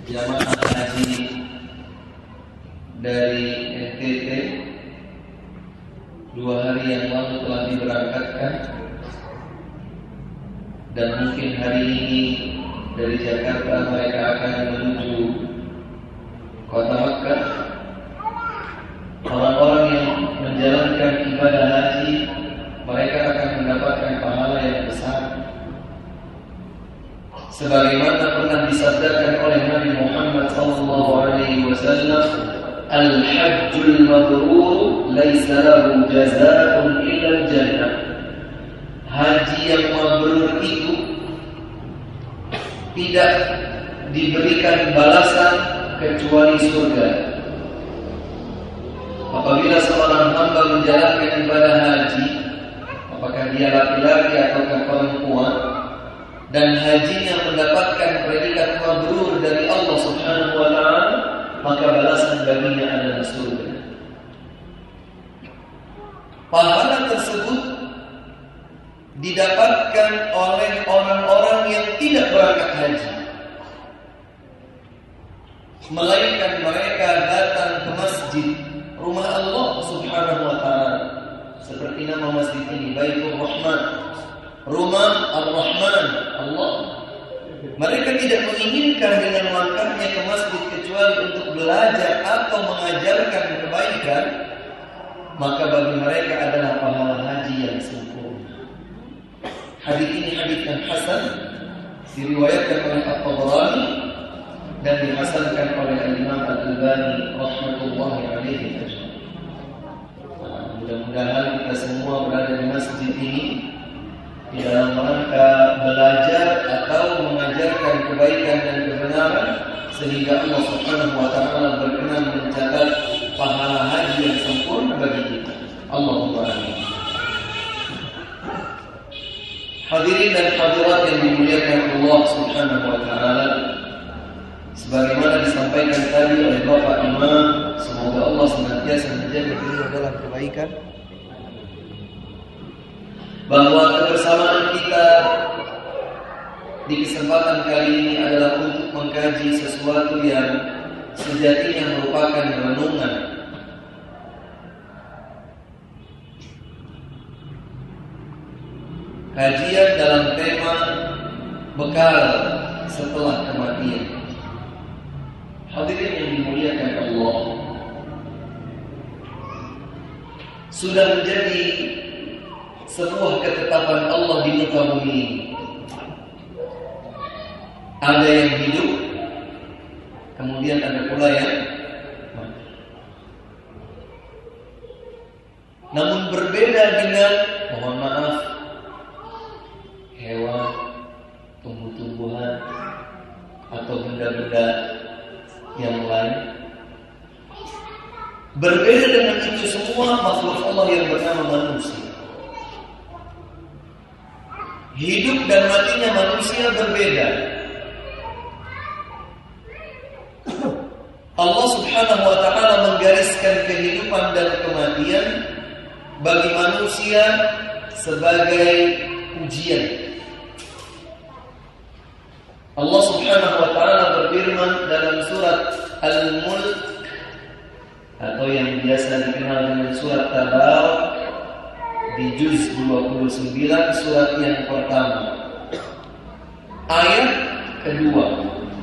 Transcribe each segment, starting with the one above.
jamaah haji dari NTT 2 hari yang lalu telah diberangkatkan, dan mungkin hari ini dari Jakarta mereka akan menuju kota Makkah. Orang-orang yang menjalankan ibadah haji, mereka akan mendapatkan pahala yang besar, sebagaimana pernah disabdakan oleh Nabi Muhammad SAW, "Al-hajjul mabrur laisa lahu jazaa'un illa al-jannah." Haji yang mabrur itu tidak diberikan balasan kecuali surga. Apabila seorang hamba menjalankan ibadah haji, apakah dia laki-laki atau perempuan, dan hajinya mendapatkan predikat mabrur dari Allah Subhanahu wa ta'ala, maka balasan baginya adalah surga. Pahala tersebut didapatkan oleh orang-orang yang tidak berangkat haji, melainkan mereka datang ke masjid, rumah Allah Subhanahu wa ta'ala, seperti nama masjid ini, Baitur Rahman, rumah Ar-Rahman, Allah. Mereka tidak menginginkan dengan langkahnya ke masjid kecuali untuk belajar atau mengajarkan kebaikan, maka bagi mereka adalah pahala haji yang sempurna. Hadis ini hadis yang hasan, diriwayatkan oleh At-Tabarani dan dihasankan oleh Imam Al-Albani rahmatullahi alaihi. Mudah-mudahan kita semua berada di masjid ini di dalam rangka belajar atau mengajarkan kebaikan dan kebenaran, sehingga Allah Subhanahu wa ta'ala berkenan mencatat pahala haji yang sempurna bagi kita. Allahumma amin. Hadirin dan hadirat yang dimuliakan Allah Subhanahu wa ta'ala, sebagaimana disampaikan tadi oleh Bapak Imam, semoga Allah senantiasa menjaga beliau dalam kebaikan, bahwa kebersamaan kita di kesempatan kali ini adalah untuk mengkaji sesuatu yang sejatinya merupakan renungan. Kajian dalam tema bekal setelah kematian. Hadirin yang dimuliakan Allah, sudah menjadi sebuah ketetapan Allah di muka bumi ini. Ada yang hidup, kemudian ada pula yang mati. Namun berbeda dengan, mohon maaf, hewan, tumbuh-tumbuhan, atau benda-benda yang lain. Berbeda dengan itu semua makhluk Allah yang bernama manusia. Hidup dan matinya manusia berbeda. Allah Subhanahu wa ta'ala menggariskan kehidupan dan kematian bagi manusia sebagai ujian. Allah Subhanahu wa ta'ala berfirman dalam surat Al-Mulk, atau yang biasa dikenal dengan surat Tabarak, di juz 29, surat yang pertama, ayat kedua.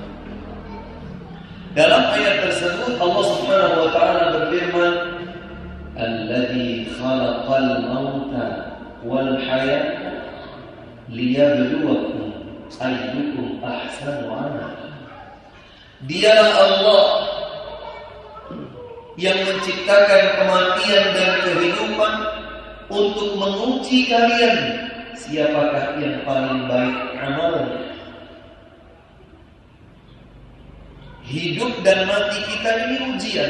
Dalam ayat tersebut Allah Subhanahu wa ta'ala berfirman, "Alladzi khalaqal mauta wal hayata liyabluwakum ayyukum ahsanu amala." Dialah Allah yang menciptakan kematian dan kehidupan untuk menguji kalian siapakah yang paling baik amalnya. Hidup dan mati kita ini ujian.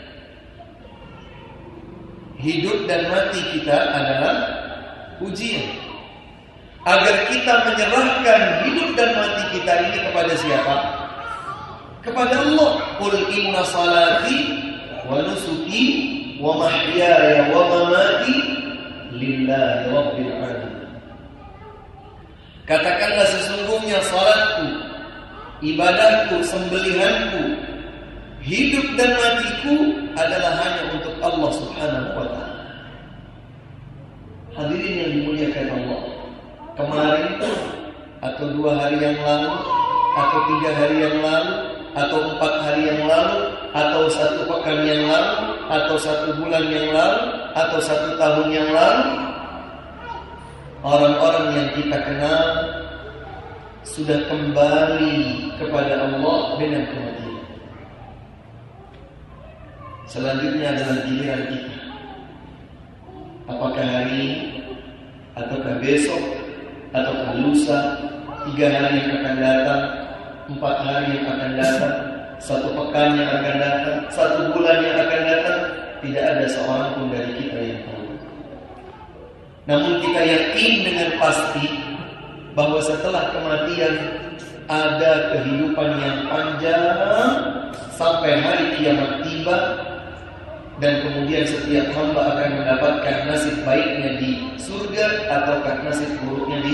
Hidup dan mati kita adalah ujian. Agar kita menyerahkan hidup dan mati kita ini kepada siapa? Kepada Allah. Qul inna salati wa nusuki wa mahyaya wa mamati lillahi rabbil alamin. Katakanlah, sesungguhnya salatku ibadahku, sembelihanku, hidup dan matiku adalah hanya untuk Allah Subhanahu wa ta'ala. Hadirin yang dimuliakan Allah, kemarin atau 2 hari yang lalu, atau 3 hari yang lalu, atau 4 hari yang lalu, atau 1 pekan yang lalu, atau 1 bulan yang lalu, atau 1 tahun yang lalu, orang-orang yang kita kenal sudah kembali kepada Allah dengan kematian. Selanjutnya adalah giliran kita. Apakah hari ini, ataukah besok, ataukah lusa, 3 hari yang akan datang, 4 hari yang akan datang, 1 pekan yang akan datang, 1 bulan yang akan datang. Tidak ada seorang pun dari kita yang tahu. Namun kita yakin dengan pasti bahwa setelah kematian ada kehidupan yang panjang sampai hari kiamat tiba, dan kemudian setiap hamba akan mendapatkan nasib baiknya di surga ataukah nasib buruknya di.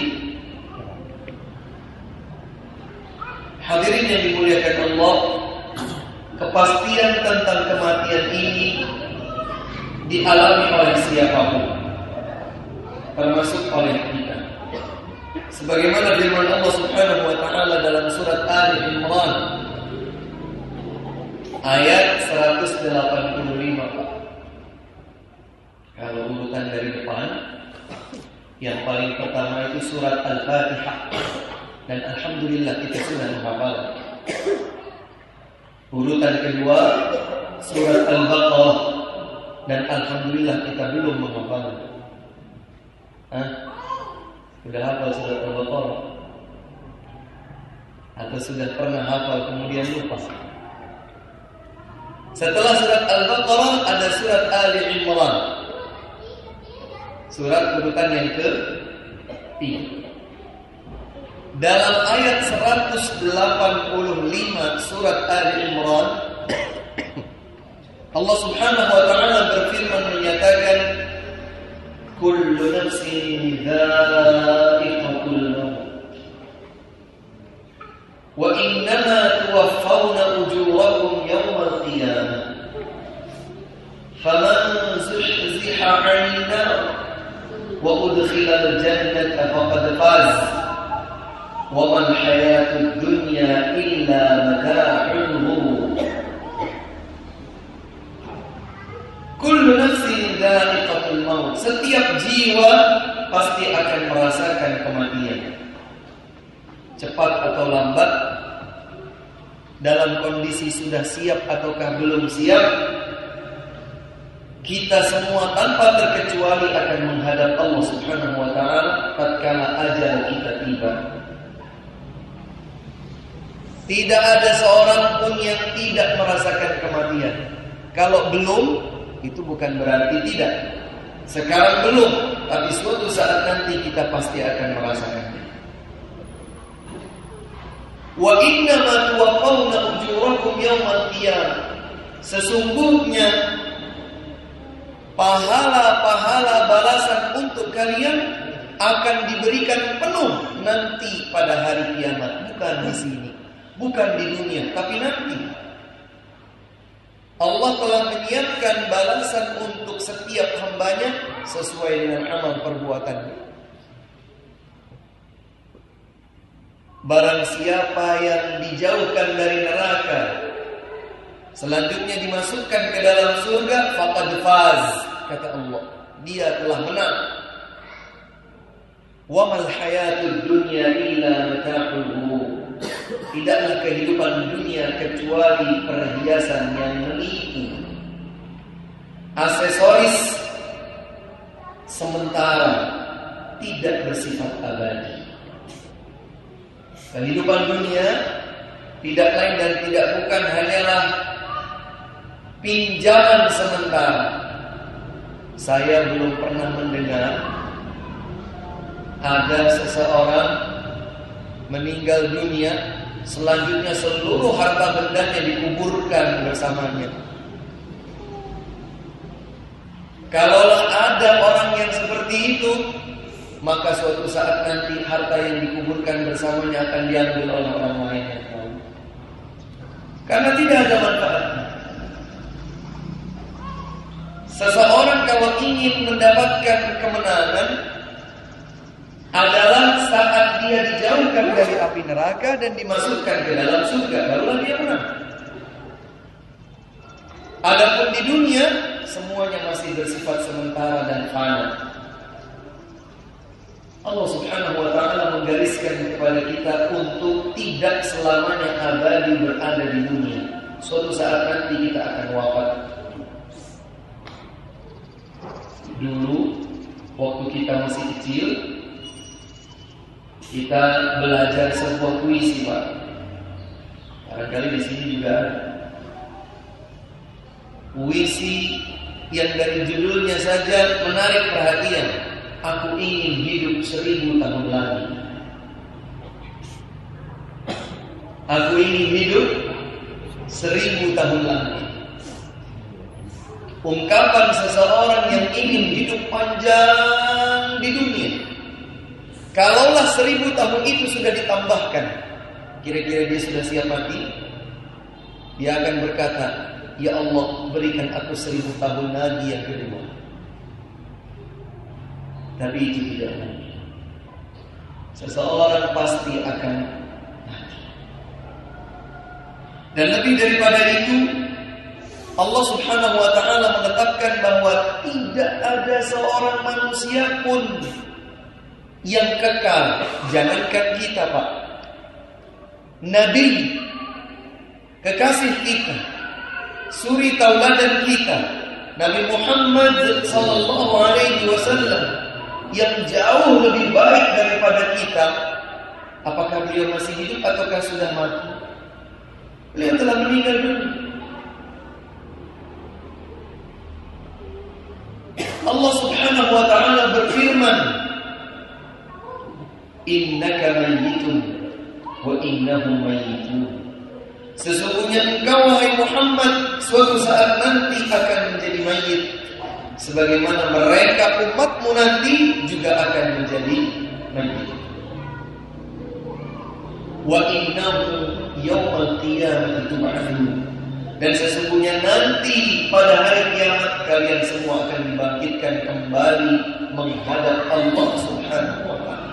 Hadirin yang dimuliakan Allah, kepastian tentang kematian ini dialami oleh siapapun, termasuk oleh kita. Sebagaimana firman Allah Subhanahu wa ta'ala dalam surat Ali Imran ayat 185. Kalau urutan dari depan, yang paling pertama itu surat Al-Fatihah, dan alhamdulillah kita sudah menghafal. Urutan kedua surat Al-Baqarah, dan alhamdulillah kita belum menghafal. Sudah hafal surat Al-Baqarah? Atau sudah pernah hafal kemudian lupa? Setelah surat Al-Baqarah ada surat Ali Imran, surat urutan yang ke-3. Dalam ayat 185 surat Ali Imran, Allah Subhanahu wa ta'ala berfirman menyatakan, kullu nafsin dha'iqatul maut wa innama tuwaffawna ujurakum yawmal qiyamah faman zuhziha 'anil nar wa udkhilal jannata faqad faz wa mal hayatud dunya illa mata'ul ghurur. Kullu nafsin dha'iqatul maut, setiap jiwa pasti akan merasakan kematian. Cepat atau lambat, dalam kondisi sudah siap ataukah belum siap, kita semua tanpa terkecuali akan menghadap Allah Subhanahu wa ta'ala tatkala ajal kita tiba. Tidak ada seorang pun yang tidak merasakan kematian. Kalau belum, itu bukan berarti tidak. Sekarang belum, tapi suatu saat nanti kita pasti akan merasakannya. Wa inna ma tuwaffawna ujurakum yawmal qiyamah. Sesungguhnya pahala-pahala balasan untuk kalian akan diberikan penuh nanti pada hari kiamat, bukan di sini, bukan di dunia, tapi nanti. Allah telah menyiapkan balasan untuk setiap hambanya sesuai dengan amal perbuatannya. Barang siapa yang dijauhkan dari neraka, selanjutnya dimasukkan ke dalam surga, faqad faz, kata Allah, dia telah menang. Wa mal hayatud dunya illa mata'ul ghurur. Tidaklah kehidupan dunia kecuali perhiasan yang menipu, aksesoris sementara, tidak bersifat abadi. Kehidupan dunia tidak lain dan tidak bukan hanyalah pinjaman sementara. Saya belum pernah mendengar ada seseorang meninggal dunia, selanjutnya seluruh harta bendanya dikuburkan bersamanya. Kalaulah ada orang yang seperti itu, maka suatu saat nanti harta yang dikuburkan bersamanya akan diambil oleh orang lain yang tahu. Karena tidak ada manfaatnya. Seseorang kalau ingin mendapatkan kemenangan adalah saat dia dijauhkan dari api neraka dan dimasukkan ke dalam surga, barulah dia menang. Adapun di dunia semuanya masih bersifat sementara dan fana. Allah Subhanahu wa ta'ala menggariskan kepada kita untuk tidak selamanya abadi berada di dunia. Suatu saat nanti kita akan wafat. Dulu waktu kita masih kecil, kita belajar sebuah puisi, Pak. Barangkali di sini juga ada. Puisi yang dari judulnya saja menarik perhatian. Aku ingin hidup 1000 tahun lagi. Aku ingin hidup 1000 tahun lagi. Ungkapan seseorang yang ingin hidup panjang di dunia. Kalaulah 1000 tahun itu sudah ditambahkan, kira-kira dia sudah siap mati? Dia akan berkata, ya Allah, berikan aku 1000 tahun lagi yang kedua. Tapi itu tidak mungkin. Seseorang pasti akan mati. Dan lebih daripada itu, Allah Subhanahu wa ta'ala menetapkan bahwa tidak ada seorang manusia pun yang kekal. Jangankan kita, Pak, Nabi, kekasih kita, suri tauladan kita, Nabi Muhammad sallallahu alaihi wasallam, yang jauh lebih baik daripada kita, apakah beliau masih hidup ataukah sudah mati? Beliau telah meninggal dunia. Allah Subhanahu wa ta'ala berfirman, innaka mayyitun wa innahum mayyitun. Sesungguhnya engkau, wahai Muhammad, suatu saat nanti akan menjadi mayit, sebagaimana mereka umatmu nanti juga akan menjadi mayit. Wa innahu yawmal qiyamati tub'atsun. Dan sesungguhnya nanti pada hari kiamat kalian semua akan dibangkitkan kembali menghadap Allah Subhanahu wa ta'ala.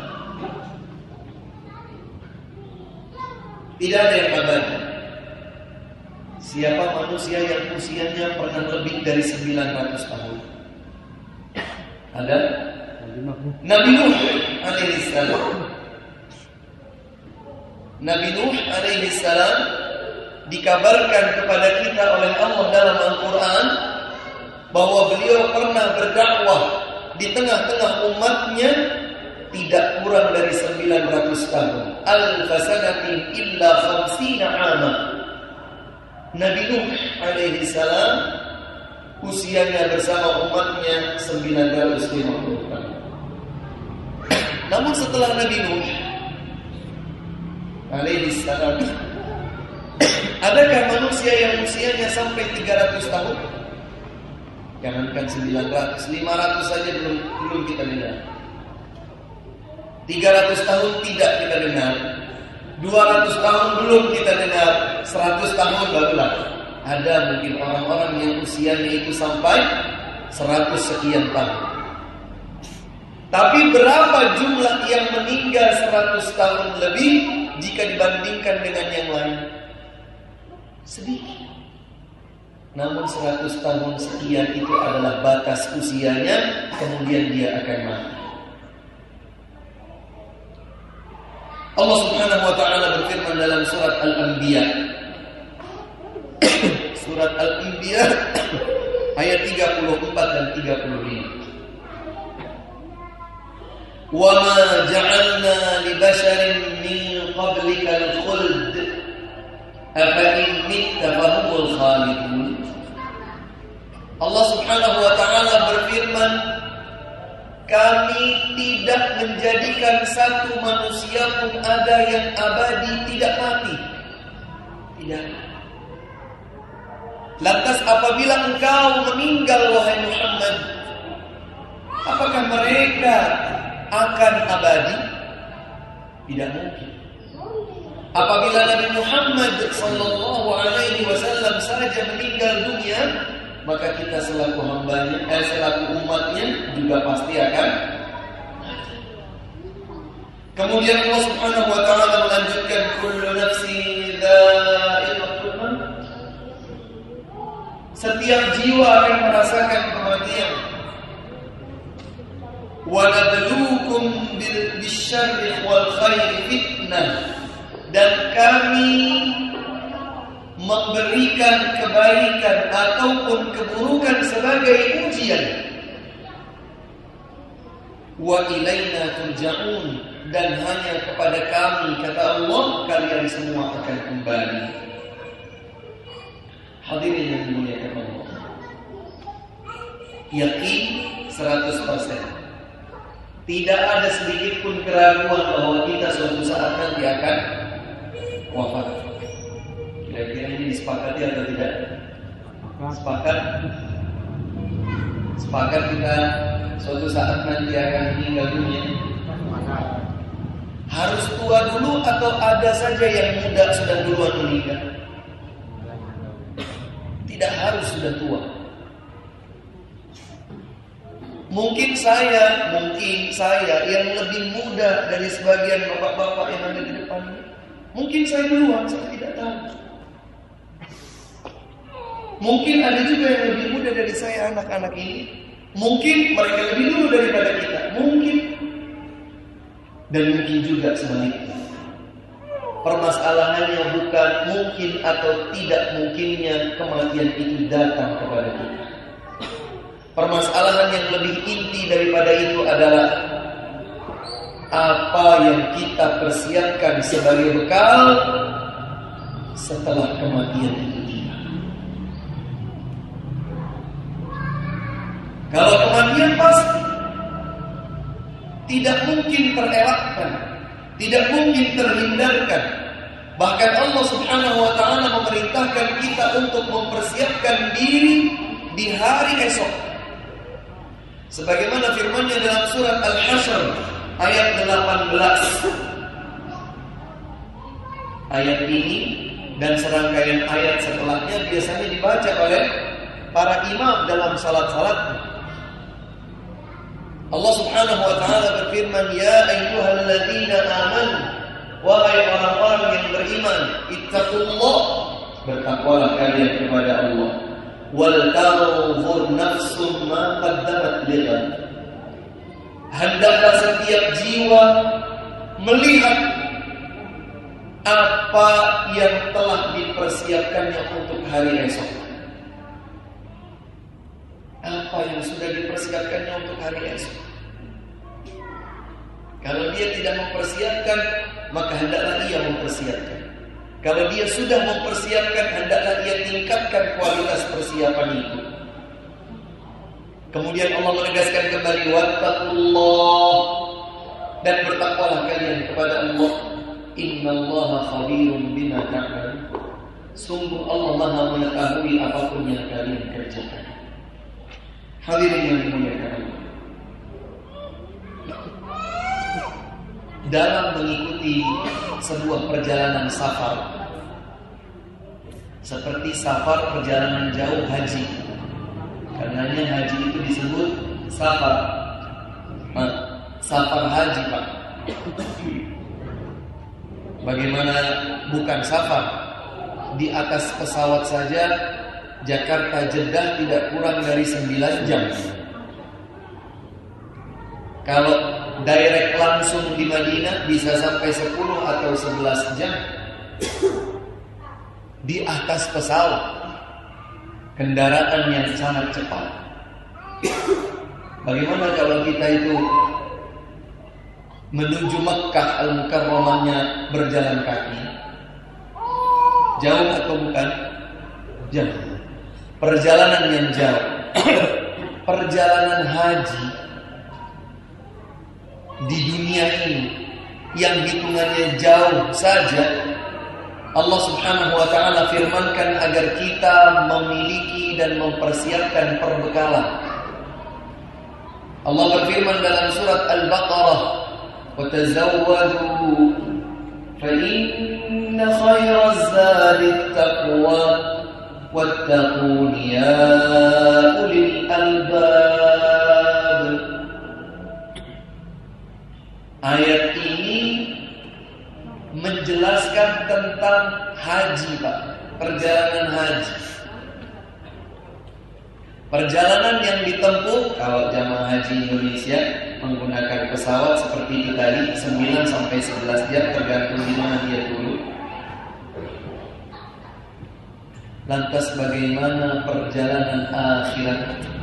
Tidak ada yang abadi. Siapa manusia yang usianya pernah lebih dari 900 tahun? Ada? Nabi Nuh alaihi salam. Nabi Nuh alaihi salam dikabarkan kepada kita oleh Allah dalam Al-Quran bahwa beliau pernah berdakwah di tengah-tengah umatnya tidak kurang dari 900 tahun. Al-fasanatin illa 50 ama. Nabi Nuh alaihi salam usianya bersama umatnya 950 tahun. Namun setelah Nabi Nuh alaihi salam, adakah manusia yang usianya sampai 300 tahun? Jangankan 900, 500 saja belum kita dengar. 300 tahun tidak kita dengar. 200 tahun belum kita dengar. 100 tahun barulah. Ada mungkin orang-orang yang usianya itu sampai 100 sekian tahun. Tapi berapa jumlah yang meninggal 100 tahun lebih jika dibandingkan dengan yang lain? Sedikit. Namun 100 tahun sekian itu adalah batas usianya, kemudian dia akan mati. Allah Subhanahu wa ta'ala berfirman dalam surat Al-Anbiya. Surat Al-Anbiya ayat 34 dan 35. Wa ma ja'alna li basharin min qablikal khuld afa in mitta fahumul khalidun. Allah Subhanahu wa ta'ala berfirman, kami tidak menjadikan satu manusia pun ada yang abadi tidak mati. Tidak. Lantas apabila engkau meninggal, wahai Muhammad, apakah mereka akan abadi? Tidak mungkin. Apabila Nabi Muhammad sallallahu alaihi wasallam saja meninggal dunia, maka kita selaku hambanya, selaku umatnya juga pasti akan mati. Kemudian Allah Subhanahu wa taala melanjutkan, kullu nafsin dha'iqatul maut. Setiap jiwa akan merasakan kematian. Wa nabluukum bisyarri wal khairi fitnah. Dan kami memberikan kebaikan ataupun keburukan sebagai ujian. Wa ilaina turja'un, dan hanya kepada kami, kata Allah, kalian semua akan kembali. Hadirin yang dimuliakan Allah, yakin 100%. Tidak ada sedikit pun keraguan bahwa kita suatu saat nanti akan wafat. Kira-kira ini disepakati atau tidak? Sepakat? Sepakat kita suatu saat nanti akan meninggal dunia. Harus tua dulu atau ada saja yang muda sudah duluan meninggal? Tidak harus sudah tua. Mungkin saya yang lebih muda dari sebagian bapak-bapak yang ada di depan ini. Mungkin saya duluan, saya tidak tahu. Mungkin ada juga yang lebih muda dari saya, anak-anak ini. Mungkin mereka lebih dulu daripada kita. Mungkin. Dan mungkin juga sebaliknya. Permasalahannya bukan mungkin atau tidak mungkinnya kematian itu datang kepada kita. Permasalahan yang lebih inti daripada itu adalah apa yang kita persiapkan sebagai bekal setelah kematian itu tiba. Kalau kematian pasti, tidak mungkin terelakkan, tidak mungkin terhindarkan. Bahkan Allah Subhanahu wa taala memerintahkan kita untuk mempersiapkan diri di hari esok. Sebagaimana firman-Nya dalam surat Al-Hasyr ayat 18. Ayat ini dan serangkaian ayat setelahnya biasanya dibaca oleh para imam dalam salat-salatnya. Allah Subhanahu wa taala berfirman, "Ya ayyuhalladzina amanu", wahai orang-orang yang beriman, ittaqullah, bertakwalah kalian kepada Allah. Wal tanzur nafsum ma qaddamat lighad. Hendaklah setiap jiwa melihat apa yang telah dipersiapkannya untuk hari esok. Apa yang sudah dipersiapkannya untuk hari esok. Kalau dia tidak mempersiapkan, maka hendaklah ia mempersiapkan. Kalau dia sudah mempersiapkan, hendaklah ia tingkatkan kualitas persiapan itu. Kemudian Allah menegaskan kembali, wattaqullah, dan bertakwalah kalian kepada Allah. Innallaha khabirun bima ta'malun. Sungguh Allah Maha mengetahui apapun yang kalian kerjakan. Hadirin yang dimuliakan Allah, dalam mengikuti sebuah perjalanan safar, seperti safar perjalanan jauh haji, karenanya haji itu disebut safar. Safar haji, Pak. Bagaimana bukan safar? Di atas pesawat saja Jakarta Jeddah tidak kurang dari 9 jam. Kalau direct langsung di Madinah bisa sampai 10 atau 11 jam. Di atas pesawat, kendaraan yang sangat cepat. Bagaimana kalau kita itu menuju Makkah Al-Mukarramahnya berjalan kaki? Jauh atau bukan? Jauh. Perjalanan yang jauh. Perjalanan haji di dunia ini yang hitungannya jauh saja, Allah Subhanahu wa taala firmankan agar kita memiliki dan mempersiapkan perbekalan. Allah berfirman dalam surat Al-Baqarah, "Wa tazawwadu fa inna خير الزاد التقوى واتقون يا أولي الألباب. Ayat ini menjelaskan tentang haji, Pak. Perjalanan haji. Perjalanan yang ditempuh kalau jamaah haji Indonesia menggunakan pesawat seperti itu tadi 9 sampai 11 jam tergantung di mana dia turun. Lantas bagaimana perjalanan akhirat?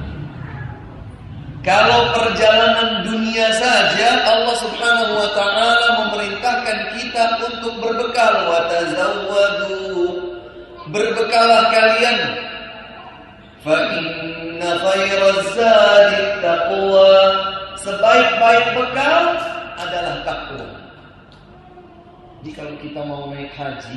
Kalau perjalanan dunia saja Allah Subhanahu wa taala memerintahkan kita untuk berbekal, wa tazawwadu, berbekalah kalian. Fa inna khairaz zadi taqwa, sebaik-baik bekal adalah takwa. Jadi kalau kita mau naik haji,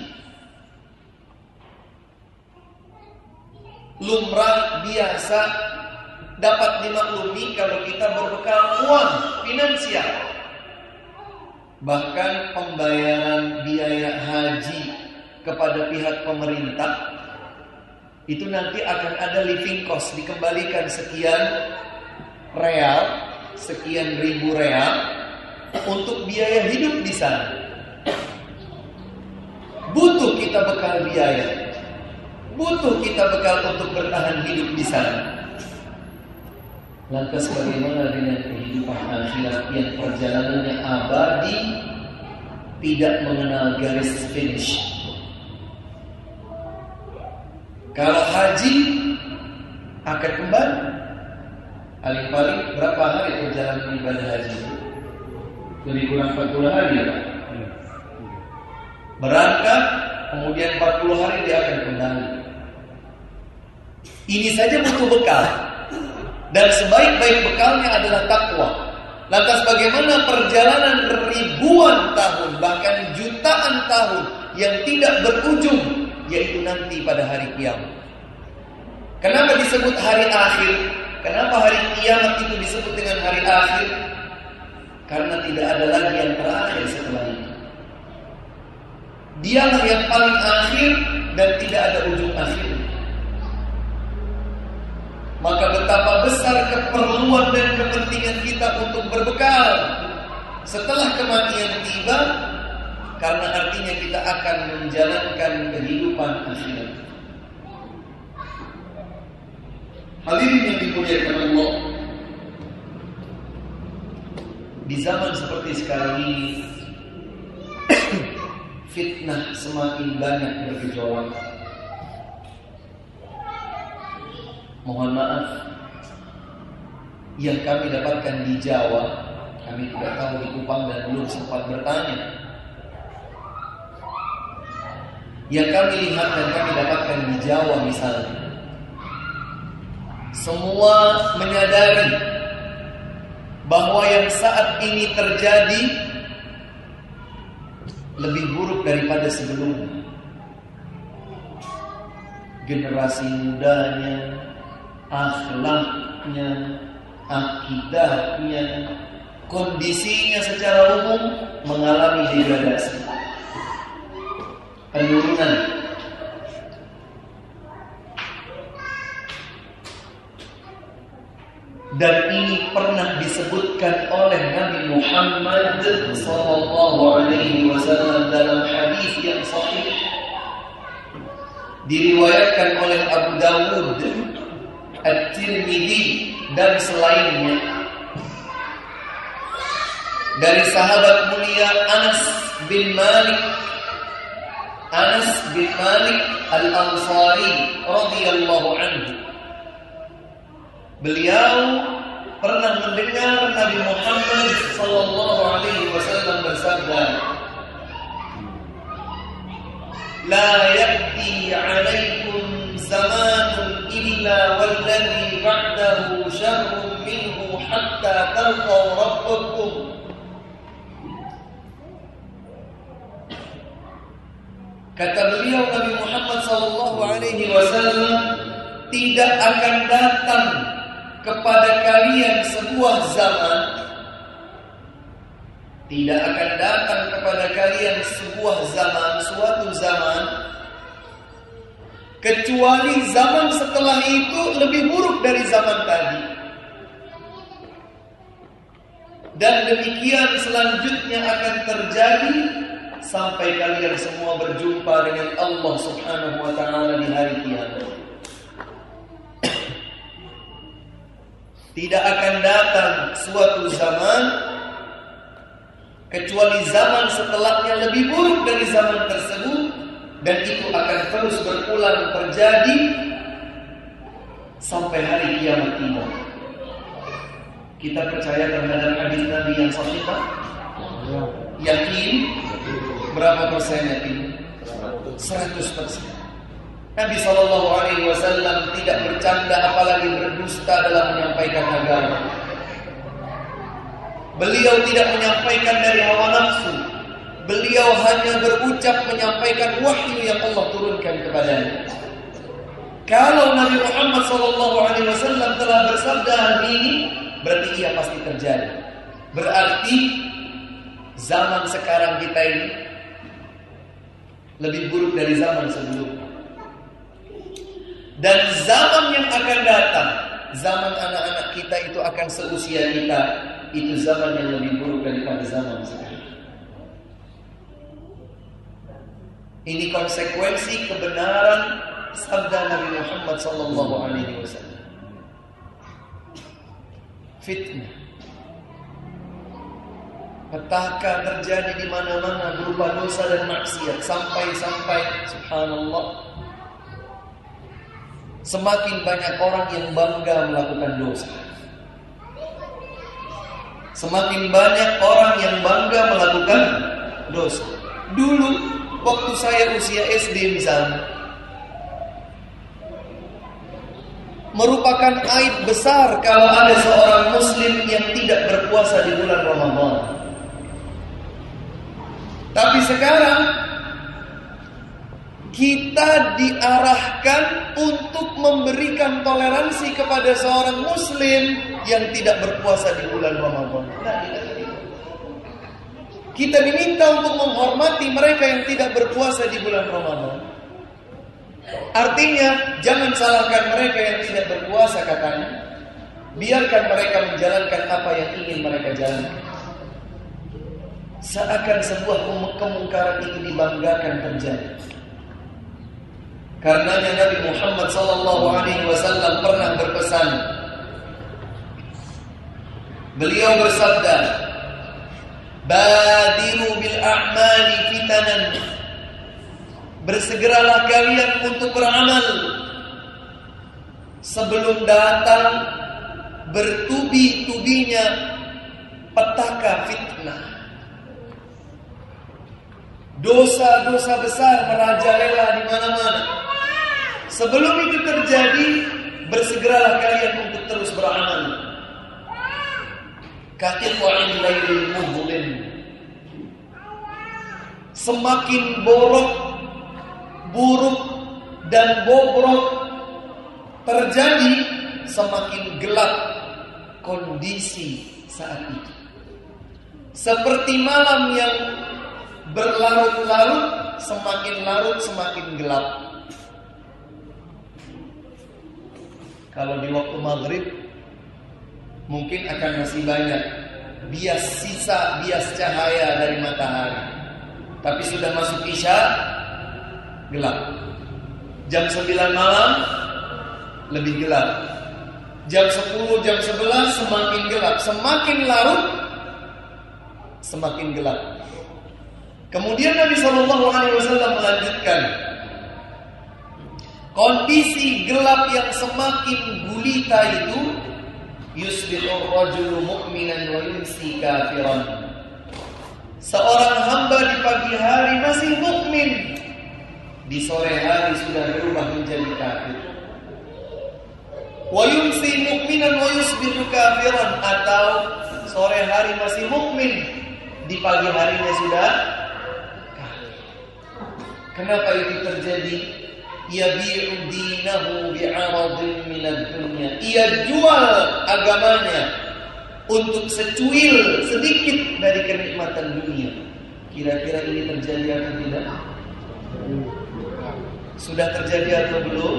lumrah biasa dapat dimaklumi kalau kita berbekal uang finansial. Bahkan pembayaran biaya haji kepada pihak pemerintah itu nanti akan ada living cost, dikembalikan sekian real, sekian ribu real untuk biaya hidup di sana. Butuh kita bekal biaya, butuh kita bekal untuk bertahan hidup di sana. Lantas bagaimana dengan kehidupan akhirat yang perjalanannya abadi, tidak mengenal garis finish? Kalau haji akan kembali, paling-paling berapa hari perjalanan ibadah haji? Lebih kurang 40 hari ya Pak? Berangkat, kemudian 40 hari dia akan kembali. Ini saja butuh bekal. Dan sebaik-baik bekalnya adalah takwa. Lantas bagaimana perjalanan ribuan tahun, bahkan jutaan tahun yang tidak berujung, yaitu nanti pada hari kiamat. Kenapa disebut hari akhir? Kenapa hari kiamat itu disebut dengan hari akhir? Karena tidak ada lagi yang terakhir setelah itu. Dialah yang paling akhir dan tidak ada ujung akhir. Maka betapa besar keperluan dan kepentingan kita untuk berbekal setelah kematian tiba, karena artinya kita akan menjalankan kehidupan akhirat. Hadirin yang dimuliakan Allah, di zaman seperti sekarang ini fitnah semakin banyak bergejolak. Mohon maaf, yang kami dapatkan di Jawa, kami tidak tahu di Kupang dan belum sempat bertanya. Yang kami lihat dan kami dapatkan di Jawa misalnya, semua menyadari bahwa yang saat ini terjadi lebih buruk daripada sebelumnya. Generasi mudanya, akhlaknya, akidahnya, kondisinya secara umum mengalami degradasi, penurunan. Dan ini pernah disebutkan oleh Nabi Muhammad SAW dalam hadis yang sahih, diriwayatkan oleh Abu Dawud, At-Tirmidzi dan selainnya, dari sahabat mulia Anas bin Malik Al-Ansari radhiyallahu anhu. Beliau pernah mendengar Nabi Muhammad sallallahu alaihi wasallam bersabda, "La ya'ti 'alaikum zamanun illa walladhi ba'dahu syarrun minhu hatta talqaw rabbakum." Kata beliau Nabi Muhammad sallallahu alaihi wasallam, tidak akan datang kepada kalian sebuah zaman, Tidak akan datang kepada kalian sebuah zaman, suatu zaman, kecuali zaman setelah itu lebih buruk dari zaman tadi. Dan demikian selanjutnya akan terjadi sampai kalian semua berjumpa dengan Allah Subhanahu wa ta'ala di hari kiamat. Tidak akan datang suatu zaman kecuali zaman setelahnya lebih buruk dari zaman tersebut, dan itu akan terus berulang terjadi sampai hari kiamat tiba. Kita percaya terhadap hadis Nabi yang sahih, Pak? Yakin? Berapa persen yakin? 100%. Nabi SAW tidak bercanda apalagi berdusta dalam menyampaikan agama. Beliau tidak menyampaikan dari hawa nafsu. Beliau hanya berucap menyampaikan wahyu yang Allah turunkan kepadanya. Kalau Nabi Muhammad SAW telah bersabda hal ini, berarti ia pasti terjadi. Berarti zaman sekarang kita ini lebih buruk dari zaman sebelumnya. Dan zaman yang akan datang, zaman anak-anak kita itu akan seusia kita, itu zaman yang lebih buruk daripada zaman sekarang. Ini konsekuensi kebenaran sabda Nabi Muhammad SAW. Fitnah, petaka terjadi di mana-mana berupa dosa dan maksiat, sampai subhanallah, semakin banyak orang yang bangga melakukan dosa. Semakin banyak orang yang bangga melakukan dosa. Dulu waktu saya usia SD misalnya, merupakan aib besar kalau ada seorang muslim yang tidak berpuasa di bulan Ramadan. Tapi sekarang kita diarahkan untuk memberikan toleransi kepada seorang muslim yang tidak berpuasa di bulan Ramadan. Kita diminta untuk menghormati mereka yang tidak berpuasa di bulan Ramadan. Artinya, jangan salahkan mereka yang tidak berpuasa katanya. Biarkan mereka menjalankan apa yang ingin mereka jalankan. Seakan sebuah kemungkaran itu dibanggakan terjadi. Karenanya Nabi Muhammad SAW pernah berpesan. Beliau bersabda, "Badiru bil a'mali fitanan." Bersegeralah kalian untuk beramal sebelum datang bertubi-tubinya petaka fitnah. Dosa-dosa besar merajalela di mana-mana. Sebelum itu terjadi, bersegeralah kalian untuk terus beramal. Kaqit'il lailil muzlim. Semakin buruk dan bobrok terjadi, semakin gelap kondisi saat itu. Seperti malam yang berlarut-larut, semakin larut semakin gelap. Kalau di waktu maghrib mungkin akan masih banyak bias cahaya dari matahari. Tapi sudah masuk isya, gelap. Jam 9 malam lebih gelap. Jam 10, jam 11 semakin gelap. Semakin larut semakin gelap. Kemudian Nabi SAW melanjutkan, kondisi gelap yang semakin gulita itu, yusbihur rajulu mu'minan wa yumsi kafiran. Seorang hamba di pagi hari masih mukmin, di sore hari sudah berubah menjadi kafir. Wa yumsi mu'minan wa yusbihu kafiran, atau sore hari masih mukmin, di pagi harinya sudah kafir. Kenapa itu terjadi? Yabi'u dinahu bi'aradin minad dunya. Ia jual agamanya untuk secuil sedikit dari kenikmatan dunia. Kira-kira ini terjadi atau tidak? Sudah terjadi atau belum?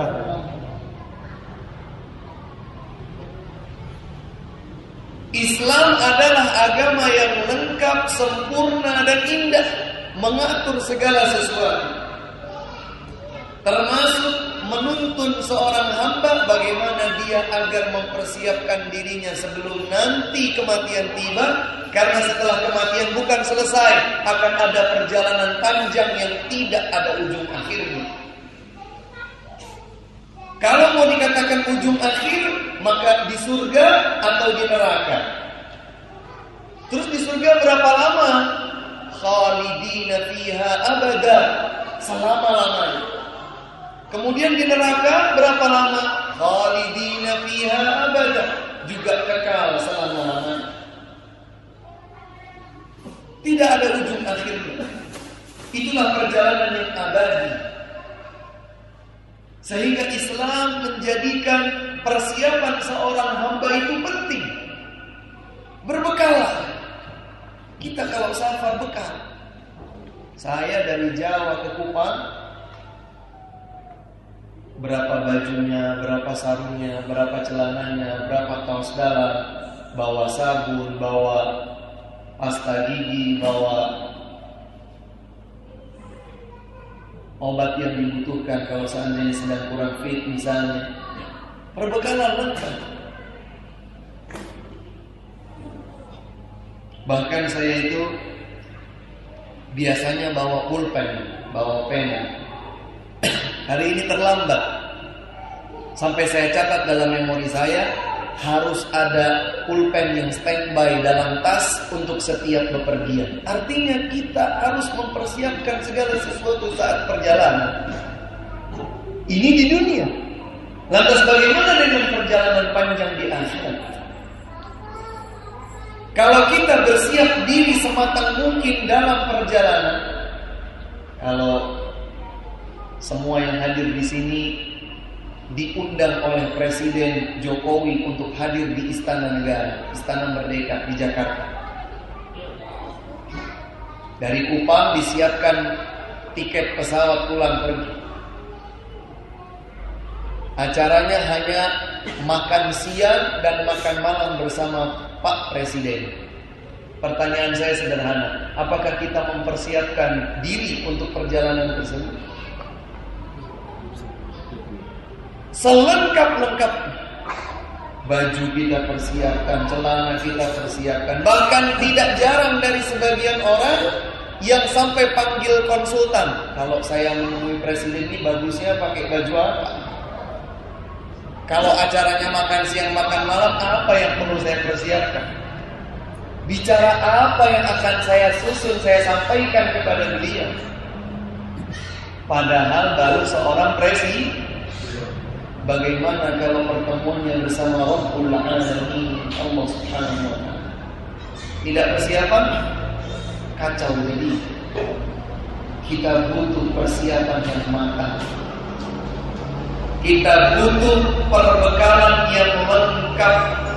Islam adalah agama yang lengkap, sempurna dan indah, mengatur segala sesuatu, termasuk menuntun seorang hamba bagaimana dia agar mempersiapkan dirinya sebelum nanti kematian tiba, karena setelah kematian bukan selesai, akan ada perjalanan panjang yang tidak ada ujung akhirnya. Kalau mau dikatakan ujung akhir, maka di surga atau di neraka. Terus di surga berapa lama? Khalidina fiha abada, selama-lamanya. Kemudian di neraka berapa lama? Khalidina fiha abada, juga kekal selama-lamanya. Tidak ada ujung akhirnya. Itulah perjalanan yang abadi. Sehingga Islam menjadikan persiapan seorang hamba itu penting. Berbekallah. Kita kalau safar bekal. Saya dari Jawa ke Kupang, berapa bajunya, berapa sarungnya, berapa celananya, berapa kaos dalam, bawa sabun, bawa pasta gigi, bawa obat yang dibutuhkan kalau seandainya sedang kurang fit misalnya. Perbekalan lengkap. Bahkan saya itu biasanya bawa pulpen, bawa pena. Hari ini terlambat. Sampai saya catat dalam memori saya, harus ada pulpen yang standby dalam tas untuk setiap bepergian. Artinya kita harus mempersiapkan segala sesuatu saat perjalanan. Ini di dunia. Lantas bagaimana dengan perjalanan panjang di akhirat? Kalau kita bersiap diri sematang mungkin dalam perjalanan, kalau semua yang hadir di sini diundang oleh Presiden Jokowi untuk hadir di Istana Negara, Istana Merdeka di Jakarta. Dari Kupang disiapkan tiket pesawat pulang pergi. Acaranya hanya makan siang dan makan malam bersama Pak Presiden. Pertanyaan saya sederhana, apakah kita mempersiapkan diri untuk perjalanan tersebut? Selengkap-lengkap, baju kita persiapkan, celana kita persiapkan. Bahkan tidak jarang dari sebagian orang yang sampai panggil konsultan. Kalau saya menemui presiden ini bagusnya pakai baju apa? Kalau acaranya makan siang makan malam, apa yang perlu saya persiapkan? Bicara apa yang akan saya susun, saya sampaikan kepada beliau? Padahal baru seorang presiden. Bagaimana kalau pertemuannya bersama Rabbul Alamin, Allah Subhanahu wa Ta'ala? Tidak persiapan, kacau jadi. Kita butuh persiapan yang matang. Kita butuh perbekalan yang lengkap.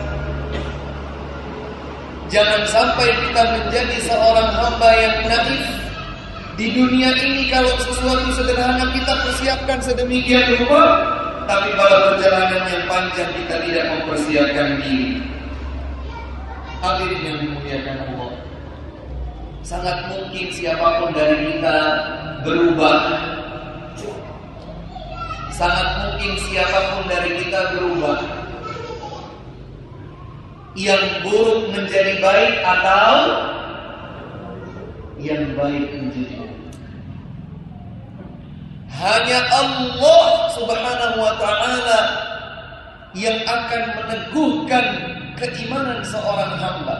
Jangan sampai kita menjadi seorang hamba yang naif. Di dunia ini kalau sesuatu sederhana kita persiapkan sedemikian rupa, tapi pada perjalanan yang panjang kita tidak mempersiapkan diri. Hadirin yang dimuliakan Allah, sangat mungkin siapapun dari kita berubah. Sangat mungkin siapapun dari kita berubah. Yang buruk menjadi baik atau yang baik menjadi buruk. Hanya Allah Subhanahu wa Ta'ala yang akan meneguhkan keimanan seorang hamba.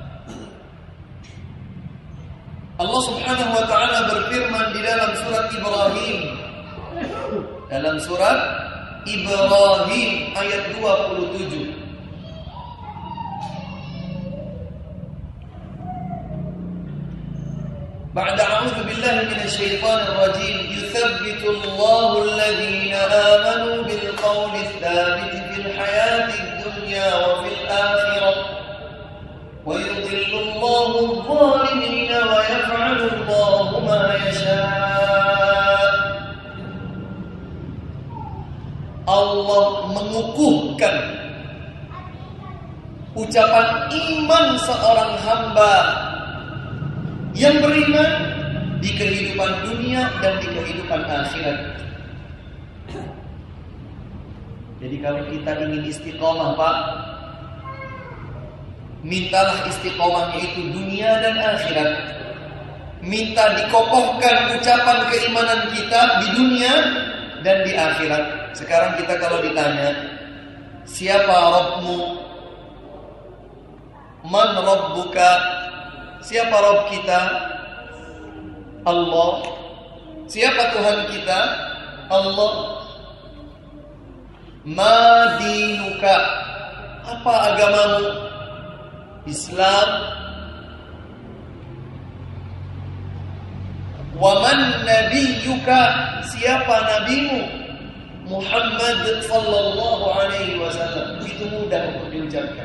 Allah Subhanahu wa Ta'ala berfirman di dalam surat Ibrahim. Dalam surat Ibrahim ayat 27. بعد أعوذ بالله من الشيطان الرجيم يثبت الله الذين آمنوا بالقول الثابت في الحياة الدنيا وفي الآخرة Allahu adh-dhalimina wa yaf'alu Allahu ma yasha'. Allah mengukuhkan ucapan iman seorang hamba yang beriman di kehidupan dunia dan di kehidupan akhirat. Jadi kalau kita ingin istiqomah, Pak, mintalah istiqomahnya itu dunia dan akhirat. Minta dikokohkan ucapan keimanan kita di dunia dan di akhirat. Sekarang kita kalau ditanya, siapa Rabbmu? Man Rabbuka? Siapa Rabb kita? Allah. Siapa Tuhan kita? Allah. Ma dinuka? Apa agamamu? Islam. Wa man nabiyyuka? Siapa nabimu? Muhammad sallallahu alaihi wasallam. Itu mudah untuk diucapkan.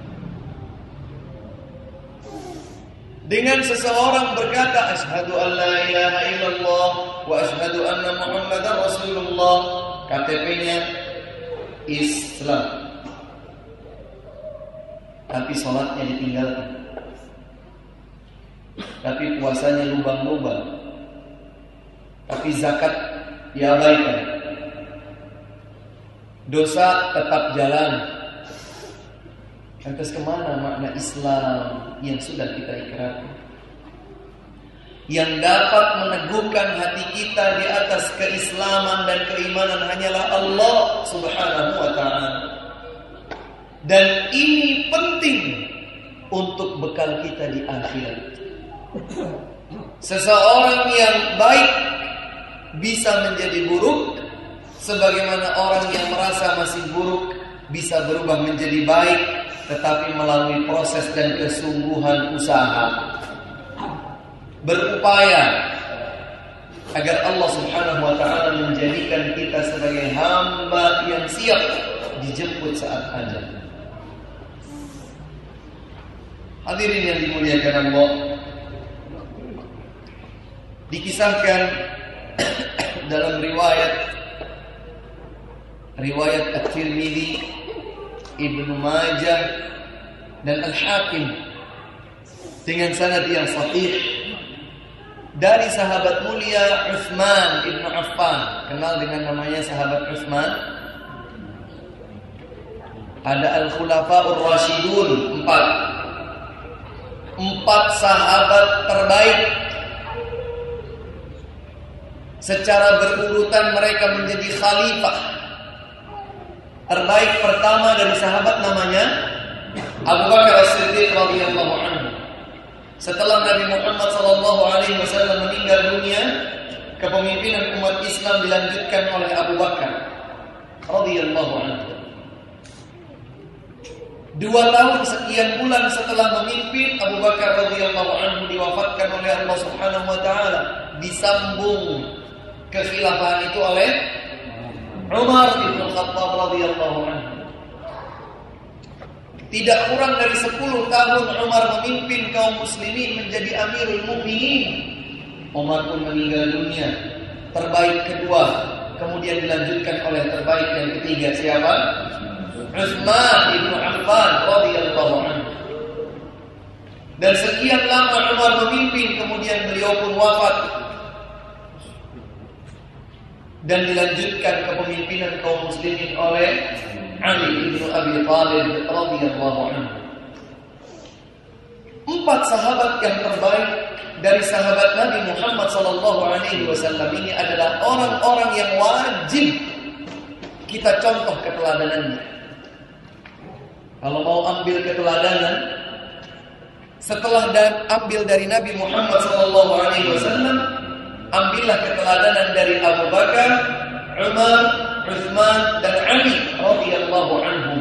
Dengan seseorang berkata asyhadu an la ilaha illallah wa asyhadu anna Muhammadar Rasulullah, KTP-nya Islam, tapi sholatnya ditinggalkan, tapi puasanya lubang-lubang, tapi zakat diabaikan, dosa tetap jalan. Lantas kemana makna Islam yang sudah kita ikrarkan? Yang dapat meneguhkan hati kita di atas keislaman dan keimanan hanyalah Allah Subhanahu wa ta'ala. Dan ini penting untuk bekal kita di akhirat. Seseorang yang baik bisa menjadi buruk, sebagaimana orang yang merasa masih buruk bisa berubah menjadi baik, tetapi melalui proses dan kesungguhan usaha, berupaya agar Allah Subhanahu wa ta'ala menjadikan kita sebagai hamba yang siap dijemput saat ajal. Hadirin yang dimuliakan Allah, dikisahkan dalam riwayat At-Tirmidzi, Ibnu Majah dan Al-Hakim dengan sanad yang sahih dari sahabat mulia Utsman ibnu Affan. Kenal dengan namanya sahabat Utsman? Ada Al-Khulafaur Rasyidun, 4 sahabat terbaik. Secara berurutan mereka menjadi khalifah. Terbaik pertama dari sahabat namanya Abu Bakar As-Siddiq radhiyallahu anhu. Setelah Nabi Muhammad sallallahu alaihi wasallam meninggal dunia, kepemimpinan umat Islam dilanjutkan oleh Abu Bakar radhiyallahu anhu. 2 tahun sekian bulan setelah memimpin, Abu Bakar radhiyallahu anhu diwafatkan oleh Allah Subhanahu wa taala. Disambung kekhilafahan itu oleh Umar bin Khattab radhiyallahu anhu. Tidak kurang dari 10 tahun Umar memimpin kaum muslimin menjadi Amirul Mukminin. Umar pun meninggal dunia. Terbaik kedua kemudian dilanjutkan oleh terbaik yang ketiga, siapa? Utsman bin Affan radhiyallahu anhu. Dan sekian lama Umar memimpin, kemudian beliau pun wafat. Dan dilanjutkan kepemimpinan kaum muslimin oleh Ali bin Abi Thalib radhiyallahu anhu. 4 sahabat yang terbaik dari sahabat Nabi Muhammad sallallahu alaihi wasallam ini adalah orang-orang yang wajib kita contoh keteladanannya. Kalau mau ambil keteladanan, setelah ambil dari Nabi Muhammad sallallahu alaihi wasallam, ambillah keteladanan dari Abu Bakar, Umar, Utsman dan Ali radhiyallahu anhum.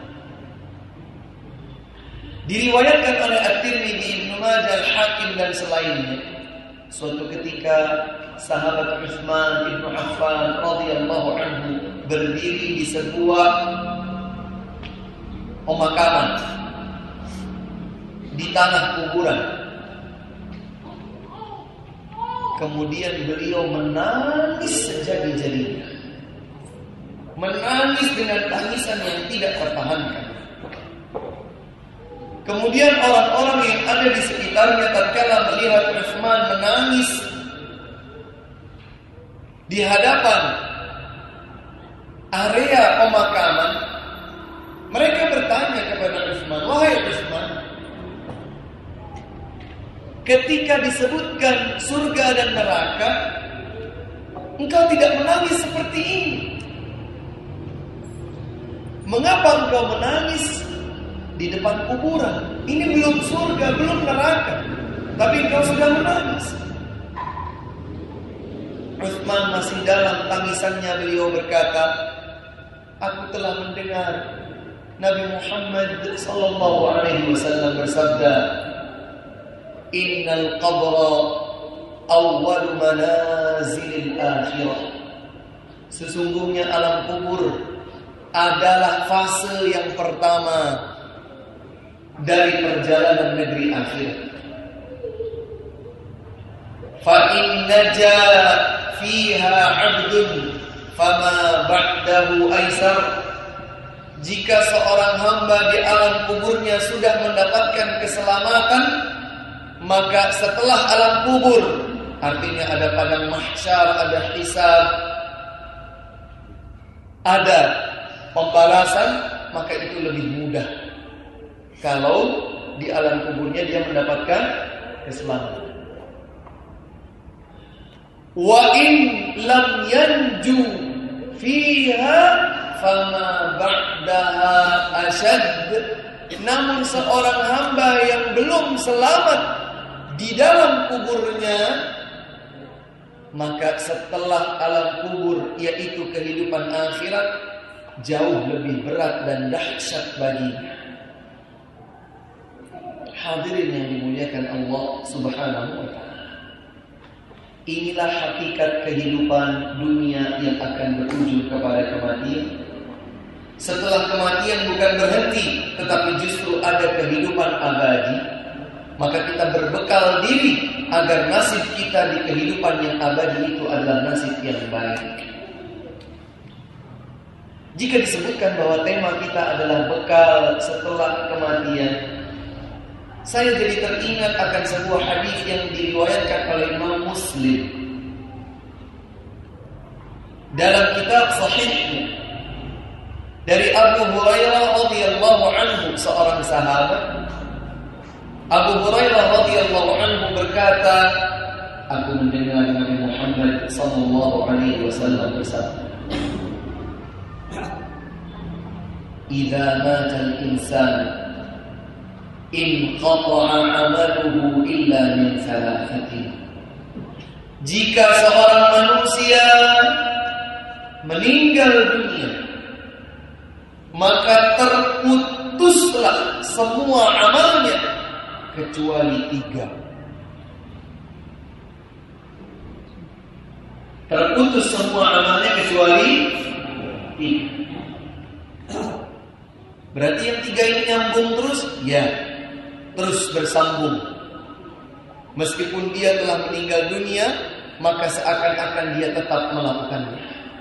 Diriwayatkan oleh At-Tirmidzi, Ibnu Majah, Al-Hakim dan selainnya. Suatu ketika sahabat Utsman bin Affan radhiyallahu anhu berdiri di sebuah pemakaman. Di di tanah kuburan. Kemudian beliau menangis sejadi-jadinya. Menangis dengan tangisan yang tidak tertahankan. Kemudian orang-orang yang ada di sekitarnya tatkala melihat Utsman menangis di hadapan area pemakaman, mereka bertanya kepada Utsman, "Wahai Utsman, ketika disebutkan surga dan neraka, engkau tidak menangis seperti ini. Mengapa engkau menangis di depan kuburan? Ini belum surga, belum neraka, tapi engkau sudah menangis." Utsman masih dalam tangisannya, beliau berkata, "Aku telah mendengar Nabi Muhammad sallallahu alaihi wasallam bersabda, Innal qabra awwal manazilil akhirah." Sesungguhnya alam kubur adalah fase yang pertama dari perjalanan negeri akhirat. Fa in naja fiha 'abdun fama ba'dahu aisar. Jika seorang hamba di alam kuburnya sudah mendapatkan keselamatan, maka setelah alam kubur, artinya ada padang mahsyar, ada hisab, ada pembalasan, maka itu lebih mudah kalau di alam kuburnya dia mendapatkan keselamatan. Wa in lam yanju fiha fama ba'daha ashad. Namun seorang hamba yang belum selamat di dalam kuburnya, maka setelah alam kubur, yaitu kehidupan akhirat, jauh lebih berat dan dahsyat baginya. Hadirin yang dimuliakan Allah Subhanahu wa ta'ala, inilah hakikat kehidupan dunia yang akan berujung kepada kematian. Setelah kematian bukan berhenti, tetapi justru ada kehidupan abadi. Maka kita berbekal diri agar nasib kita di kehidupan yang abadi itu adalah nasib yang baik. Jika disebutkan bahwa tema kita adalah bekal setelah kematian, saya jadi teringat akan sebuah hadis yang diriwayatkan oleh Imam Muslim dalam kitab Sahihnya dari Abu Hurairah radhiyallahu anhu, seorang sahabat. Abu Hurairah radhiyallahu anhu berkata, aku mendengar Nabi Muhammad sallallahu alaihi wasallam bersabda, "Idza mata al-insan inqata'a 'amaluhu illa min thalathatin." Jika seorang manusia meninggal dunia, maka terputuslah semua amalnya kecuali 3. Terputus semua amalnya kecuali 3. Berarti yang 3 ini nyambung terus? Ya, terus bersambung. Meskipun dia telah meninggal dunia, maka seakan-akan dia tetap melakukannya.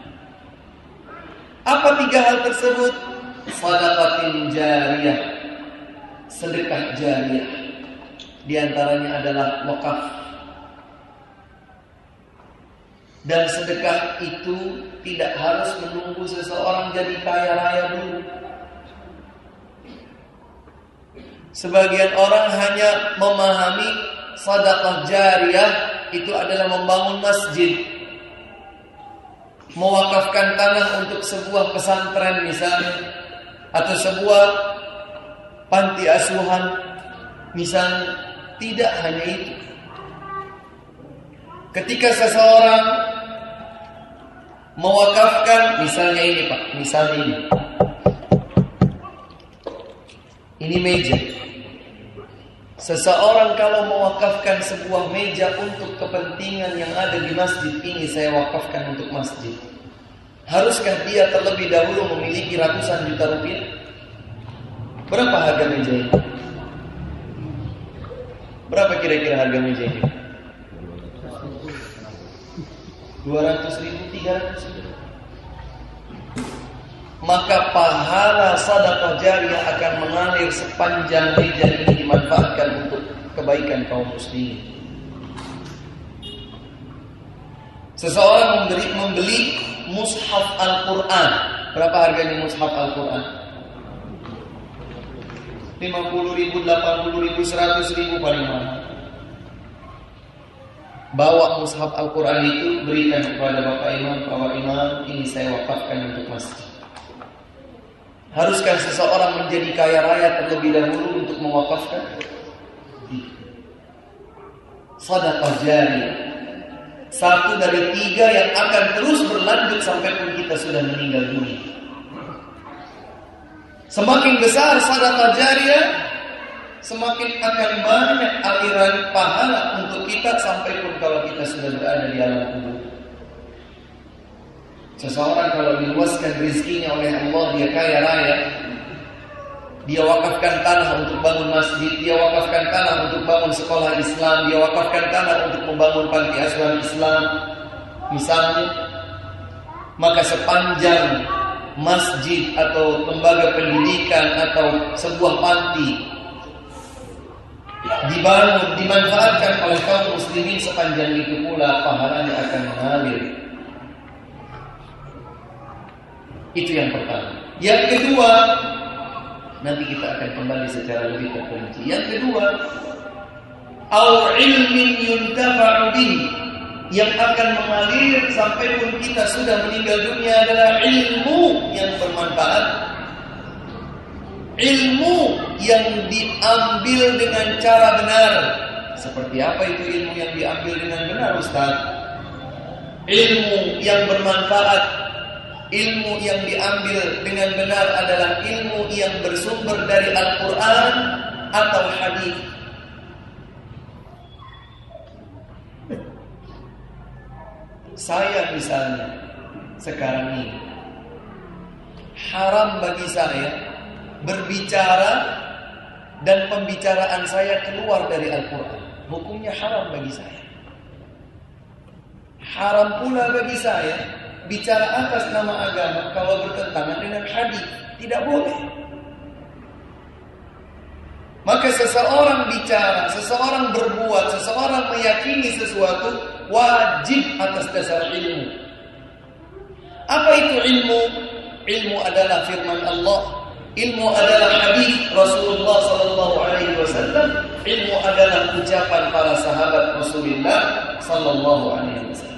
Apa 3 hal tersebut? Shadaqatin jariyah, sedekah jariyah. Di antaranya adalah wakaf. Dan sedekah itu tidak harus menunggu seseorang jadi kaya raya dulu. Sebagian orang hanya memahami sedekah jariyah itu adalah membangun masjid, mewakafkan tanah untuk sebuah pesantren misalnya, atau sebuah panti asuhan misalnya. Tidak hanya itu. Ketika seseorang mewakafkan, misalnya ini Pak, misalnya ini. Ini meja. Seseorang kalau mewakafkan sebuah meja untuk kepentingan yang ada di masjid, ini saya wakafkan untuk masjid. Haruskah dia terlebih dahulu memiliki ratusan juta rupiah? Berapa harga meja ini? Berapa kira-kira harga meja ini? 200.000, 300.000. Maka pahala sedekah jariyah akan mengalir sepanjang meja ini dimanfaatkan untuk kebaikan kaum muslimin. Seseorang membeli mushaf Al-Quran. Berapa harganya mushaf Al-Quran? 50.000, 80.000, 100.000 paling mahal. Bawa mushaf Al-Quran itu, berikan kepada Bapak Imam, Pak Imam, ini saya wakafkan untuk masjid. Haruskah seseorang menjadi kaya raya terlebih dahulu untuk mewakafkan? Sedekah jariyah, satu dari 3 yang akan terus berlanjut sampai pun kita sudah meninggal dunia. Semakin besar sedekah jariyah, semakin akan banyak aliran pahala untuk kita sampai pun kalau kita sudah berada di alam kubur. Seseorang kalau diluaskan rezekinya oleh Allah, dia kaya raya, dia wakafkan tanah untuk bangun masjid, dia wakafkan tanah untuk bangun sekolah Islam, dia wakafkan tanah untuk membangun panti asuhan Islam misalnya, maka sepanjang masjid atau lembaga pendidikan atau sebuah panti dibangun, dimanfaatkan oleh kaum muslimin, sepanjang itu pula pahalanya akan mengalir. Itu yang pertama. Yang kedua, nanti kita akan kembali secara lebih terperinci. Yang kedua, au ilmin yuntafa'u bihi, yang akan mengalir sampai pun kita sudah meninggal dunia adalah ilmu yang bermanfaat. Ilmu yang diambil dengan cara benar. Seperti apa itu ilmu yang diambil dengan benar, Ustaz? Ilmu yang bermanfaat, ilmu yang diambil dengan benar adalah ilmu yang bersumber dari Al-Quran atau hadis. Saya misalnya sekarang ini haram bagi saya berbicara dan pembicaraan saya keluar dari Al-Quran. Hukumnya haram bagi saya. Haram pula bagi saya bicara atas nama agama kalau bertentangan dengan hadis. Tidak boleh. Maka seseorang bicara, seseorang berbuat, seseorang meyakini sesuatu wajib atas dasar ilmu. Apa itu ilmu? Ilmu adalah firman Allah. Ilmu adalah hadis Rasulullah sallallahu alaihi wasallam. Ilmu adalah ucapan para sahabat Rasulullah sallallahu alaihi wasallam.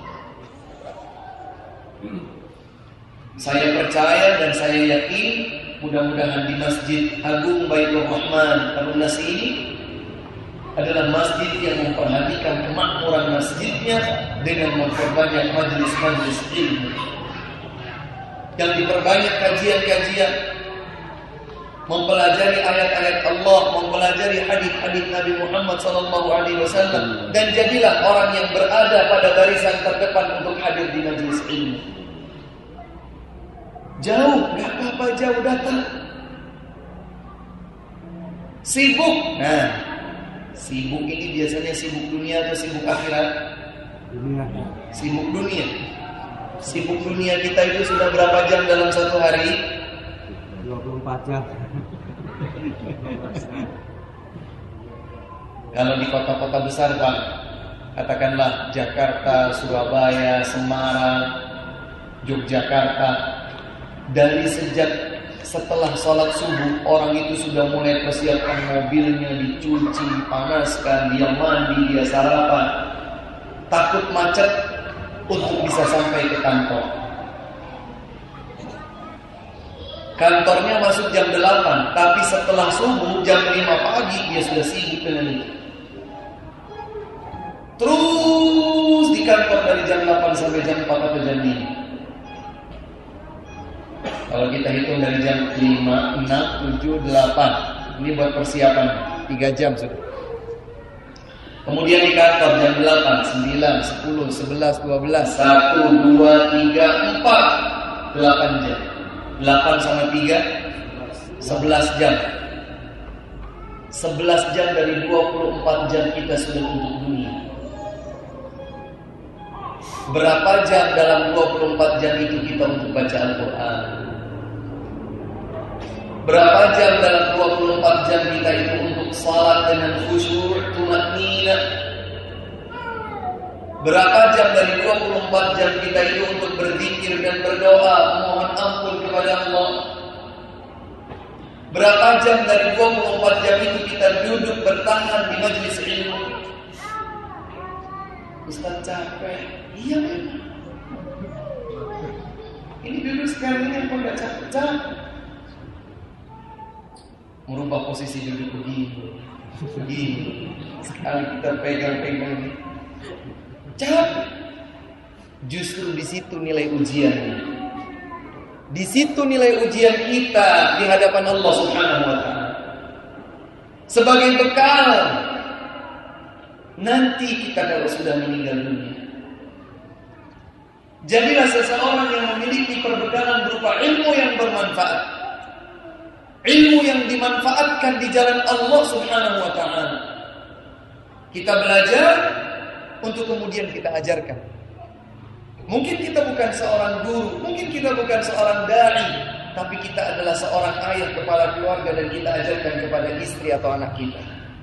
Saya percaya dan saya yakin, mudah-mudahan di Masjid Agung Baitur Rahman Al-Nas ini adalah masjid yang memperhatikan kemakmuran masjidnya dengan memperbanyak majlis-majlis ilmu, yang diperbanyak kajian-kajian, mempelajari ayat-ayat Allah, mempelajari hadis-hadis Nabi Muhammad SAW, dan jadilah orang yang berada pada barisan terdepan untuk hadir di majlis ilmu. Jauh, gak apa-apa, jauh datang. Sibuk. Nah, sibuk ini biasanya sibuk dunia atau sibuk akhirat? Dunia. Sibuk dunia. Sibuk dunia kita itu sudah berapa jam dalam satu hari? 24 jam. Kalau di kota-kota besar, Pak, katakanlah Jakarta, Surabaya, Semarang, Yogyakarta, dari sejak setelah sholat subuh, orang itu sudah mulai persiapkan mobilnya, dicuci, dipanaskan, dia mandi, dia sarapan, takut macet untuk bisa sampai ke kantor. Kantornya masuk jam 8, tapi setelah subuh jam 5 pagi dia sudah sibuk dengan itu. Terus di kantor dari jam 8 sampai jam 4 atau jam 5. Kalau kita hitung dari jam 5, 6, 7, 8, ini buat persiapan 3 jam sudah. Kemudian di kantor jam 8, 9, 10, 11, 12, 1, 2, 3, 4, 8 jam. 8 sama 3, 11 jam. 11 jam dari 24 jam kita sudah untuk dunia. Berapa jam dalam 24 jam itu kita untuk baca Al-Quran? Berapa jam dalam 24 jam kita itu untuk salat dengan khusyuk, tumanina? Berapa jam dari 24 jam kita itu untuk berzikir dan berdoa, mohon ampun kepada Allah? Berapa jam dari 24 jam itu kita duduk bertahan di majelis ilmu? Ustaz capek. Iya memang. Ini duduk sekarang ini apa enggak capek? Merubah posisi duduk begini. Sekali kita pegang-pegang capek. Justru di situ nilai ujiannya. Di situ nilai ujian kita di hadapan Allah Subhanahu wa taala. Sebagai bekal nanti kita kalau sudah meninggal dunia. Jadilah seseorang yang memiliki perbekalan berupa ilmu yang bermanfaat. Ilmu yang dimanfaatkan di jalan Allah Subhanahu wa taala. Kita belajar untuk kemudian kita ajarkan. Mungkin kita bukan seorang guru, mungkin kita bukan seorang dai, tapi kita adalah seorang ayah, kepala keluarga, dan kita ajarkan kepada istri atau anak kita.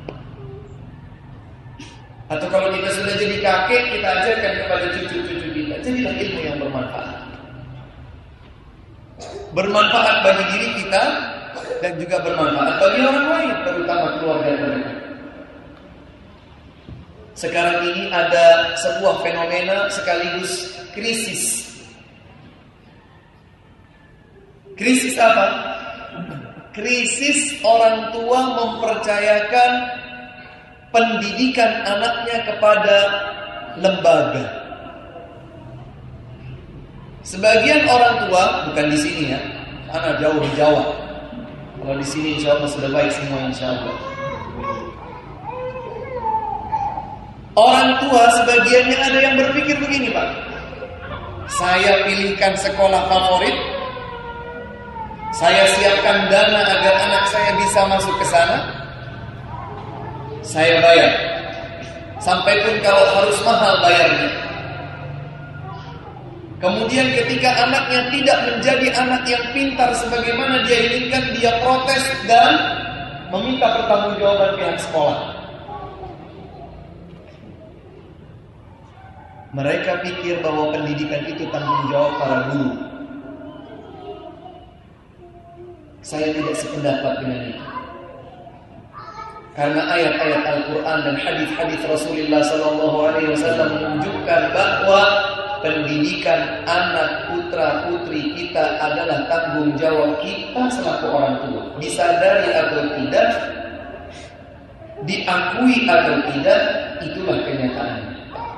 Atau kalau kita sudah jadi kakek, kita ajarkan kepada cucu-cucu kita. Jadilah ilmu yang bermanfaat. Bermanfaat bagi diri kita dan juga bermanfaat bagi orang lain, terutama keluarga kita. Sekarang ini ada sebuah fenomena sekaligus krisis. Krisis apa? Krisis orang tua mempercayakan pendidikan anaknya kepada lembaga. Sebagian orang tua, bukan di sini ya, anak jauh di Jawa. Kalau di sini insya Allah sudah baik semua insya Allah. Orang tua sebagiannya ada yang berpikir begini, Pak. Saya pilihkan sekolah favorit. Saya siapkan dana agar anak saya bisa masuk ke sana. Saya bayar. Sampai pun kalau harus mahal bayarnya. Kemudian ketika anaknya tidak menjadi anak yang pintar sebagaimana dia inginkan, dia protes dan meminta pertanggungjawaban pihak sekolah. Mereka pikir bahwa pendidikan itu tanggung jawab para guru. Saya tidak sependapat dengan itu. Karena ayat-ayat Al-Quran dan hadis-hadis Rasulullah SAW menunjukkan bahwa pendidikan anak putra-putri kita adalah tanggung jawab kita selaku orang tua. Disadari atau tidak, diakui atau tidak, itulah kenyataannya.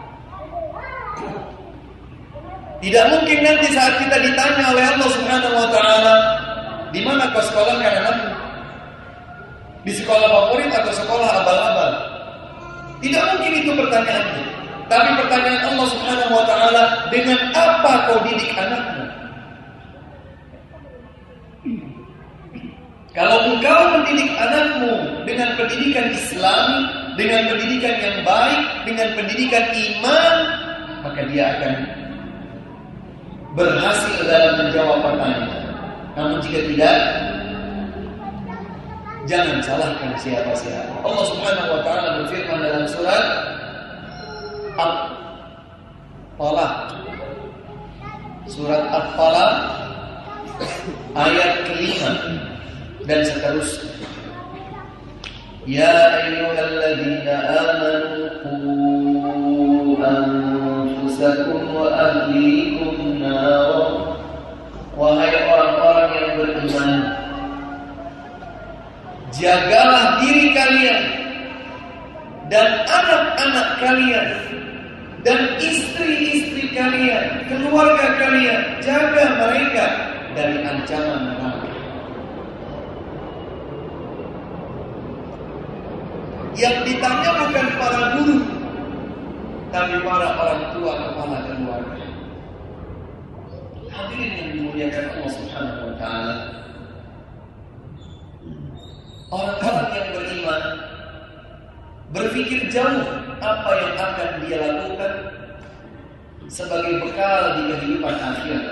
Tidak mungkin nanti saat kita ditanya oleh Allah Subhanahu wa taala, di mana kau sekolahkan anakmu? Di sekolah favorit atau sekolah abal-abal? Tidak mungkin itu pertanyaannya. Tapi pertanyaan Allah Subhanahu wa taala, dengan apa kau didik anakmu? Kalau engkau mendidik anakmu dengan pendidikan Islam, dengan pendidikan yang baik, dengan pendidikan iman, maka dia akan berhasil dalam menjawab pertanyaan. Namun jika tidak, jangan salahkan siapa-siapa. Allah Subhanahu wa taala berfirman dalam surat At-Talaq. Surat At-Talaq ayat ke-5 dan seterusnya. Ya ayyuhalladzina amanu qu anfusakum wa ahlikum nar. Wahai orang-orang yang beriman, jagalah diri kalian dan anak-anak kalian dan istri-istri kalian, keluarga kalian, jaga mereka dari ancaman neraka. Yang ditanya bukan para guru, tapi para orang tua kepala keluarga. Hadirin yang dimuliakan Allah Subhanahu wa taala. Orang-orang yang beriman berpikir jauh apa yang akan dia lakukan sebagai bekal di kehidupan akhirat.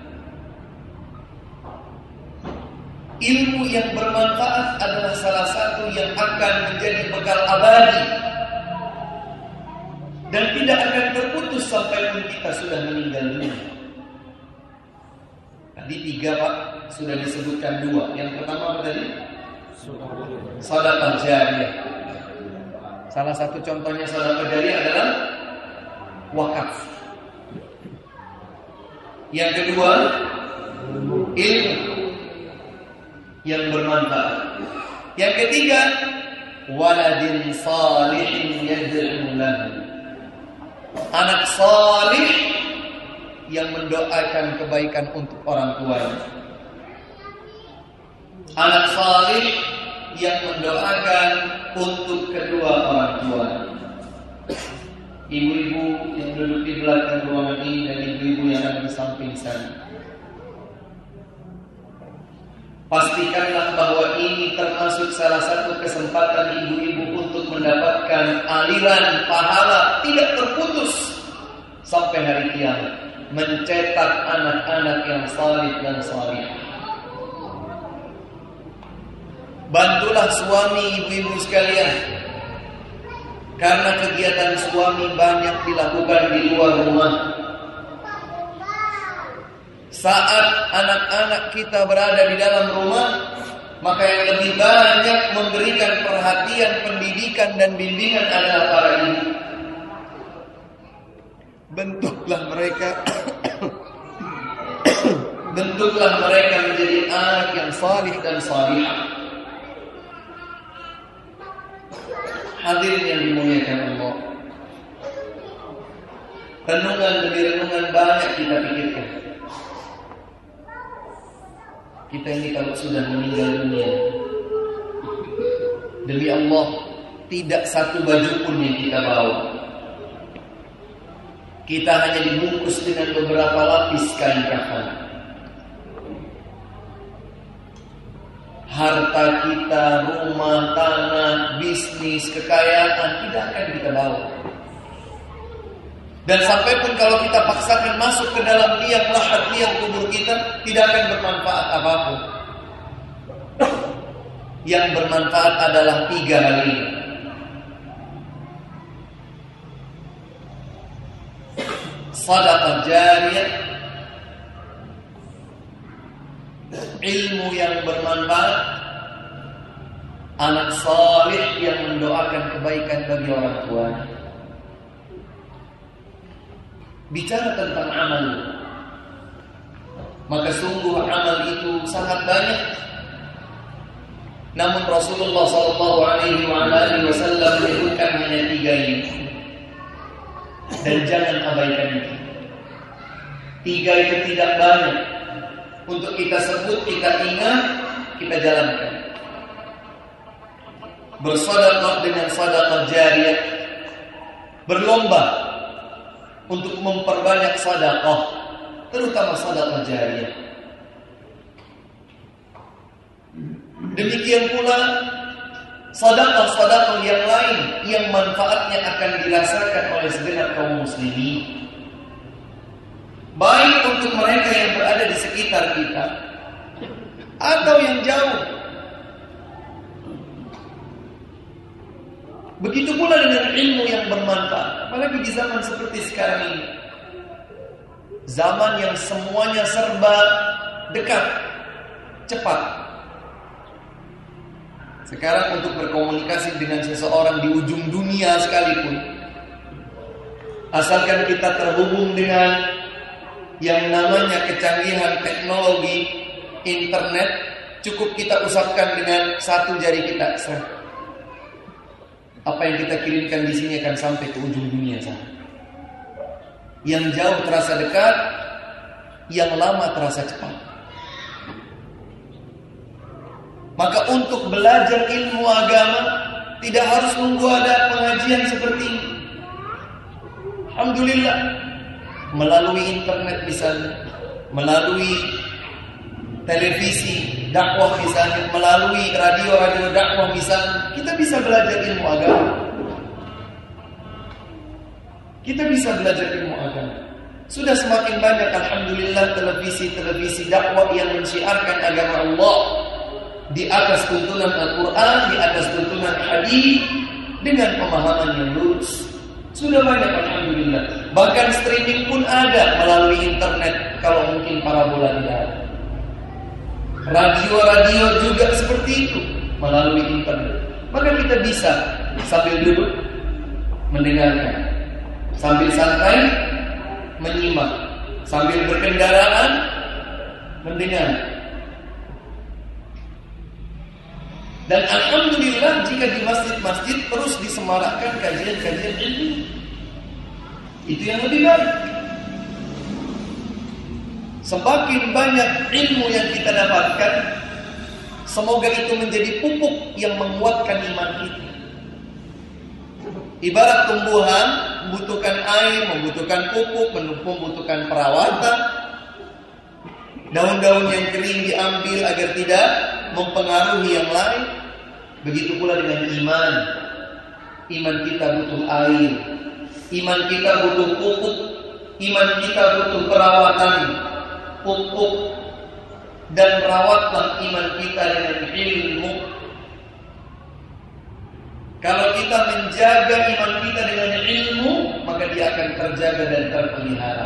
Ilmu yang bermanfaat adalah salah satu yang akan menjadi bekal abadi dan tidak akan terputus sampai pun kita sudah meninggal dunia. Tadi 3 Pak, sudah disebutkan 2. Yang pertama apa tadi? Sedekah jariyah. Salah satu contohnya sedekah jariyah adalah wakaf. Yang kedua, ilmu yang bermanfaat. Yang ketiga, waladin salihin yad'u lahu. Anak salih yang mendoakan kebaikan untuk orang tuanya. Anak salih yang mendoakan untuk kedua orang tuanya. Ibu-ibu yang duduk di belakang ruangan ini dan ibu-ibu yang ada di samping sana, pastikanlah bahwa ini termasuk salah satu kesempatan ibu-ibu untuk mendapatkan aliran pahala tidak terputus sampai hari kiamat, mencetak anak-anak yang salih dan salihah. Bantulah suami ibu-ibu sekalian, karena kegiatan suami banyak dilakukan di luar rumah. Saat anak-anak kita berada di dalam rumah, maka yang lebih banyak memberikan perhatian, pendidikan dan bimbingan adalah para ibu. Bentuklah mereka menjadi anak yang salih dan salihah. Hadirin yang dimuliakan Allah, renungan demi renungan banyak kita pikirkan. Kita ini kalau sudah meninggal dunia, demi Allah, tidak satu baju pun yang kita bawa. Kita hanya dibungkus dengan beberapa lapis kain kafan. Harta kita, rumah, tanah, bisnis, kekayaan tidak akan kita bawa. Dan sampai pun kalau kita paksakan masuk ke dalam tiang lahat, tiang kubur kita, tidak akan bermanfaat apapun. Yang bermanfaat adalah 3 hal ini. Sedekah jariyah, ilmu yang bermanfaat, anak salih yang mendoakan kebaikan bagi orang tuanya. Bicara tentang amal, maka sungguh amal itu sangat banyak. Namun Rasulullah SAW menyebutkan hanya 3 ini, dan jangan abaikan itu. 3 itu tidak banyak untuk kita sebut, kita ingat, kita jalankan. Bersedekah dengan sedekah jariyah, berlomba untuk memperbanyak sedekah, terutama sedekah jariyah. Demikian pula sedekah-sedekah yang lain yang manfaatnya akan dirasakan oleh segenap kaum muslimin, baik untuk mereka yang berada di sekitar kita atau yang jauh. Begitu pula dengan ilmu yang bermanfaat, apalagi di zaman seperti sekarang ini, zaman yang semuanya serba dekat, cepat. Sekarang untuk berkomunikasi dengan seseorang di ujung dunia sekalipun, asalkan kita terhubung dengan yang namanya kecanggihan teknologi internet, cukup kita usapkan dengan 1 jari kita. Apa yang kita kirimkan di sini akan sampai ke ujung dunia sana. Yang jauh terasa dekat, yang lama terasa cepat. Maka untuk belajar ilmu agama tidak harus nunggu ada pengajian seperti ini. Alhamdulillah, melalui internet misalnya, melalui televisi dakwah misalnya, melalui radio dakwah misalnya, kita bisa belajar ilmu agama. Kita bisa belajar ilmu agama. Sudah semakin banyak alhamdulillah televisi dakwah yang mensyiarkan agama Allah di atas tuntunan Al-Quran, di atas tuntunan hadis dengan pemahaman yang lurus. Sudah banyak alhamdulillah. Bahkan streaming pun ada melalui internet kalau mungkin parabola tidak ada. Radio juga seperti itu melalui internet. Maka kita bisa sambil duduk mendengarkan, sambil santai menyimak, sambil berkendaraan mendengar. Dan alhamdulillah jika di masjid-masjid terus disemarakkan kajian-kajian ilmu, itu yang lebih baik. Semakin banyak ilmu yang kita dapatkan, semoga itu menjadi pupuk yang menguatkan iman kita. Ibarat tumbuhan membutuhkan air, membutuhkan pupuk, membutuhkan perawatan. Daun-daun yang kering diambil agar tidak mempengaruhi yang lain. Begitu pula dengan iman. Iman kita butuh air, iman kita butuh pupuk, iman kita butuh perawatan. Pupuk dan rawatlah iman kita dengan ilmu. Kalau kita menjaga iman kita dengan ilmu, maka dia akan terjaga dan terpelihara.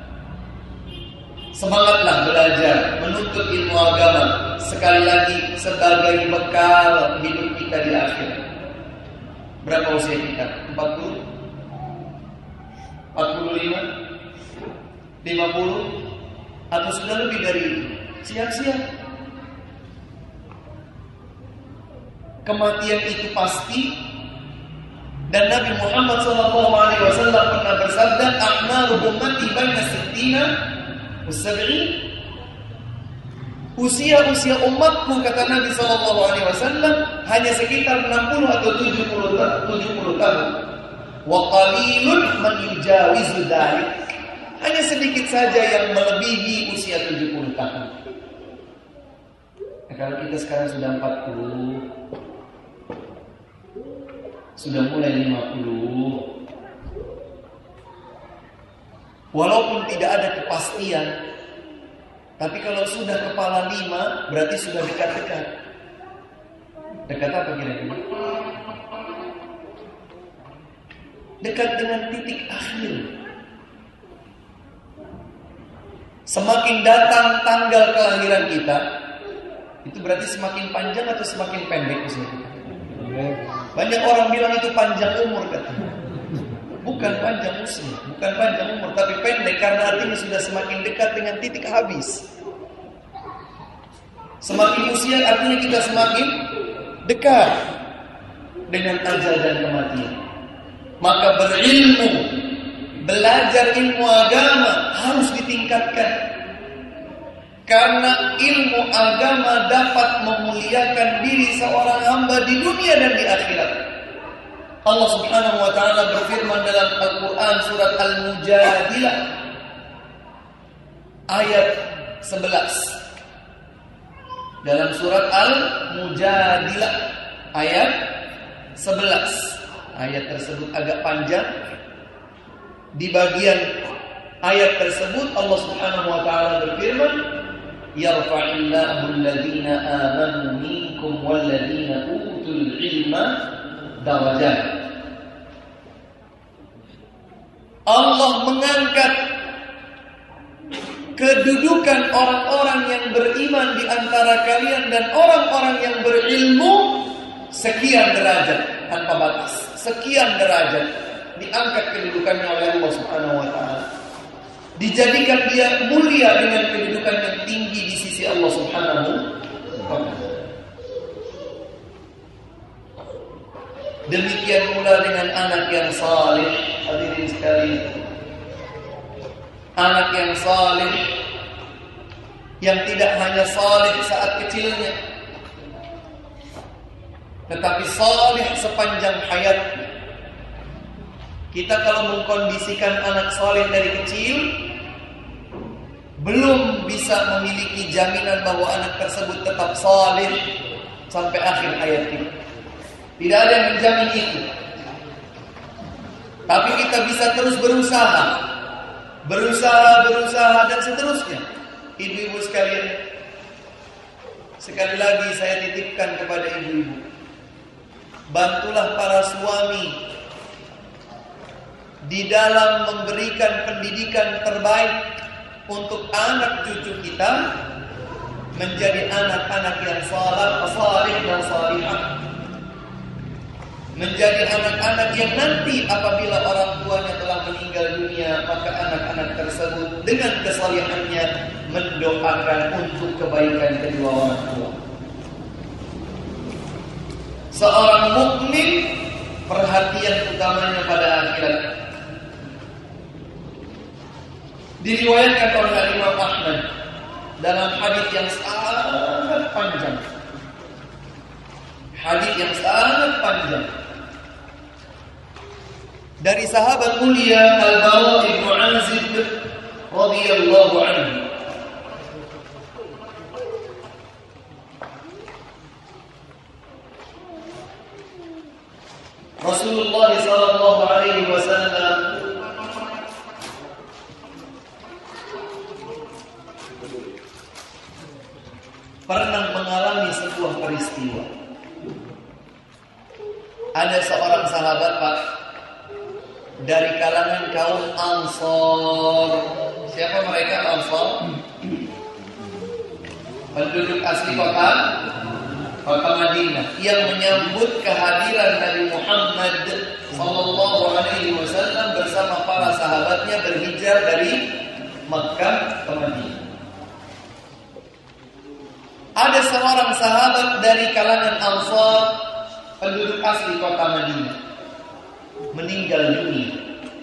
Semangatlah belajar, menuntut ilmu agama. Sekali lagi sebagai bekal hidup kita di akhirat. Berapa usia kita? 40? 45? 50? Atau sudah lebih dari itu? Siap-siap. Kematian itu pasti. Dan Nabi Muhammad SAW pernah bersabda, "A'maru ummati baina 60 wa 70." Usia umatku, kata Nabi SAW, hanya sekitar 60 atau 70 tahun. Wa qalilun man yujawizu dzalik. Hanya sedikit saja yang melebihi usia 70 tahun. Nah, kalau kita sekarang sudah 40, sudah mulai 50, walaupun tidak ada kepastian, tapi kalau sudah kepala 5, berarti sudah dekat-dekat. Dekat apa kira-kira? Dekat dengan titik akhir. Semakin datang tanggal kelahiran kita, itu berarti semakin panjang atau semakin pendek usia kita? Banyak orang bilang itu panjang umur, katanya. Bukan panjang usia, bukan panjang umur, tapi pendek karena artinya sudah semakin dekat dengan titik habis. Semakin usia artinya kita semakin dekat dengan ajal dan kematian. Maka berilmu, belajar ilmu agama harus ditingkatkan. Karena ilmu agama dapat memuliakan diri seorang hamba di dunia dan di akhirat. Allah Subhanahu wa ta'ala berfirman dalam Al-Quran surat Al-Mujadilah ayat 11. Dalam surat Al-Mujadilah ayat 11. Ayat tersebut agak panjang. Di bagian ayat tersebut Allah Subhanahu wa ta'ala berfirman, yarfa'illahu alladhina amanu minkum walladhina utul ilma darajat. Allah mengangkat kedudukan orang-orang yang beriman di antara kalian dan orang-orang yang berilmu sekian derajat tanpa batas. Sekian derajat diangkat kedudukannya oleh Allah Subhanahu wa ta'ala. Dijadikan dia mulia dengan kedudukan yang tinggi di sisi Allah Subhanahu wa ta'ala. Demikian pula dengan anak yang saleh, hadirin sekalian. Anak yang saleh yang tidak hanya saleh saat kecilnya, tetapi saleh sepanjang hayatnya. Kita kalau mengkondisikan anak saleh dari kecil, belum bisa memiliki jaminan bahwa anak tersebut tetap saleh sampai akhir hayat kita. Tidak ada yang menjamin itu. Tapi kita bisa terus berusaha dan seterusnya. Ibu-ibu sekalian, sekali lagi saya titipkan kepada ibu-ibu, bantulah para suami di dalam memberikan pendidikan terbaik untuk anak cucu kita menjadi anak-anak yang salih dan salihah, menjadi anak-anak yang nanti apabila orang tuanya telah meninggal dunia, maka anak-anak tersebut dengan kesalihannya mendoakan untuk kebaikan kedua orang tua. Seorang mukmin perhatian utamanya pada akhirat. Diriwayatkan oleh Imam Ahmad dalam hadis yang sangat panjang. Hadis yang sangat panjang dari sahabat mulia Al-Bara bin Azib radhiyallahu anhu. Rasulullah sallallahu alaihi wasallam pernah mengalami sebuah peristiwa. Ada seorang sahabat, Pak, dari kalangan kaum Ansor. Siapa mereka Ansor? Penduduk asli kota Madinah yang menyambut kehadiran Nabi Muhammad sallallahu alaihi wasallam bersama para sahabatnya berhijrah dari Makkah ke Madinah. Ada seorang sahabat dari kalangan Ansor, penduduk asli kota Madinah, meninggal dunia.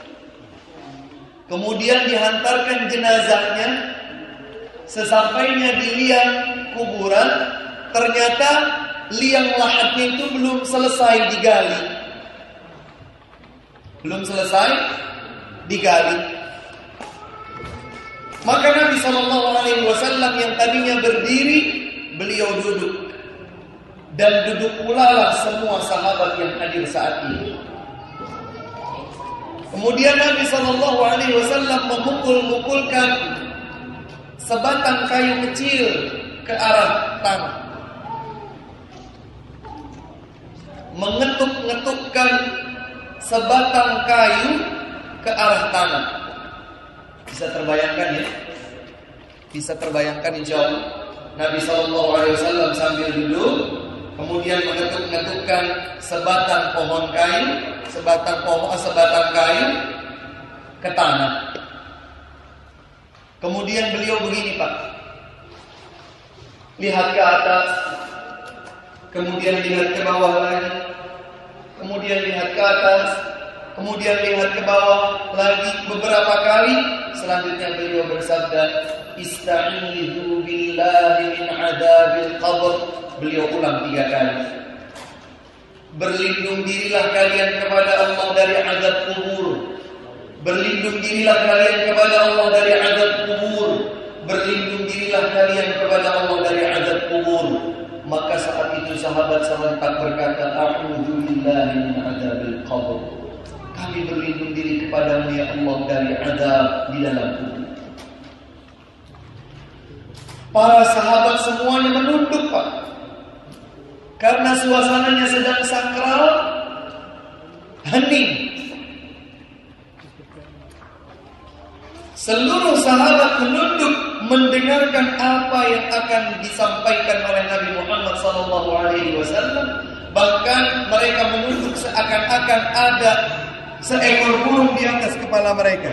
Kemudian dihantarkan jenazahnya. Sesampainya di liang kuburan, ternyata liang lahatnya itu belum selesai digali. Maka Nabi SAW yang tadinya berdiri, beliau duduk. Dan duduk pula lah semua sahabat yang hadir saat ini. Kemudian Nabi SAW memukul-mukulkan sebatang kayu kecil ke arah tanah, mengetuk-ngetukkan sebatang kayu ke arah tanah. Bisa terbayangkan ya? Bisa terbayangkan insyaallah. Nabi SAW sambil duduk, kemudian mengetuk-ngetukkan sebatang kayu ke tanah. Kemudian beliau begini, Pak. Lihat ke atas, kemudian lihat ke bawah lagi, kemudian lihat ke atas, kemudian lihat ke bawah lagi beberapa kali. Selanjutnya beliau bersabda, "Ista'idzu billahi min adzabil qabr." Beliau ulang 3 kali. Berlindung dirilah kalian kepada Allah dari azab kubur. Berlindung dirilah kalian kepada Allah dari azab kubur. Berlindung dirilah kalian kepada Allah dari azab kubur. Maka saat itu sahabat serentak berkata, "A'udzu billahi min adzabil qabr." Kami berlindung diri kepadamu ya Allah dari azab di dalam kubur. Para sahabat semuanya menunduk, Pak. Karena suasananya sedang sakral, hening. Seluruh sahabat menunduk mendengarkan apa yang akan disampaikan oleh Nabi Muhammad SAW. Bahkan mereka menunduk seakan-akan ada seekor burung di atas kepala mereka.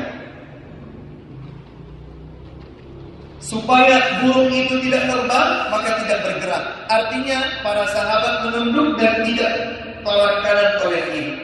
Supaya burung itu tidak terbang, maka tidak bergerak. Artinya para sahabat menunduk dan tidak tolak kanan tolak kiri.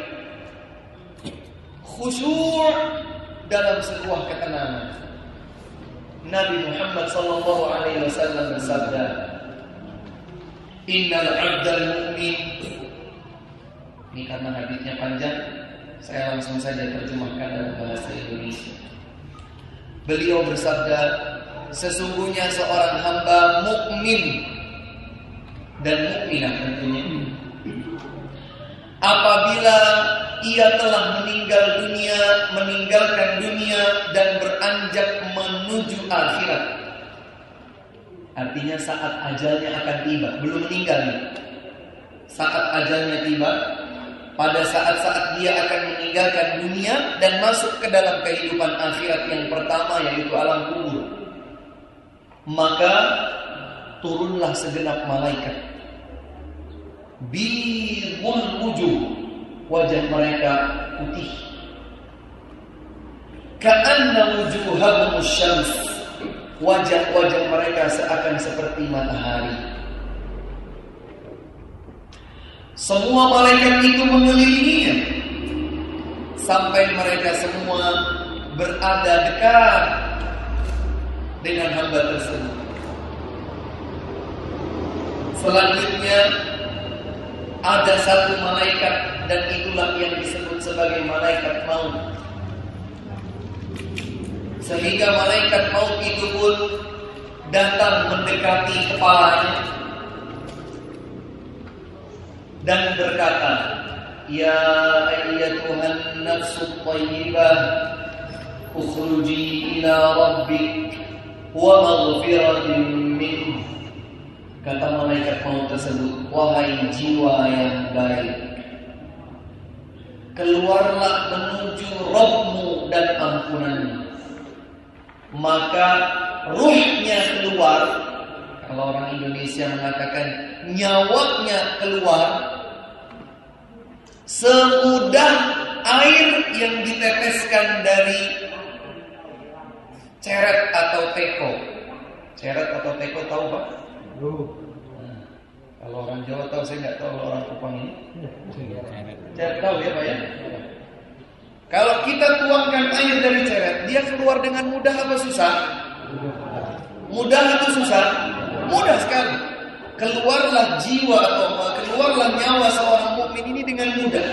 Khusyuk dalam sebuah ketenangan. Nabi Muhammad SAW bersabda, "Innal 'abdal mu'min." Ini karena hadisnya panjang, saya langsung saja terjemahkan dalam bahasa Indonesia. Beliau bersabda, sesungguhnya seorang hamba mukmin dan mukminah tentunya, apabila ia telah meninggalkan dunia dan beranjak menuju akhirat. Artinya saat ajalnya akan tiba, belum meninggal nih. Saat ajalnya tiba, pada saat-saat dia akan meninggalkan dunia dan masuk ke dalam kehidupan akhirat yang pertama, yaitu alam kubur, maka turunlah segenap malaikat. Bidul wujuh, wajah mereka putih. Ka'anna wujuhahum syams, wajah-wajah mereka seakan seperti matahari. Semua malaikat itu mengelilinginya sampai mereka semua berada dekat dengan hamba tersebut. Selanjutnya ada satu malaikat, dan itulah yang disebut sebagai malaikat maut. Sehingga malaikat maut itu pun datang mendekati kepalanya dan berkata, "Ya ayyatuhan nafsu thayyibah, ukhruji ila rabbik wa maghfiratin minhu." Kata malaikat maut tersebut, "Wahai jiwa yang baik, keluarlah menuju Rabbmu dan ampunannya." Maka ruhnya keluar. Kalau orang Indonesia mengatakan nyawanya keluar, semudah air yang diteteskan dari ceret atau teko. Ceret atau teko tahu Pak? Kalau orang Jawa tahu, saya nggak tahu. Kalau orang Kupang ini ceret tahu ya Pak ya? Kalau kita tuangkan air dari ceret, dia keluar dengan mudah apa susah? Mudah atau susah? Mudah sekali. Keluarlah jiwa atau keluarlah nyawa seorang mukmin ini dengan mudah.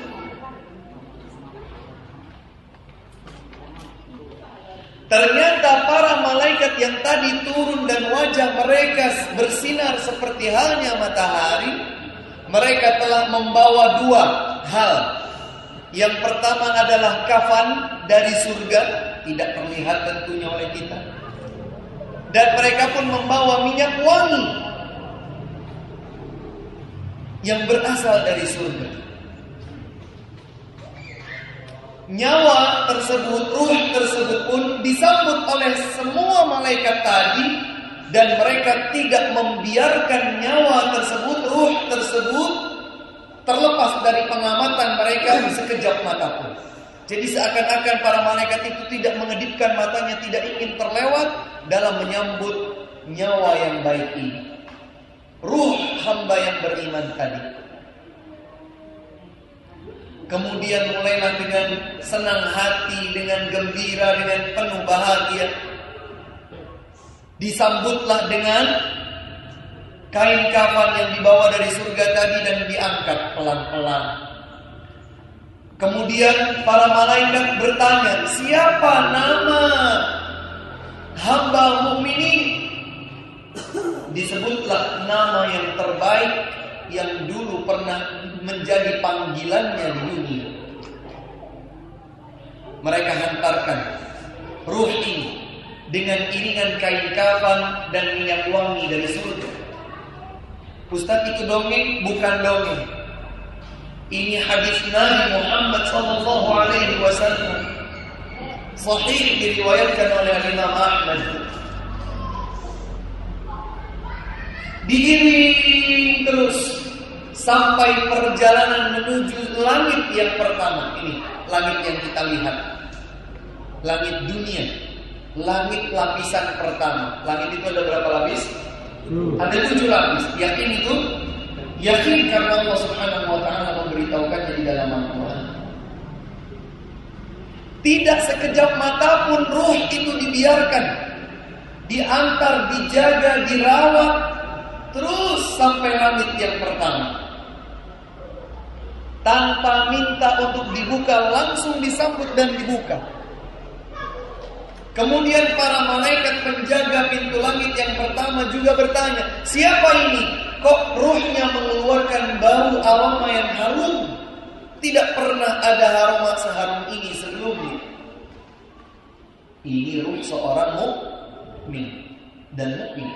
Ternyata para malaikat yang tadi turun dan wajah mereka bersinar seperti halnya matahari, mereka telah membawa dua hal. Yang pertama adalah kafan dari surga, tidak terlihat tentunya oleh kita. Dan mereka pun membawa minyak wangi yang berasal dari surga. Nyawa tersebut, ruh tersebut pun disambut oleh semua malaikat tadi, dan mereka tidak membiarkan nyawa tersebut, ruh tersebut terlepas dari pengamatan mereka sekejap mata pun. Jadi seakan-akan para malaikat itu tidak mengedipkan matanya, tidak ingin terlewat dalam menyambut nyawa yang baik ini, ruh hamba yang beriman tadi. Kemudian mulailah dengan senang hati, dengan gembira, dengan penuh bahagia, disambutlah dengan kain kafan yang dibawa dari surga tadi dan diangkat pelan-pelan. Kemudian para malaikat bertanya, "Siapa nama hamba mukmin ini?" Disebutlah nama yang terbaik yang dulu pernah menjadi panggilannya di dunia. Mereka hantarkan ruh ini dengan iringan kain kafan dan minyak wangi dari surga. Ustaz, itu dongeng? Bukan dongeng. Ini hadis Nabi Muhammad SAW, sahih, diriwayatkan oleh Imam Ahmad. Diiring terus sampai perjalanan menuju langit yang pertama. Ini langit yang kita lihat, langit dunia, langit lapisan pertama. Langit itu ada berapa lapis? Ada 7 lapis. Yakin itu? Yakin karena Allah Subhanahu wa ta'ala memberitahukannya di dalam Al-Quran. Tidak sekejap mata pun ruh itu dibiarkan, diantar, dijaga, dirawat terus sampai langit yang pertama. Tanpa minta untuk dibuka, langsung disambut dan dibuka. Kemudian para malaikat penjaga pintu langit yang pertama juga bertanya, "Siapa ini? Kok ruhnya mengeluarkan bau aroma yang harum?" Tidak pernah ada aroma seharum ini sebelumnya. Ini ruh seorang mukmin dan mukmin.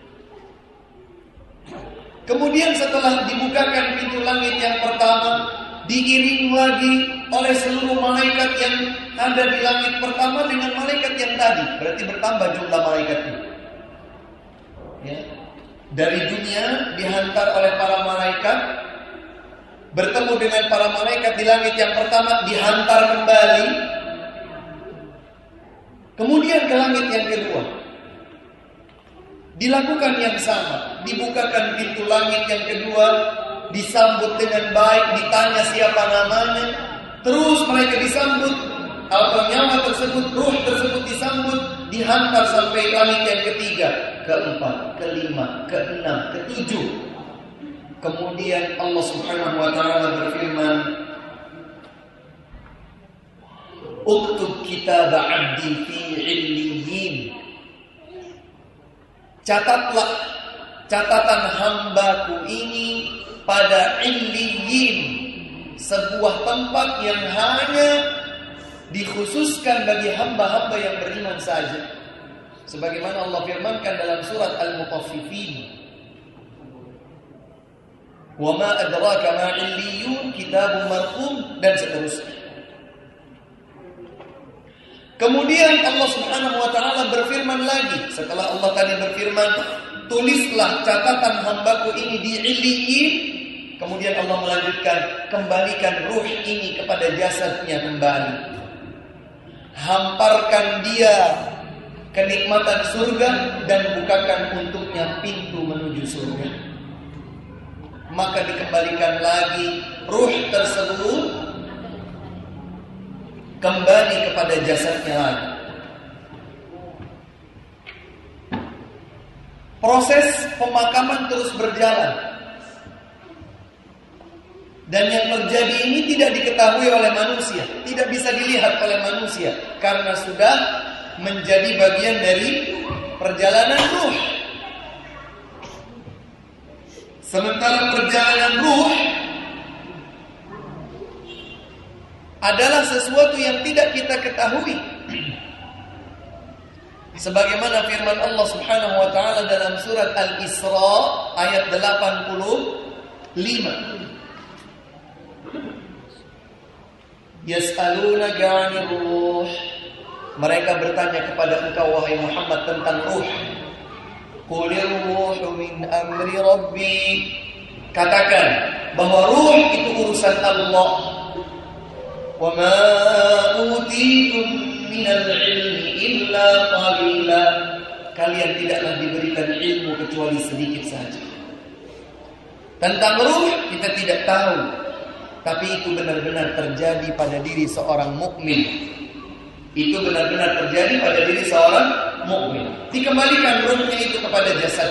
Kemudian setelah dibukakan pintu langit yang pertama, diiring lagi oleh seluruh malaikat yang ada di langit pertama dengan malaikat yang tadi. Berarti bertambah jumlah malaikatnya. Ya. Dari dunia dihantar oleh para malaikat, bertemu dengan para malaikat di langit yang pertama, dihantar kembali. Kemudian ke langit yang kedua, dilakukan yang sama, dibukakan pintu langit yang kedua, disambut dengan baik, ditanya siapa namanya, terus mereka disambut, nyawa tersebut, ruh tersebut disambut, dihantar sampai langit yang ketiga, keempat, kelima, keenam, ketujuh. Kemudian Allah Subhanahu wa taala berfirman, "Uktub kitab 'abdi fi 'illiyyin." Catatlah catatan hambaku ini pada 'illiyyin, sebuah tempat yang hanya dikhususkan bagi hamba-hamba yang beriman saja. Sebagaimana Allah firmankan dalam surat Al-Mutaffifin, "Wa ma adraka ma 'illiyyun, kitabun marqum," dan seterusnya. Kemudian Allah Subhanahu wa taala berfirman lagi, setelah Allah tadi berfirman, "Tulislah catatan hambaku ini di 'illiyyin." Kemudian Allah melanjutkan, "Kembalikan ruh ini kepada jasadnya kembali. Hamparkan dia kenikmatan surga dan bukakan untuknya pintu menuju surga." Maka dikembalikan lagi ruh tersebut kembali kepada jasadnya lagi. Proses pemakaman terus berjalan. Dan yang terjadi ini tidak diketahui oleh manusia, tidak bisa dilihat oleh manusia, karena sudah menjadi bagian dari perjalanan ruh. Sementara perjalanan ruh adalah sesuatu yang tidak kita ketahui. Sebagaimana firman Allah Subhanahu wa taala dalam surat Al-Isra ayat 85. Yas'alunaka 'anir ruh. Mereka bertanya kepada engkau wahai Muhammad tentang ruh. Qulir ruhu min amri rabbi. Katakan bahwa ruh itu urusan Allah. Wa ma utitum minal ilmi illa qalila. Kalian tidaklah diberikan ilmu kecuali sedikit saja. Tentang ruh kita tidak tahu, tapi itu benar-benar terjadi pada diri seorang mukmin. Itu benar-benar terjadi pada diri seorang mukmin. Dikembalikan ruhnya itu kepada jasad.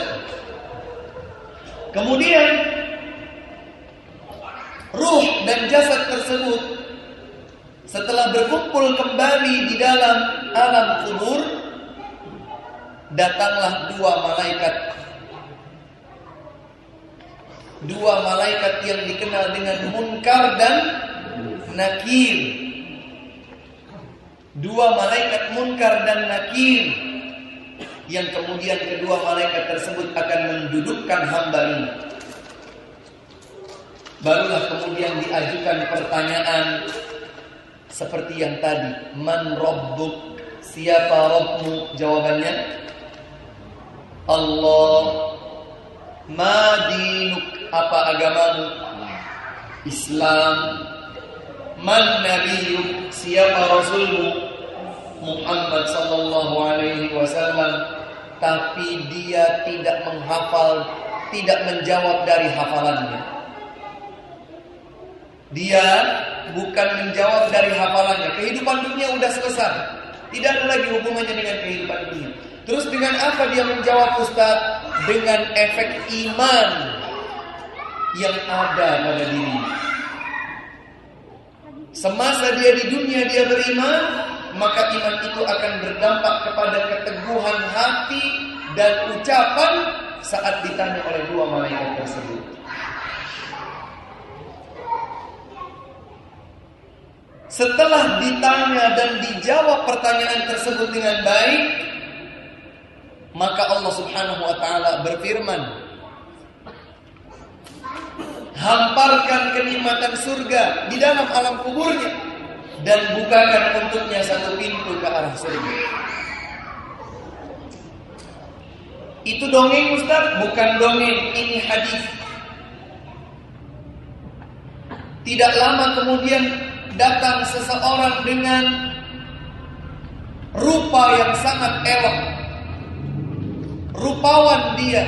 Kemudian ruh dan jasad tersebut setelah berkumpul kembali di dalam alam kubur, datanglah dua malaikat yang dikenal dengan Munkar dan Nakir. Dua malaikat Munkar dan Nakir, yang kemudian kedua malaikat tersebut akan mendudukkan hamba ini. Barulah kemudian diajukan pertanyaan seperti yang tadi, man rabbuk, siapa Rabbmu? Jawabannya Allah. Ma dinuk, apa agamamu? Islam. Man nabiyuk, siapa Rasulmu? Muhammad sallallahu alaihi wasallam. Tapi dia tidak menghafal, tidak menjawab dari hafalannya. Dia bukan menjawab dari hafalannya. Kehidupan dunia udah selesai, tidak ada lagi hubungannya dengan kehidupan dunia. Terus dengan apa dia menjawab, Ustaz? Dengan efek iman yang ada pada dirinya. Semasa dia di dunia dia beriman, maka iman itu akan berdampak kepada keteguhan hati dan ucapan saat ditanya oleh dua malaikat tersebut. Setelah ditanya dan dijawab pertanyaan tersebut dengan baik, maka Allah Subhanahu wa taala berfirman, hamparkan kenikmatan surga di dalam alam kuburnya dan bukakan untuknya satu pintu ke arah surga. Itu dongeng, Ustaz? Bukan dongeng, ini hadis. Tidak lama kemudian datang seseorang dengan rupa yang sangat elok. Rupawan dia.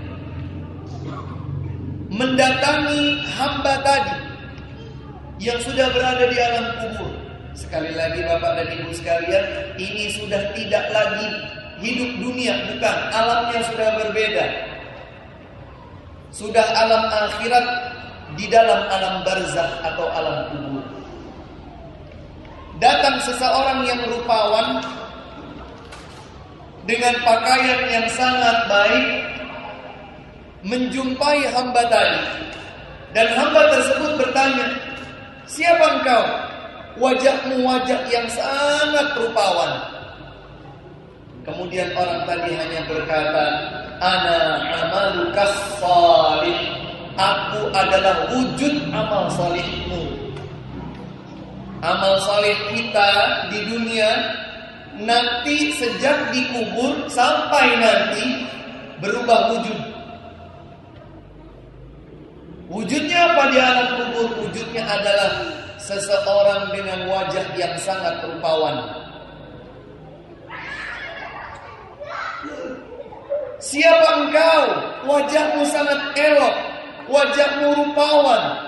Mendatangi hamba tadi yang sudah berada di alam kubur. Sekali lagi Bapak dan Ibu sekalian, ini sudah tidak lagi hidup dunia, bukan. Alamnya sudah berbeda. Sudah alam akhirat di dalam alam barzakh atau alam kubur. Datang seseorang yang rupawan dengan pakaian yang sangat baik, menjumpai hamba tadi, dan hamba tersebut bertanya, siapa engkau? Wajahmu wajah yang sangat rupawan. Kemudian orang tadi hanya berkata, ana amalukas salih, aku adalah wujud amal salihmu. Amal salih kita di dunia nanti sejak dikubur sampai nanti berubah wujud. Wujudnya apa di alam kubur? Wujudnya adalah seseorang dengan wajah yang sangat rupawan. Siapa engkau? Wajahmu sangat elok, wajahmu rupawan.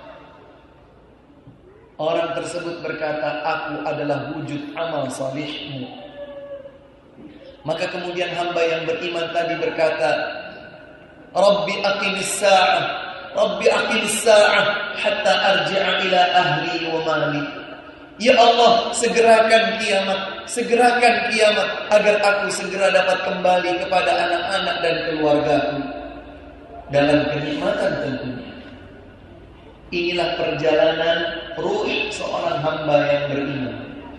Orang tersebut berkata, aku adalah wujud amal salihmu. Maka kemudian hamba yang beriman tadi berkata, Rabbi aqimis sa'ah, Rabbi aqimis sa'ah hatta arji'a ila ahli wa mali. Ya Allah, segerakan kiamat agar aku segera dapat kembali kepada anak-anak dan keluargaku dalam kenikmatan tentunya. Inilah perjalanan ruh seorang hamba yang beriman.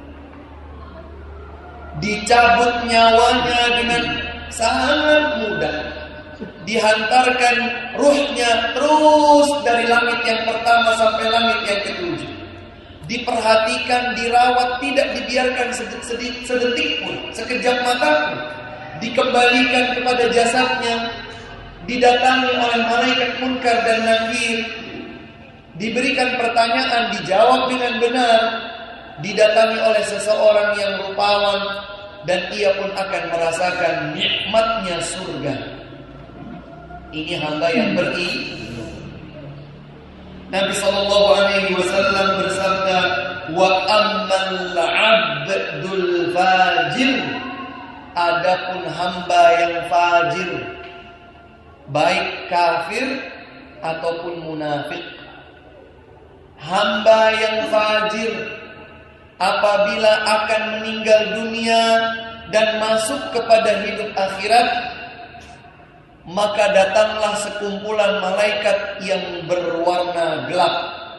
Dicabut nyawanya dengan sangat mudah. Dihantarkan ruhnya terus dari langit yang pertama sampai langit yang ketujuh. Diperhatikan, dirawat, tidak dibiarkan sedetik pun, sekejap mata pun. Dikembalikan kepada jasadnya, didatangi oleh malaikat munkar dan nakir, diberikan pertanyaan, dijawab dengan benar, didatangi oleh seseorang yang rupawan, dan ia pun akan merasakan nikmatnya surga. Ini hamba yang beriman. Nabi SAW bersabda, wa ammal 'abdul fajir, adapun hamba yang fajir, baik kafir ataupun munafik. Hamba yang fajir apabila akan meninggal dunia dan masuk kepada hidup akhirat, maka datanglah sekumpulan malaikat yang berwarna gelap,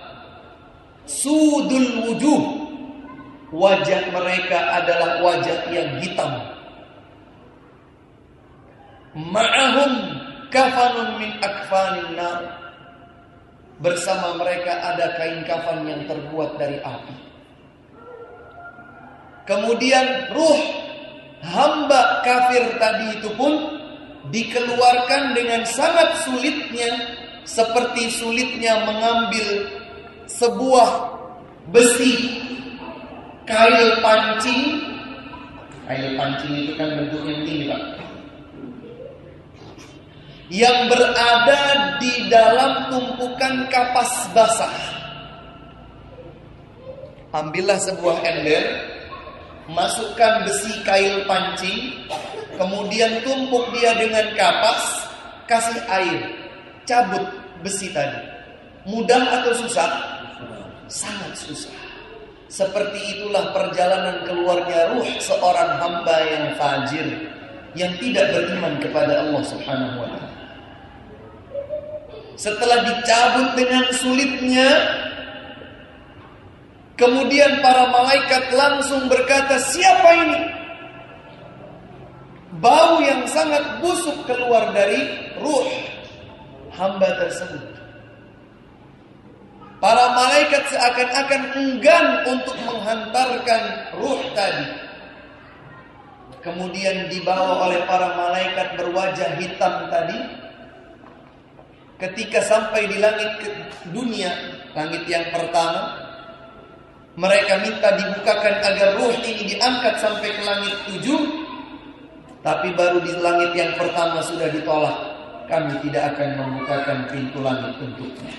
sudul wujuh, wajah mereka adalah wajah yang hitam. Ma'ahum kafanun min akfanin nar, bersama mereka ada kain kafan yang terbuat dari api. Kemudian ruh hamba kafir tadi itu pun dikeluarkan dengan sangat sulitnya, seperti sulitnya mengambil sebuah besi kail pancing. Kail pancing itu kan bentuknya begini, Pak, yang berada di dalam tumpukan kapas basah. Ambillah sebuah ember, masukkan besi kail pancing, kemudian tumpuk dia dengan kapas, kasih air, cabut besi tadi. Mudah atau susah? Sangat susah. Seperti itulah perjalanan keluarnya ruh seorang hamba yang fajir, yang tidak beriman kepada Allah Subhanahu wa ta'ala. Setelah dicabut dengan sulitnya Kemudian para malaikat langsung berkata, siapa ini? Bau yang sangat busuk keluar dari ruh hamba tersebut. Para malaikat seakan-akan enggan untuk menghantarkan ruh tadi. Kemudian dibawa oleh para malaikat berwajah hitam tadi. Ketika sampai di langit dunia, langit yang pertama, mereka minta dibukakan agar ruh ini diangkat sampai ke langit 7. Tapi baru di langit yang pertama sudah ditolak. Kami tidak akan membukakan pintu langit untuknya.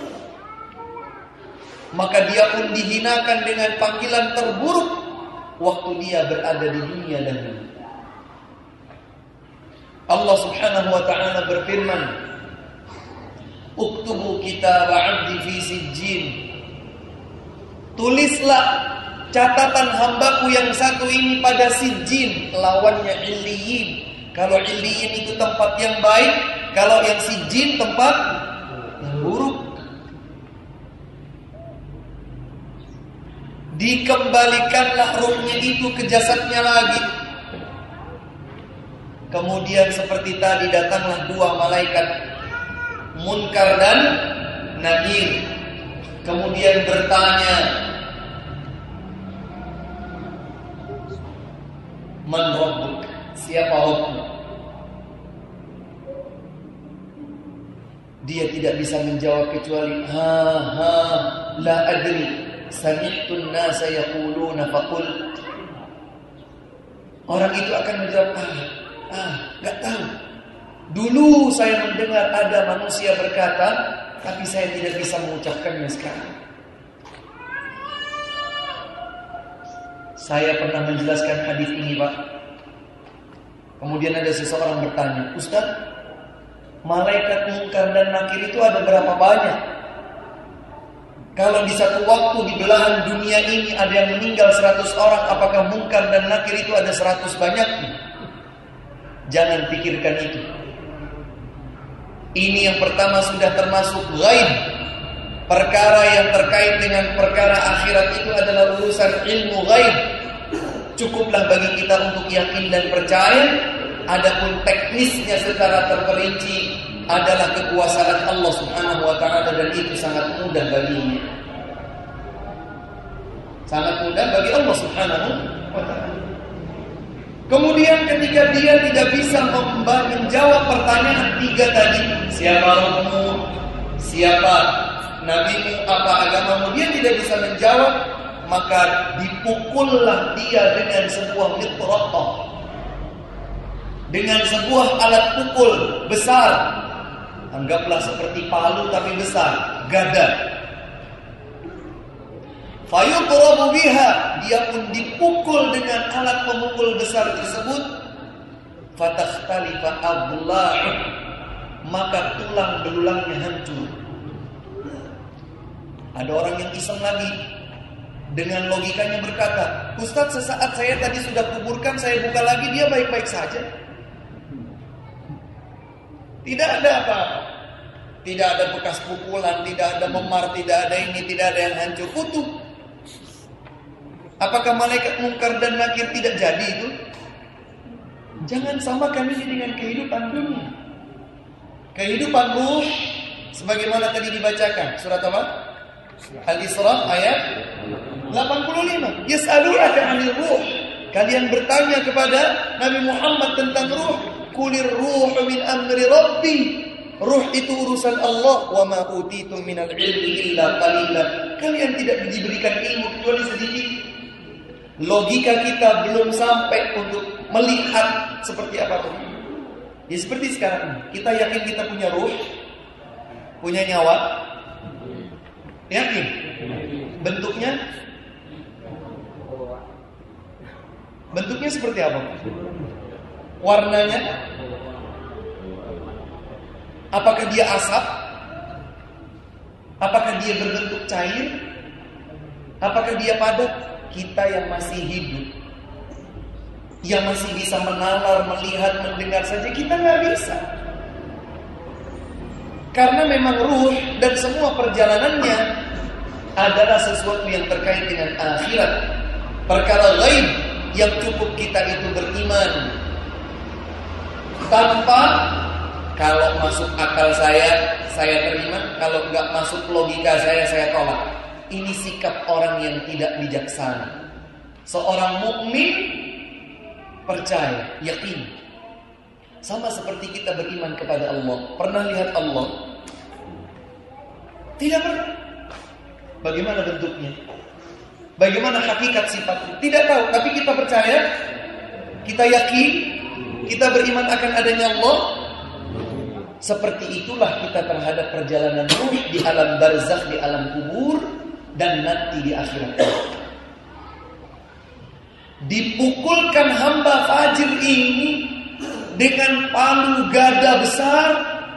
Maka dia pun dihinakan dengan panggilan terburuk waktu dia berada di dunia dahulu. Allah Subhanahu wa ta'ala berfirman, "Uktubu kitab 'abdi fi sijjin." Tulislah catatan hambaku yang satu ini pada sijjin, lawannya illiyin. Kalau illiyin itu tempat yang baik, kalau yang sijjin tempat yang buruk. Dikembalikanlah ruhnya itu ke jasadnya lagi. Kemudian seperti tadi datanglah dua malaikat, Munkar dan Nakir. Kemudian bertanya, Man Rabbuk? Siapa Rabbmu? Dia tidak bisa menjawab kecuali la adri, sami'tun nasa yaquluna faqul. Orang itu akan menjawab, gak tahu. Dulu saya mendengar ada manusia berkata, tapi saya tidak bisa mengucapkannya sekarang. Saya pernah menjelaskan hadis ini, Pak. Kemudian ada seseorang bertanya, Ustaz, malaikat Munkar dan Nakir itu ada berapa banyak? Kalau di satu waktu di belahan dunia ini ada yang meninggal 100 orang, apakah Munkar dan Nakir itu ada 100 banyaknya? Jangan pikirkan itu. Ini yang pertama sudah termasuk ghaib. Perkara yang terkait dengan perkara akhirat itu adalah urusan ilmu ghaib. Cukuplah bagi kita untuk yakin dan percaya. Adapun teknisnya secara terperinci adalah kekuasaan Allah Subhanahu wa ta'ala, dan itu sangat mudah baginya. Sangat mudah bagi Allah Subhanahu wa ta'ala. Kemudian ketika dia tidak bisa menjawab pertanyaan 3 tadi, siapa Rabbmu, siapa nabimu, apa agamamu, dia tidak bisa menjawab, maka dipukullah dia dengan sebuah mitraqah, dengan sebuah alat pukul besar. Anggaplah seperti palu tapi besar, gada. Fayudrabu biha, dia pun dipukul dengan alat pemukul besar tersebut. Fatakhtalifa adla'u, maka tulang belulangnya hancur. Ada orang yang iseng lagi dengan logikanya berkata, Ustaz, sesaat saya tadi sudah kuburkan, saya buka lagi, dia baik-baik saja. Tidak ada apa-apa. Tidak ada bekas pukulan, tidak ada memar, tidak ada ini, tidak ada yang hancur, utuh. Apakah malaikat Munkar dan Nakir tidak jadi itu? Jangan samakan ini dengan kehidupan dunia. Kehidupan ruh, sebagaimana tadi dibacakan surat apa? Al-Isra ayat 85. Yas'alunaka 'anil ruh. Kalian bertanya kepada Nabi Muhammad tentang ruh. Qulir ruhu min amri rabbi. Ruh itu urusan Allah. Wa ma utitum minal ilmi illa qalila. Kalian tidak diberikan ilmu kecuali sedikit. Logika kita belum sampai untuk melihat seperti apa itu. Ya seperti sekarang, kita yakin kita punya ruh, punya nyawa. Yakin? Bentuknya? Bentuknya seperti apa? Warnanya? Apakah dia asap? Apakah dia berbentuk cair? Apakah dia padat? Kita yang masih hidup, yang masih bisa menalar, melihat, mendengar saja, kita nggak bisa. Karena memang ruh dan semua perjalanannya adalah sesuatu yang terkait dengan akhirat, perkara ghaib yang cukup kita itu beriman tanpa kalau masuk akal saya terima, kalau enggak masuk logika saya tolak. Ini sikap orang yang tidak bijaksana. Seorang mukmin percaya, yakin. Sama seperti kita beriman kepada Allah. Pernah lihat Allah? Tidak pernah. Bagaimana bentuknya? Bagaimana hakikat sifatnya? Tidak tahu, tapi kita percaya, kita yakin, kita beriman akan adanya Allah. Seperti itulah kita terhadap perjalanan ruh di alam barzakh, di alam kubur, dan nanti di akhirat. Dipukulkan hamba fajir ini dengan palu gada besar,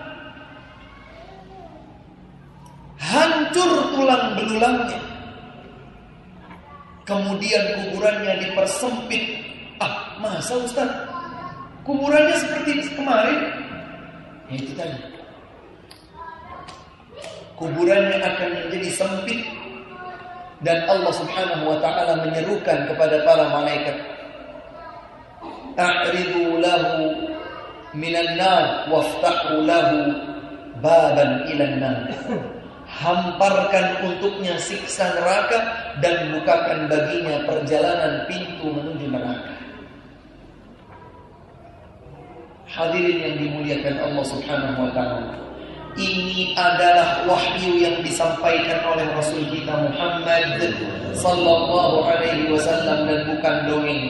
hancur tulang belulangnya. Kemudian kuburannya dipersempit. Masa Ustaz? Kuburannya seperti kemarin? Ya itu tadi. Kuburannya akan menjadi sempit. Dan Allah subhanahu wa ta'ala menyerukan kepada para malaikat, a'ridu lahu minan nar waftahu lahu baban ilan nar. Hamparkan untuknya siksa neraka dan bukakan baginya perjalanan pintu menuju neraka. Hadirin yang dimuliakan Allah subhanahu wa ta'ala, ini adalah wahyu yang disampaikan oleh Rasul kita Muhammad sallallahu alaihi wasallam dan bukan dongeng.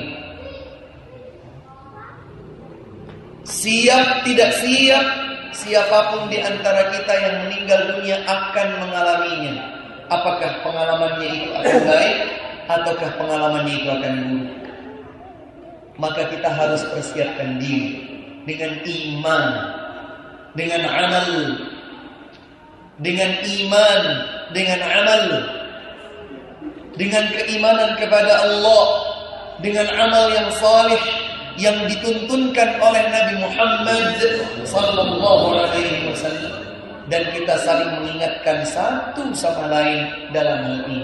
Siap tidak siap, siapapun di antara kita yang meninggal dunia akan mengalaminya. Apakah pengalamannya itu akan baik ataukah pengalamannya itu akan buruk? Maka kita harus persiapkan diri dengan iman, dengan amal, dengan iman, dengan amal, dengan keimanan kepada Allah, dengan amal yang salih yang dituntunkan oleh Nabi Muhammad sallallahu alaihi wasallam, dan kita saling mengingatkan satu sama lain dalam hal ini.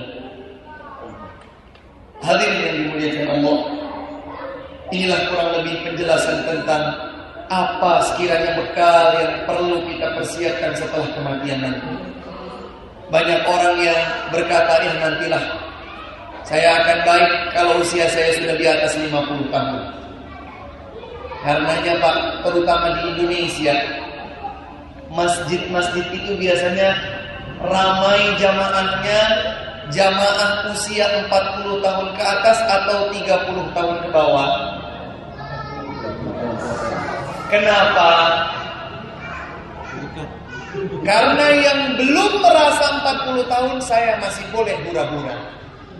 Hadirin yang dimuliakan Allah, inilah kurang lebih penjelasan tentang apa sekiranya bekal yang perlu kita persiapkan setelah kematian nanti. Banyak orang yang berkata, nantilah saya akan baik kalau usia saya sudah di atas 50 tahun. Karenanya Pak, terutama di Indonesia, masjid-masjid itu biasanya ramai jamaahnya, jamaah usia 40 tahun ke atas atau 30 tahun ke bawah. Kenapa? Karena yang belum merasa 40 tahun saya masih boleh hura-hura.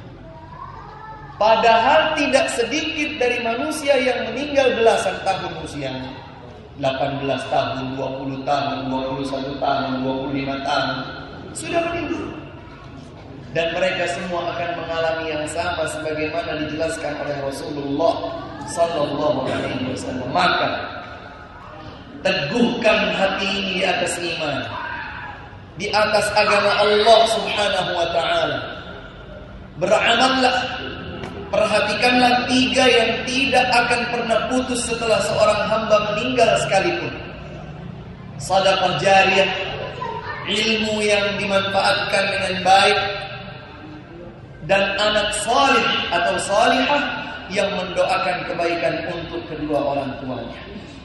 Padahal tidak sedikit dari manusia yang meninggal belasan tahun usianya. 18 tahun, 20 tahun, 21 tahun, 25 tahun sudah meninggal. Dan mereka semua akan mengalami yang sama sebagaimana dijelaskan oleh Rasulullah sallallahu alaihi wasallam. Maka teguhkan hati ini di atas iman, di atas agama Allah subhanahu wa ta'ala. Beramallah, perhatikanlah 3 yang tidak akan pernah putus setelah seorang hamba meninggal sekalipun. Sedekah jariyah, ilmu yang dimanfaatkan dengan baik, dan anak salih atau salihah yang mendoakan kebaikan untuk kedua orang tuanya.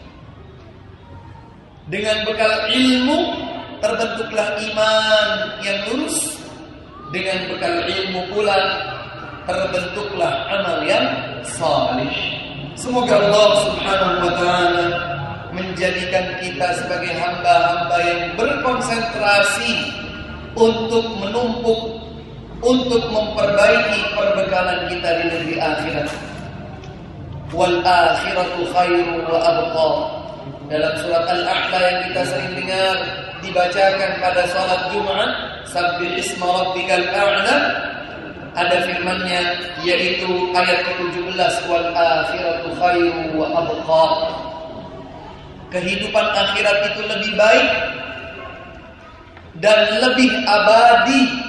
Dengan bekal ilmu terbentuklah iman yang lurus. Dengan bekal ilmu pula terbentuklah amal yang salih. Semoga Allah subhanahu wa ta'ala menjadikan kita sebagai hamba-hamba yang berkonsentrasi untuk menumpuk, untuk memperbaiki perbekalan kita di negeri akhirat. Wal akhiratu khairu wa abqa. Dalam surat Al-A'la yang kita sering dengar dibacakan pada salat Jumat, sabbih isma rabbikal a'la, ada firman-Nya yaitu ayat ke-17, wal akhiratu khairu wa abqa. Kehidupan akhirat itu lebih baik dan lebih abadi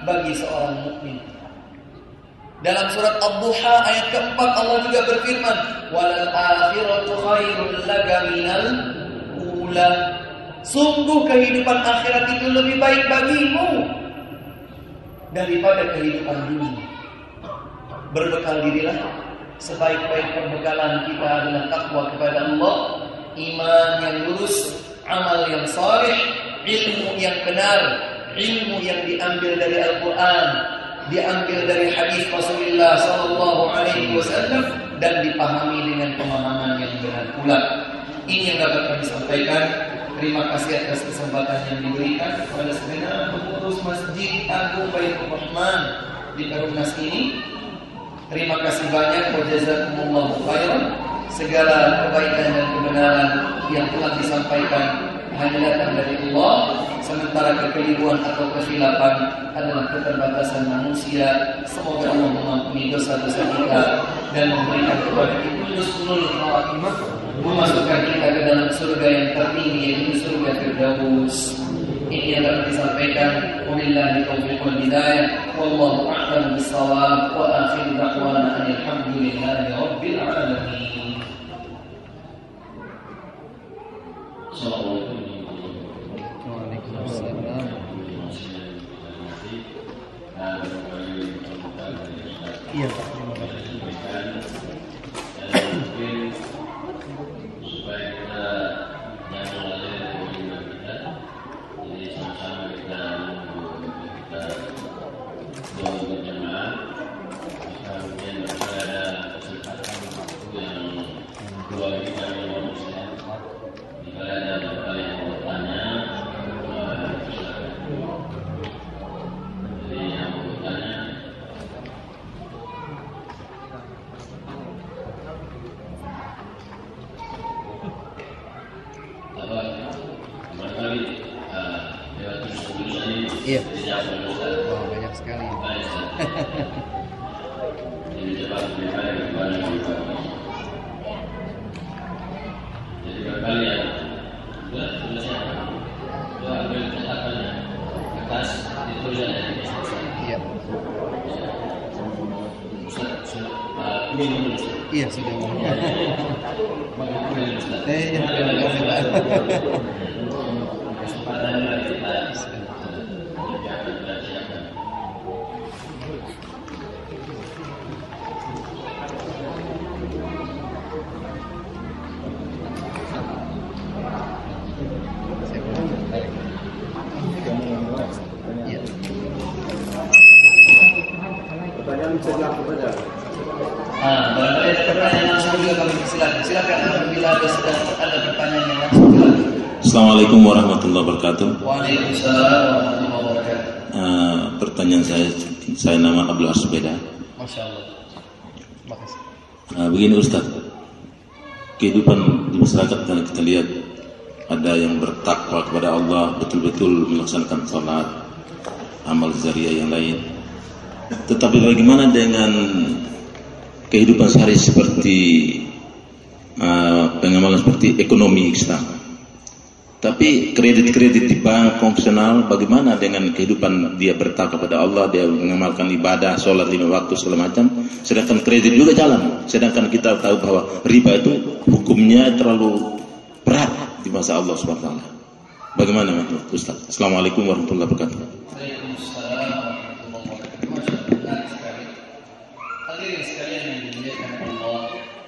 bagi seorang mukmin. Dalam surat Ad-Duha ayat keempat Allah juga berfirman, "Walal akhiratu khairul laka minal ula." Sungguh kehidupan akhirat itu lebih baik bagimu daripada kehidupan dunia. Berbekal dirilah, sebaik-baik perbekalan kita adalah takwa kepada Allah, iman yang lurus, amal yang saleh, ilmu yang benar, ilmu yang diambil dari Al-Quran, diambil dari hadis Rasulullah SAW, dan dipahami dengan pemahaman yang benar pula. Ini yang dapat kami sampaikan. Terima kasih atas kesempatan yang diberikan kepada segenap pengurus Masjid Agung Baitur Rahman di Perumnas ini. Terima kasih banyak, wa jazakumullahu khairan. Segala kebaikan dan kebenaran yang telah disampaikan hanya datang dari Allah, sementara kekeliruan atau kesilapan adalah keterbatasan manusia. Semoga Allah mengampuni dosa-dosa kita dan memberikan kepada kita husnul khatimah, memasukkan kita ke dalam surga yang tertinggi, yaitu surga Firdaus. Ini yang dapat disampaikan. Wabillahi taufiq wal hidayah. Wallahu a'lam bis-shawab. Wa akhiru da'wana alhamdulillahi rabbil alamin. Iya Pak, terima kasih. Supaya kita jangan lalai dari iman kita, jadi sama-sama kita berjamaah. Jika mungkin ada kesempatan yang dua kita yang muslim, jika ada hal yang bertanya, jadi yang bertanya. Iya. Oh, banyak sekali. Jadi berkali ya, tulisnya, ambil catatannya, kertas ditulis aja. Iya. Ini menulis. Iya sudah. Terima kasih Pak. Kesempatannya kita Pertanyaan bisa dilakukan saja. Barangkali ada pertanyaan langsung juga kami silakan. Silakan apabila ada pertanyaan yang langsung silakan. Assalamualaikum warahmatullahi wabarakatuh. Waalaikumsalam warahmatullahi wabarakatuh. Pertanyaan saya nama Abdul Arsubeda. Masya Allah. Terima kasih. Begini Ustaz, kehidupan di masyarakat kan kita lihat ada yang bertakwa kepada Allah, betul-betul melaksanakan salat, amal zariah yang lain. Tetapi bagaimana dengan kehidupan sehari seperti pengamalan seperti ekonomi Islam? Tapi kredit-kredit di bank konvensional, bagaimana dengan kehidupan dia bertakwa kepada Allah, dia mengamalkan ibadah, sholat 5 waktu segala macam, sedangkan kredit juga jalan. Sedangkan kita tahu bahwa riba itu hukumnya terlalu berat di masa Allah SWT. Bagaimana Ustaz? Assalamualaikum warahmatullahi wabarakatuh. Waalaikumsalam warahmatullahi wabarakatuh. Masya Allah sekali. Hadirin sekalian yang dimuliakan Allah,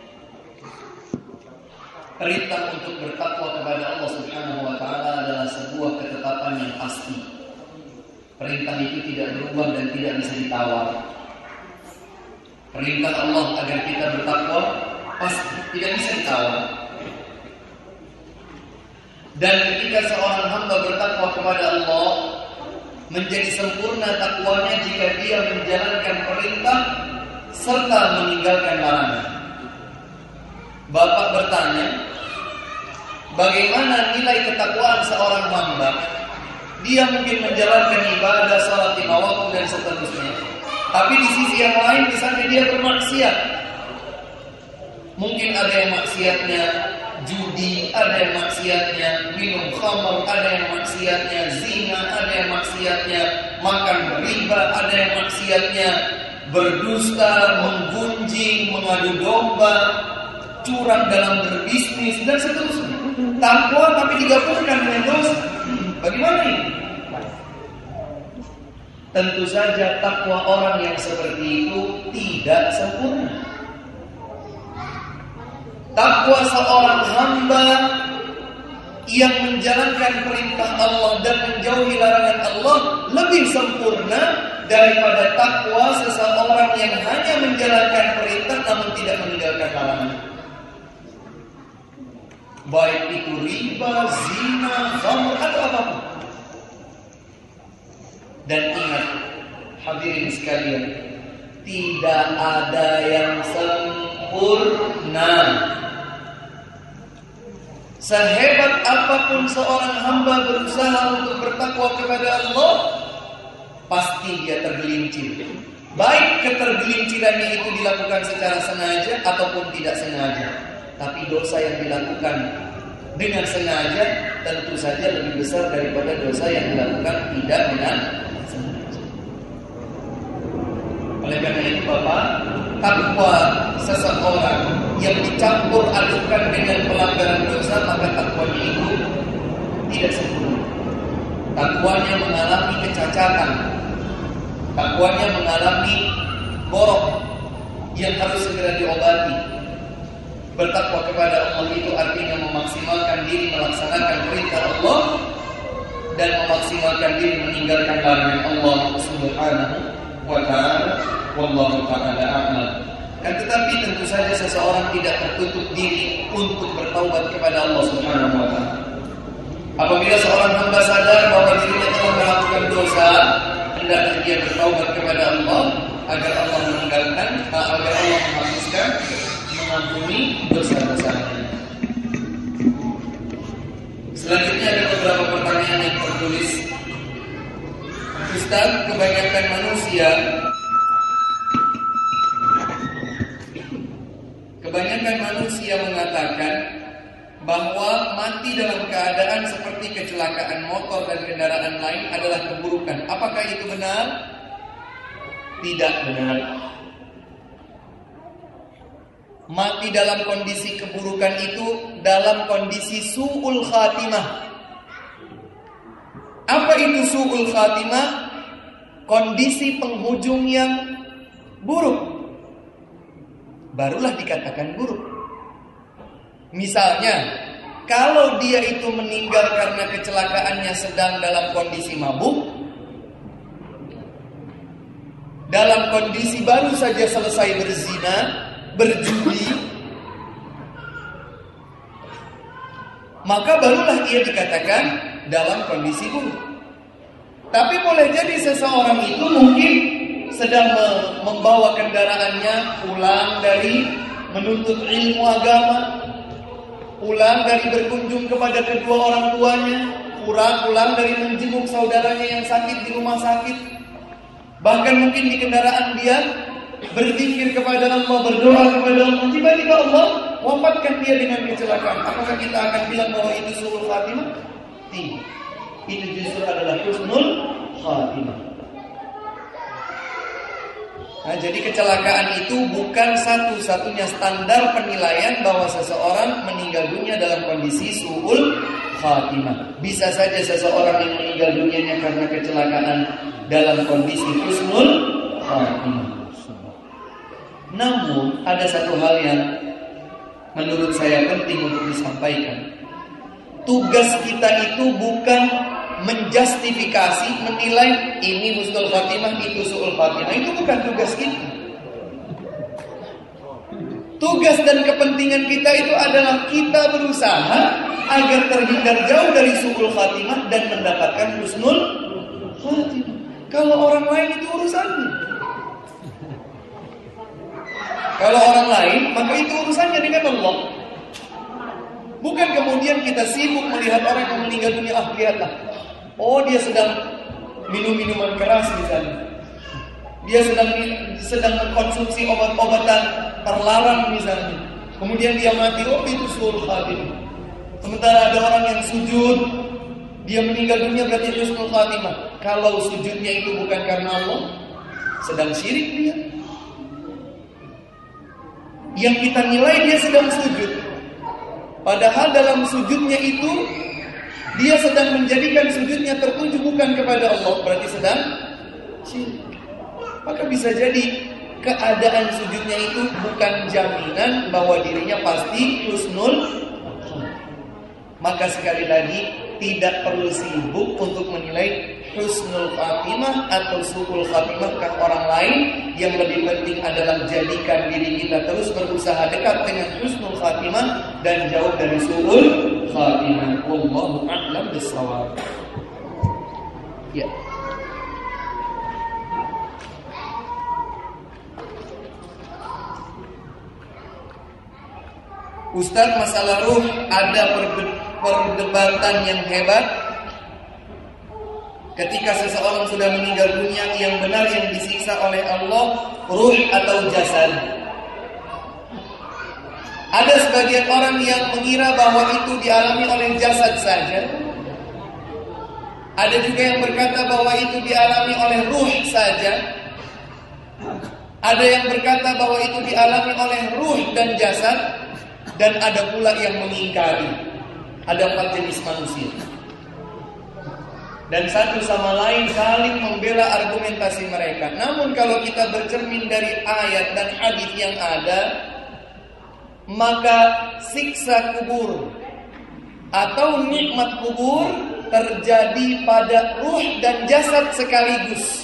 perintah untuk bertakwa kepada Allah Subhanahu wa taala adalah sebuah ketetapan yang pasti. Perintah itu tidak berubah dan tidak bisa ditawar. Perintah Allah agar kita bertakwa pasti tidak bisa ditawar. Dan ketika seorang hamba bertakwa kepada Allah, menjadi sempurna takwanya jika dia menjalankan perintah serta meninggalkan larangan. Bapak bertanya, bagaimana nilai ketakwaan seorang hamba? Dia mungkin menjalankan ibadah, salat 5 waktu dan seterusnya, tapi di sisi yang lain misalnya dia bermaksiat. Mungkin ada yang maksiatnya judi, ada yang maksiatnya minum khamr, ada yang maksiatnya zina, ada yang maksiatnya makan riba, ada yang maksiatnya berdusta, menggunjing, mengadu domba, curang dalam berbisnis dan seterusnya. Takwa tapi digabungkan dengan dosa. Bagaimana ini? Tentu saja takwa orang yang seperti itu tidak sempurna. Takwa seorang hamba yang menjalankan perintah Allah dan menjauhi larangan Allah lebih sempurna daripada takwa seseorang yang hanya menjalankan perintah namun tidak meninggalkan larangan. Baik itu riba, zina, khamr atau apapun. Dan ingat, hadirin sekalian, tidak ada yang sempurna. Sehebat apapun seorang hamba berusaha untuk bertakwa kepada Allah, pasti dia tergelincir. Baik ketergelincirannya itu dilakukan secara sengaja ataupun tidak sengaja. Tapi dosa yang dilakukan dengan sengaja tentu saja lebih besar daripada dosa yang dilakukan tidak dengan sengaja. Oleh karena itu Bapak, takwa seseorang yang dicampur adukan dengan pelanggaran dosa, maka takwanya itu tidak sempurna. Takwanya mengalami kecacatan, takwanya mengalami borok yang harus segera diobati. Bertakwa kepada Allah itu artinya memaksimalkan diri melaksanakan perintah Allah dan memaksimalkan diri meninggalkan larangan Allah Subhanahu wa ta'ala. Wallahu ta'ala a'lam. Dan tetapi tentu saja seseorang tidak tertutup diri untuk bertaubat kepada Allah Subhanahu wa ta'ala. Apabila seorang hamba sadar bahwa dirinya telah melakukan dosa, hendaknya dia bertaubat kepada Allah agar Allah meninggalkan, agar Allah menghapuskan, mengampuni dosa-dosanya. Selanjutnya ada beberapa pertanyaan yang tertulis. Ustaz, kebanyakan manusia mengatakan bahwa mati dalam keadaan seperti kecelakaan motor dan kendaraan lain adalah keburukan. Apakah itu benar? Tidak benar. Mati dalam kondisi keburukan itu dalam kondisi su'ul khatimah. Apa itu su'ul khatimah? Kondisi penghujung yang buruk, barulah dikatakan buruk. Misalnya, kalau dia itu meninggal karena kecelakaannya sedang dalam kondisi mabuk, dalam kondisi baru saja selesai berzina, berjudi, maka barulah ia dikatakan dalam kondisi buruk. Tapi boleh jadi seseorang itu mungkin sedang membawa kendaraannya pulang dari menuntut ilmu agama, pulang dari berkunjung kepada kedua orang tuanya, pulang dari menjenguk saudaranya yang sakit di rumah sakit. Bahkan mungkin di kendaraan dia berzikir kepada Allah, berdoa kepada Allah. Tiba-tiba Allah wafatkan dia dengan kecelakaan. Apakah kita akan bilang bahwa itu su'ul khatimah? Tidak. Itu justru adalah husnul khatimah. Nah, jadi kecelakaan itu bukan satu-satunya standar penilaian bahwa seseorang meninggal dunia dalam kondisi su'ul khatimah. Bisa saja seseorang yang meninggal dunianya karena kecelakaan dalam kondisi husnul khatimah. Namun ada satu hal yang menurut saya penting untuk disampaikan. Tugas kita itu bukan menjustifikasi, menilai ini husnul khatimah, itu su'ul khatimah. Itu bukan tugas kita. Tugas dan kepentingan kita itu adalah kita berusaha agar terhindar jauh dari su'ul khatimah dan mendapatkan husnul khatimah. Kalau orang lain itu urusannya. Kalau orang lain, maka itu urusannya dengan Allah. Bukan kemudian kita sibuk melihat orang yang meninggal dunia. Lihatlah, oh dia sedang minum minuman keras misalnya, dia sedang mengkonsumsi obat-obatan terlarang misalnya, kemudian dia mati, oh itu su'ul khatimah. Sementara ada orang yang sujud Dia meninggal dunia berarti husnul khatimah. Kalau sujudnya itu bukan karena Allah, sedang syirik dia. Yang kita nilai dia sedang sujud, padahal dalam sujudnya itu dia sedang menjadikan sujudnya tertuju bukan kepada Allah, berarti sedang syirik. Maka bisa jadi keadaan sujudnya itu bukan jaminan bahwa dirinya pasti husnul. Maka sekali lagi tidak perlu sibuk untuk menilai husnul khatimah atau su'ul khatimah ke orang lain. Yang lebih penting adalah jadikan diri kita terus berusaha dekat dengan husnul khatimah dan jauh dari su'ul khatimah. Wallahu a'lam bishawab. Ya. Ustaz, masalah ruh ada perdebatan yang hebat. Ketika seseorang sudah meninggal dunia, yang benar yang disiksa oleh Allah, ruh atau jasad? Ada sebagian orang yang mengira bahwa itu dialami oleh jasad saja. Ada juga yang berkata bahwa itu dialami oleh ruh saja. Ada yang berkata bahwa itu dialami oleh ruh dan jasad. Dan ada pula yang mengingkari. Ada 4 jenis manusia. Dan satu sama lain saling membela argumentasi mereka. Namun kalau kita bercermin dari ayat dan hadis yang ada, maka siksa kubur atau nikmat kubur terjadi pada ruh dan jasad sekaligus.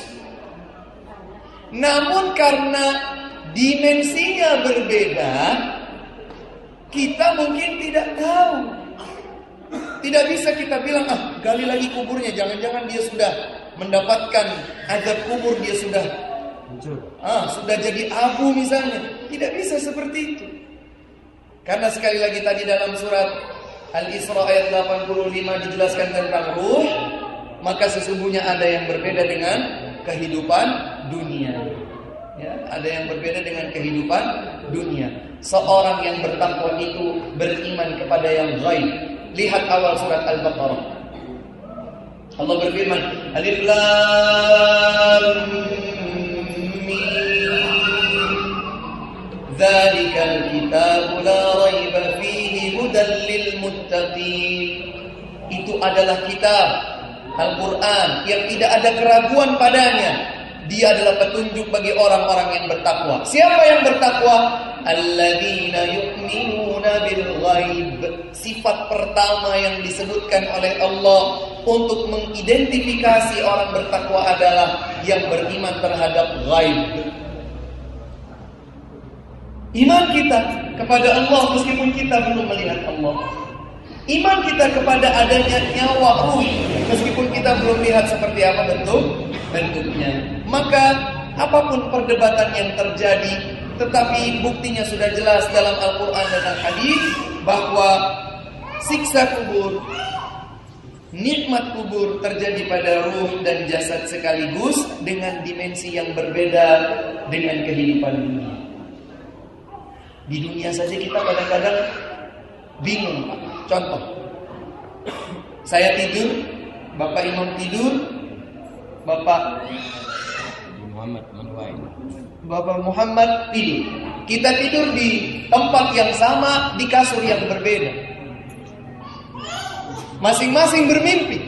Namun karena dimensinya berbeda, kita mungkin tidak tahu. Tidak bisa kita bilang, gali lagi kuburnya, jangan-jangan dia sudah mendapatkan azab kubur, dia sudah jadi abu misalnya. Tidak bisa seperti itu. Karena sekali lagi tadi dalam surat Al-Isra ayat 85 dijelaskan tentang ruh, maka sesungguhnya ada yang berbeda dengan kehidupan dunia. Ya, ada yang berbeda dengan kehidupan dunia. Seorang yang bertakwa itu beriman kepada yang ghaib. Lihat awal surat Al-Baqarah. Allah berfirman, Alif Lam Mim. Dzalikal kitabu la raiba fihi hudan lil muttaqin. Itu adalah kitab Al-Quran yang tidak ada keraguan padanya. Dia adalah petunjuk bagi orang-orang yang bertakwa. Siapa yang bertakwa? Alladzina yu'minuna bil ghaib. Sifat pertama yang disebutkan oleh Allah untuk mengidentifikasi orang bertakwa adalah yang beriman terhadap ghaib. Iman kita kepada Allah meskipun kita belum melihat Allah. Iman kita kepada adanya nyawa ruh meskipun kita belum lihat seperti apa bentuknya. Maka apapun perdebatan yang terjadi, tetapi buktinya sudah jelas dalam Al-Quran dan Al-Hadis bahwa siksa kubur, nikmat kubur terjadi pada ruh dan jasad sekaligus dengan dimensi yang berbeda dengan kehidupan dunia. Di dunia saja kita kadang-kadang bingung. Contoh, saya tidur, Bapak Imam tidur, Bapak Muhammad tidur. Kita tidur di tempat yang sama, di kasur yang berbeda. Masing-masing bermimpi.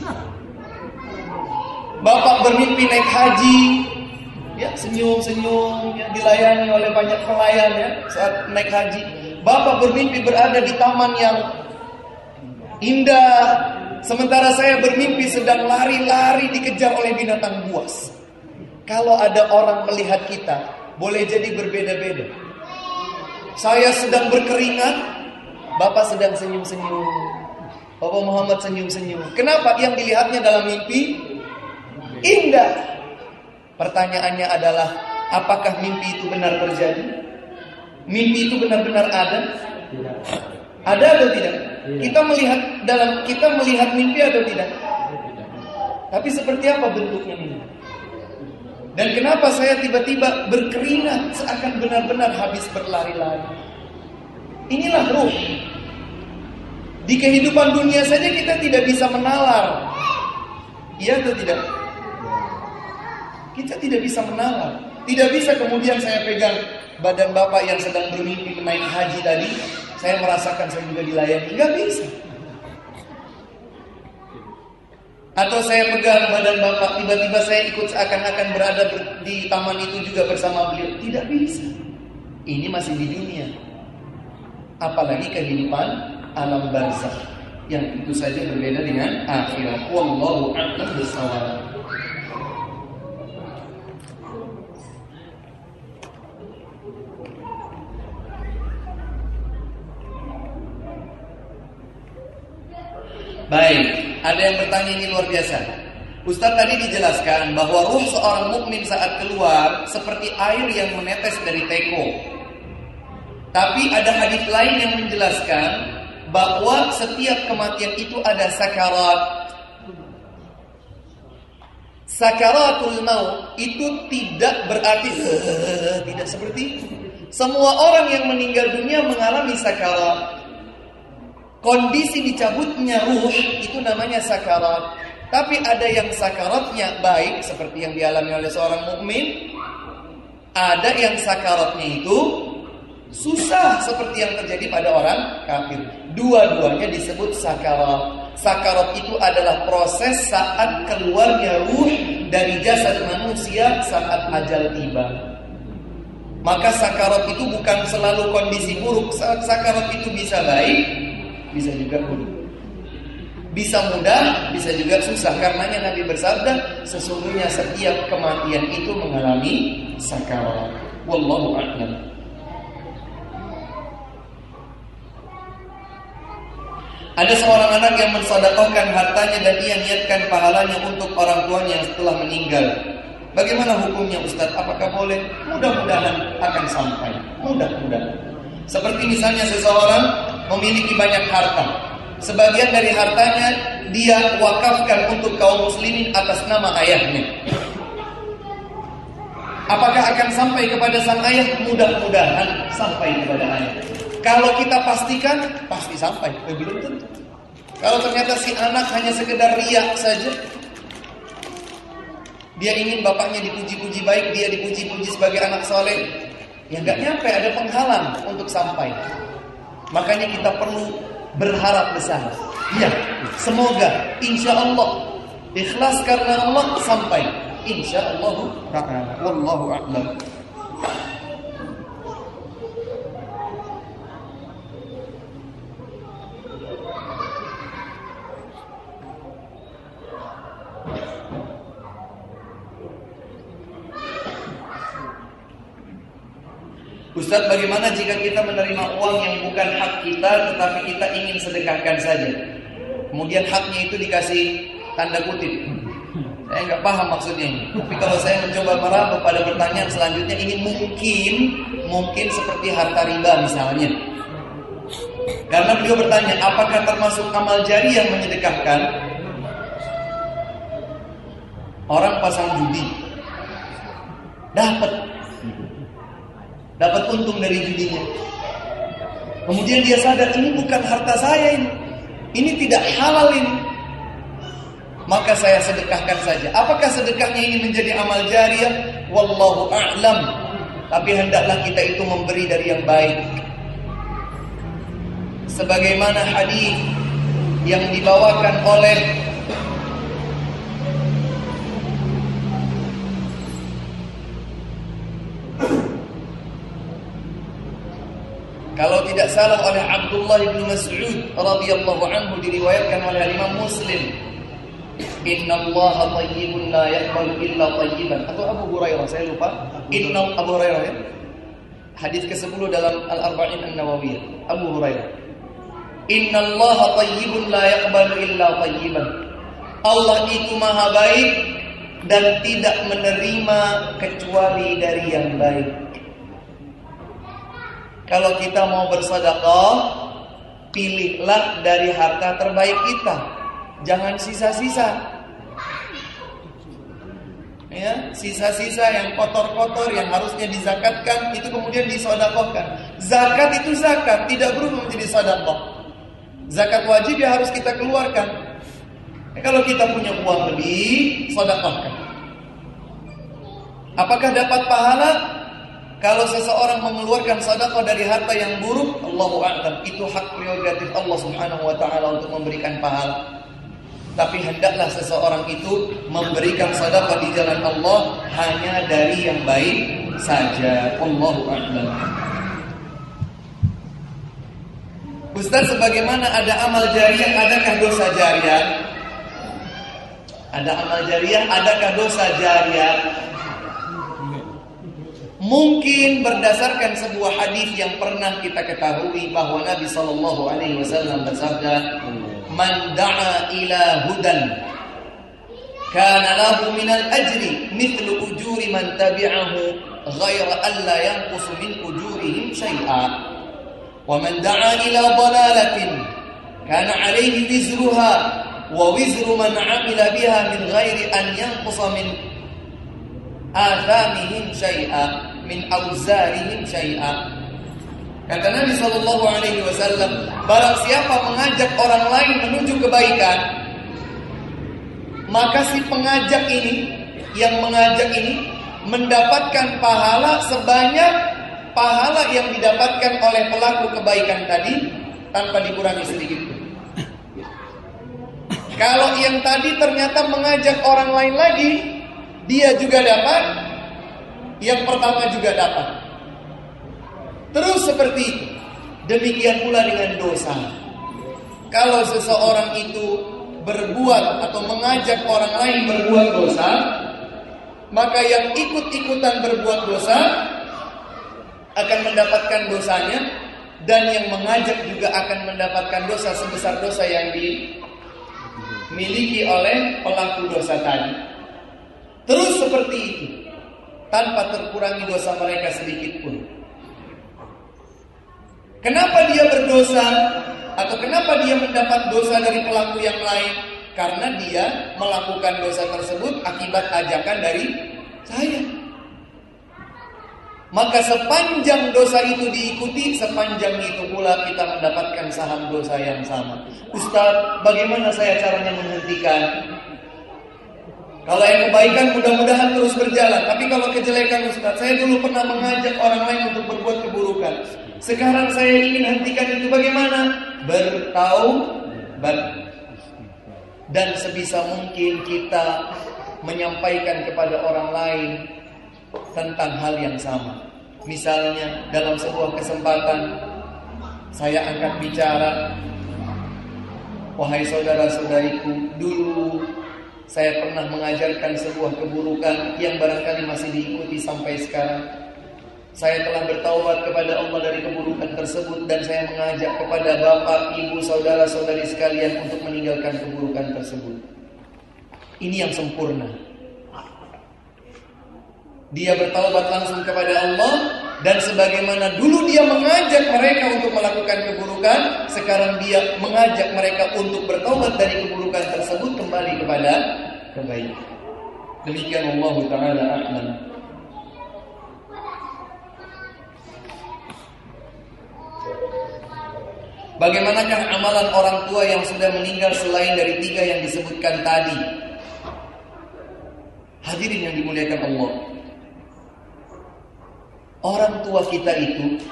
Bapak bermimpi naik haji, ya senyum-senyum, ya, dilayani oleh banyak pelayan ya saat naik haji. Bapak bermimpi berada di taman yang indah, sementara saya bermimpi sedang lari-lari dikejar oleh binatang buas. Kalau ada orang melihat kita, boleh jadi berbeda-beda. Saya sedang berkeringat, Bapak sedang senyum-senyum. Bapak Muhammad senyum-senyum. Kenapa? Yang dilihatnya dalam mimpi indah. Pertanyaannya adalah, apakah mimpi itu benar terjadi? Mimpi itu benar-benar ada? Ada atau tidak? Kita melihat mimpi atau tidak? Tapi seperti apa bentuknya mimpi? Dan kenapa saya tiba-tiba berkeringat seakan benar-benar habis berlari-lari? Inilah ruh. Di kehidupan dunia saja kita tidak bisa menalar. Iya atau tidak? Kita tidak bisa menalar. Tidak bisa kemudian saya pegang badan Bapak yang sedang bermimpi naik haji tadi, saya merasakan saya juga dilayani. Nggak bisa. Atau saya pegang badan Bapak, tiba-tiba saya ikut seakan-akan berada di taman itu juga bersama beliau. Tidak bisa. Ini masih di dunia. Apalagi kehidupan alam barzakh yang itu saja berbeda dengan akhirat. Wallahu a'lam bishawab. Baik, ada yang bertanya ini luar biasa. Ustaz tadi dijelaskan bahwa ruh seorang mukmin saat keluar seperti air yang menetes dari teko. Tapi ada hadis lain yang menjelaskan bahwa setiap kematian itu ada sakarat. Sakaratul maut itu tidak berarti tidak seperti itu. Semua orang yang meninggal dunia mengalami sakarat. Kondisi dicabutnya ruh itu namanya sakarat. Tapi ada yang sakaratnya baik seperti yang dialami oleh seorang mukmin. Ada yang sakaratnya itu susah seperti yang terjadi pada orang kafir. Dua-duanya disebut sakarat. Sakarat itu adalah proses saat keluarnya ruh dari jasad manusia saat ajal tiba. Maka sakarat itu bukan selalu kondisi buruk. Sakarat itu bisa baik, bisa juga buruk. Bisa mudah, bisa juga susah. Karenanya Nabi bersabda, sesungguhnya setiap kematian itu mengalami sakarat. Wallahu a'lam. Ada seorang anak yang mensedekahkan hartanya dan ia niatkan pahalanya untuk orang tuanya yang setelah meninggal. Bagaimana hukumnya Ustaz? Apakah boleh? Mudah-mudahan akan sampai. Mudah-mudahan. Seperti misalnya seseorang memiliki banyak harta. Sebagian dari hartanya dia wakafkan untuk kaum muslimin atas nama ayahnya. Apakah akan sampai kepada sang ayah? Mudah-mudahan sampai kepada ayah. Kalau kita pastikan, pasti sampai. Belum tentu. Kalau ternyata si anak hanya sekedar riak saja, dia ingin bapaknya dipuji-puji baik, dia dipuji-puji sebagai anak soleh, ya nggak nyampe, ada penghalang untuk sampai. Makanya kita perlu berharap besar. Ya, semoga insya Allah ikhlas karena Allah sampai. Insya Allah ta'ala. Wallahu a'lam. Ustaz, bagaimana jika kita menerima uang yang bukan hak kita tetapi kita ingin sedekahkan saja? Kemudian haknya itu dikasih tanda kutip. Saya nggak paham maksudnya ini. Tapi kalau saya mencoba meraba pada pertanyaan selanjutnya, ini mungkin seperti harta riba misalnya. Karena beliau bertanya, apakah termasuk amal jari yang menyedekahkan? Orang pasang judi, dapat untung dari judinya. Kemudian dia sadar, ini bukan harta saya ini tidak halal ini. Maka saya sedekahkan saja. Apakah sedekahnya ini menjadi amal jariah? Wallahu a'lam. Tapi hendaklah kita itu memberi dari yang baik. Sebagaimana hadis yang dibawakan oleh kalau tidak salah oleh Abdullah bin Mas'ud radhiyallahu anhu, diriwayatkan oleh Imam Muslim, innallaha thayyibun la yaqbalu illa thayyiban. Atau Abu Hurairah, saya lupa. Abu Hurairah ya. Hadis ke-10 dalam Al-Arba'in An-Nawawiyah. Abu Hurairah. Innallaha thayyibun la yaqbalu illa thayyiban. Allah itu maha baik dan tidak menerima kecuali dari yang baik. Kalau kita mau bersedekah, pilihlah dari harta terbaik kita. Jangan sisa-sisa. Ya, sisa-sisa yang kotor-kotor yang harusnya dizakatkan itu kemudian disedekahkan. Zakat itu zakat, tidak berubah menjadi sedekah. Zakat wajib ya harus kita keluarkan. Kalau kita punya uang lebih, sedekahkan. Apakah dapat pahala? Kalau seseorang mengeluarkan sedekah dari harta yang buruk, Allahu a'lam, itu hak prerogatif Allah Subhanahu wa taala untuk memberikan pahala. Tapi hendaklah seseorang itu memberikan sedekah di jalan Allah hanya dari yang baik saja. Allahu a'lam. Ustaz, sebagaimana ada amal jariah, adakah dosa jariah? Ada amal jariah, adakah dosa jariah? Mungkin berdasarkan sebuah hadis yang pernah kita ketahui bahwa Nabi sallallahu alaihi wasallam bersabda, "Man da'a ila hudan kana lahu minal ajri mithlu ujuri man tabi'ahu ghaira an la yanqusu min ujurihim syai'a. Wa man da'a ila dalalatin kana 'alaihi wizruha wa wizru man 'amila biha min ghairi an yanqusa min athamihim syai'a min awzarihim syai'a." Kata Nabi sallallahu alaihi wasallam, barang siapa mengajak orang lain menuju kebaikan, maka si pengajak ini, yang mengajak ini mendapatkan pahala sebanyak pahala yang didapatkan oleh pelaku kebaikan tadi tanpa dikurangi sedikit pun. Kalau yang tadi ternyata mengajak orang lain lagi, dia juga dapat, yang pertama juga dapat. Terus seperti itu. Demikian pula dengan dosa. Kalau seseorang itu berbuat atau mengajak orang lain berbuat dosa, maka yang ikut-ikutan berbuat dosa akan mendapatkan dosanya, dan yang mengajak juga akan mendapatkan dosa sebesar dosa yang dimiliki oleh pelaku dosa tadi. Terus seperti itu, tanpa terkurangi dosa mereka sedikit pun. Kenapa dia berdosa atau kenapa dia mendapat dosa dari pelaku yang lain? Karena dia melakukan dosa tersebut akibat ajakan dari saya. Maka sepanjang dosa itu diikuti, sepanjang itu pula kita mendapatkan saham dosa yang sama. Ustaz, bagaimana saya caranya menghentikan? Kalau yang kebaikan mudah-mudahan terus berjalan. Tapi kalau kejelekan, Ustaz, saya dulu pernah mengajak orang lain untuk berbuat keburukan. Sekarang saya ingin hentikan itu, bagaimana? Bertaubat. Dan sebisa mungkin kita menyampaikan kepada orang lain tentang hal yang sama. Misalnya dalam sebuah kesempatan saya angkat bicara, wahai saudara-saudariku, dulu saya pernah mengajarkan sebuah keburukan yang barangkali masih diikuti sampai sekarang. Saya telah bertaubat kepada Allah dari keburukan tersebut, dan saya mengajak kepada bapak, ibu, saudara-saudari sekalian untuk meninggalkan keburukan tersebut. Ini yang sempurna. Dia bertaubat langsung kepada Allah, dan sebagaimana dulu dia mengajak mereka untuk melakukan keburukan, sekarang dia mengajak mereka untuk bertaubat dari keburukan tersebut kembali kepada kebaikan. Demikian Allah Ta'ala a'lam. Bagaimanakah amalan orang tua yang sudah meninggal selain dari 3 yang disebutkan tadi? Hadirin yang dimuliakan Allah, orang tua kita itu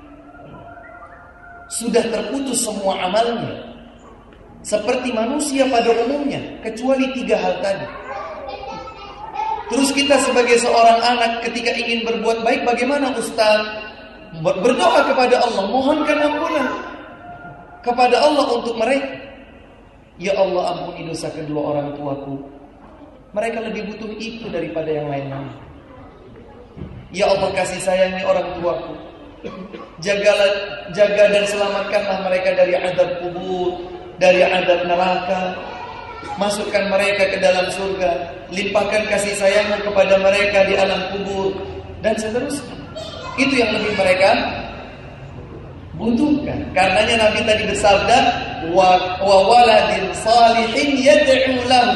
sudah terputus semua amalnya, seperti manusia pada umumnya, kecuali 3 hal tadi. Terus kita sebagai seorang anak ketika ingin berbuat baik, bagaimana Ustaz? Berdoa kepada Allah, mohonkan ampunan kepada Allah untuk mereka. Ya Allah, ampuni dosa kedua orang tuaku. Mereka lebih butuh itu daripada yang lain-lain. Ya Allah, kasih sayangi orang tuaku. Jaga dan selamatkanlah mereka dari azab kubur, dari azab neraka. Masukkan mereka ke dalam surga. Limpahkan kasih sayangmu kepada mereka di alam kubur, dan seterusnya. Itu yang lebih mereka butuhkan. Karenanya Nabi tadi bersabda, wa waladin salihin yad'u lahu.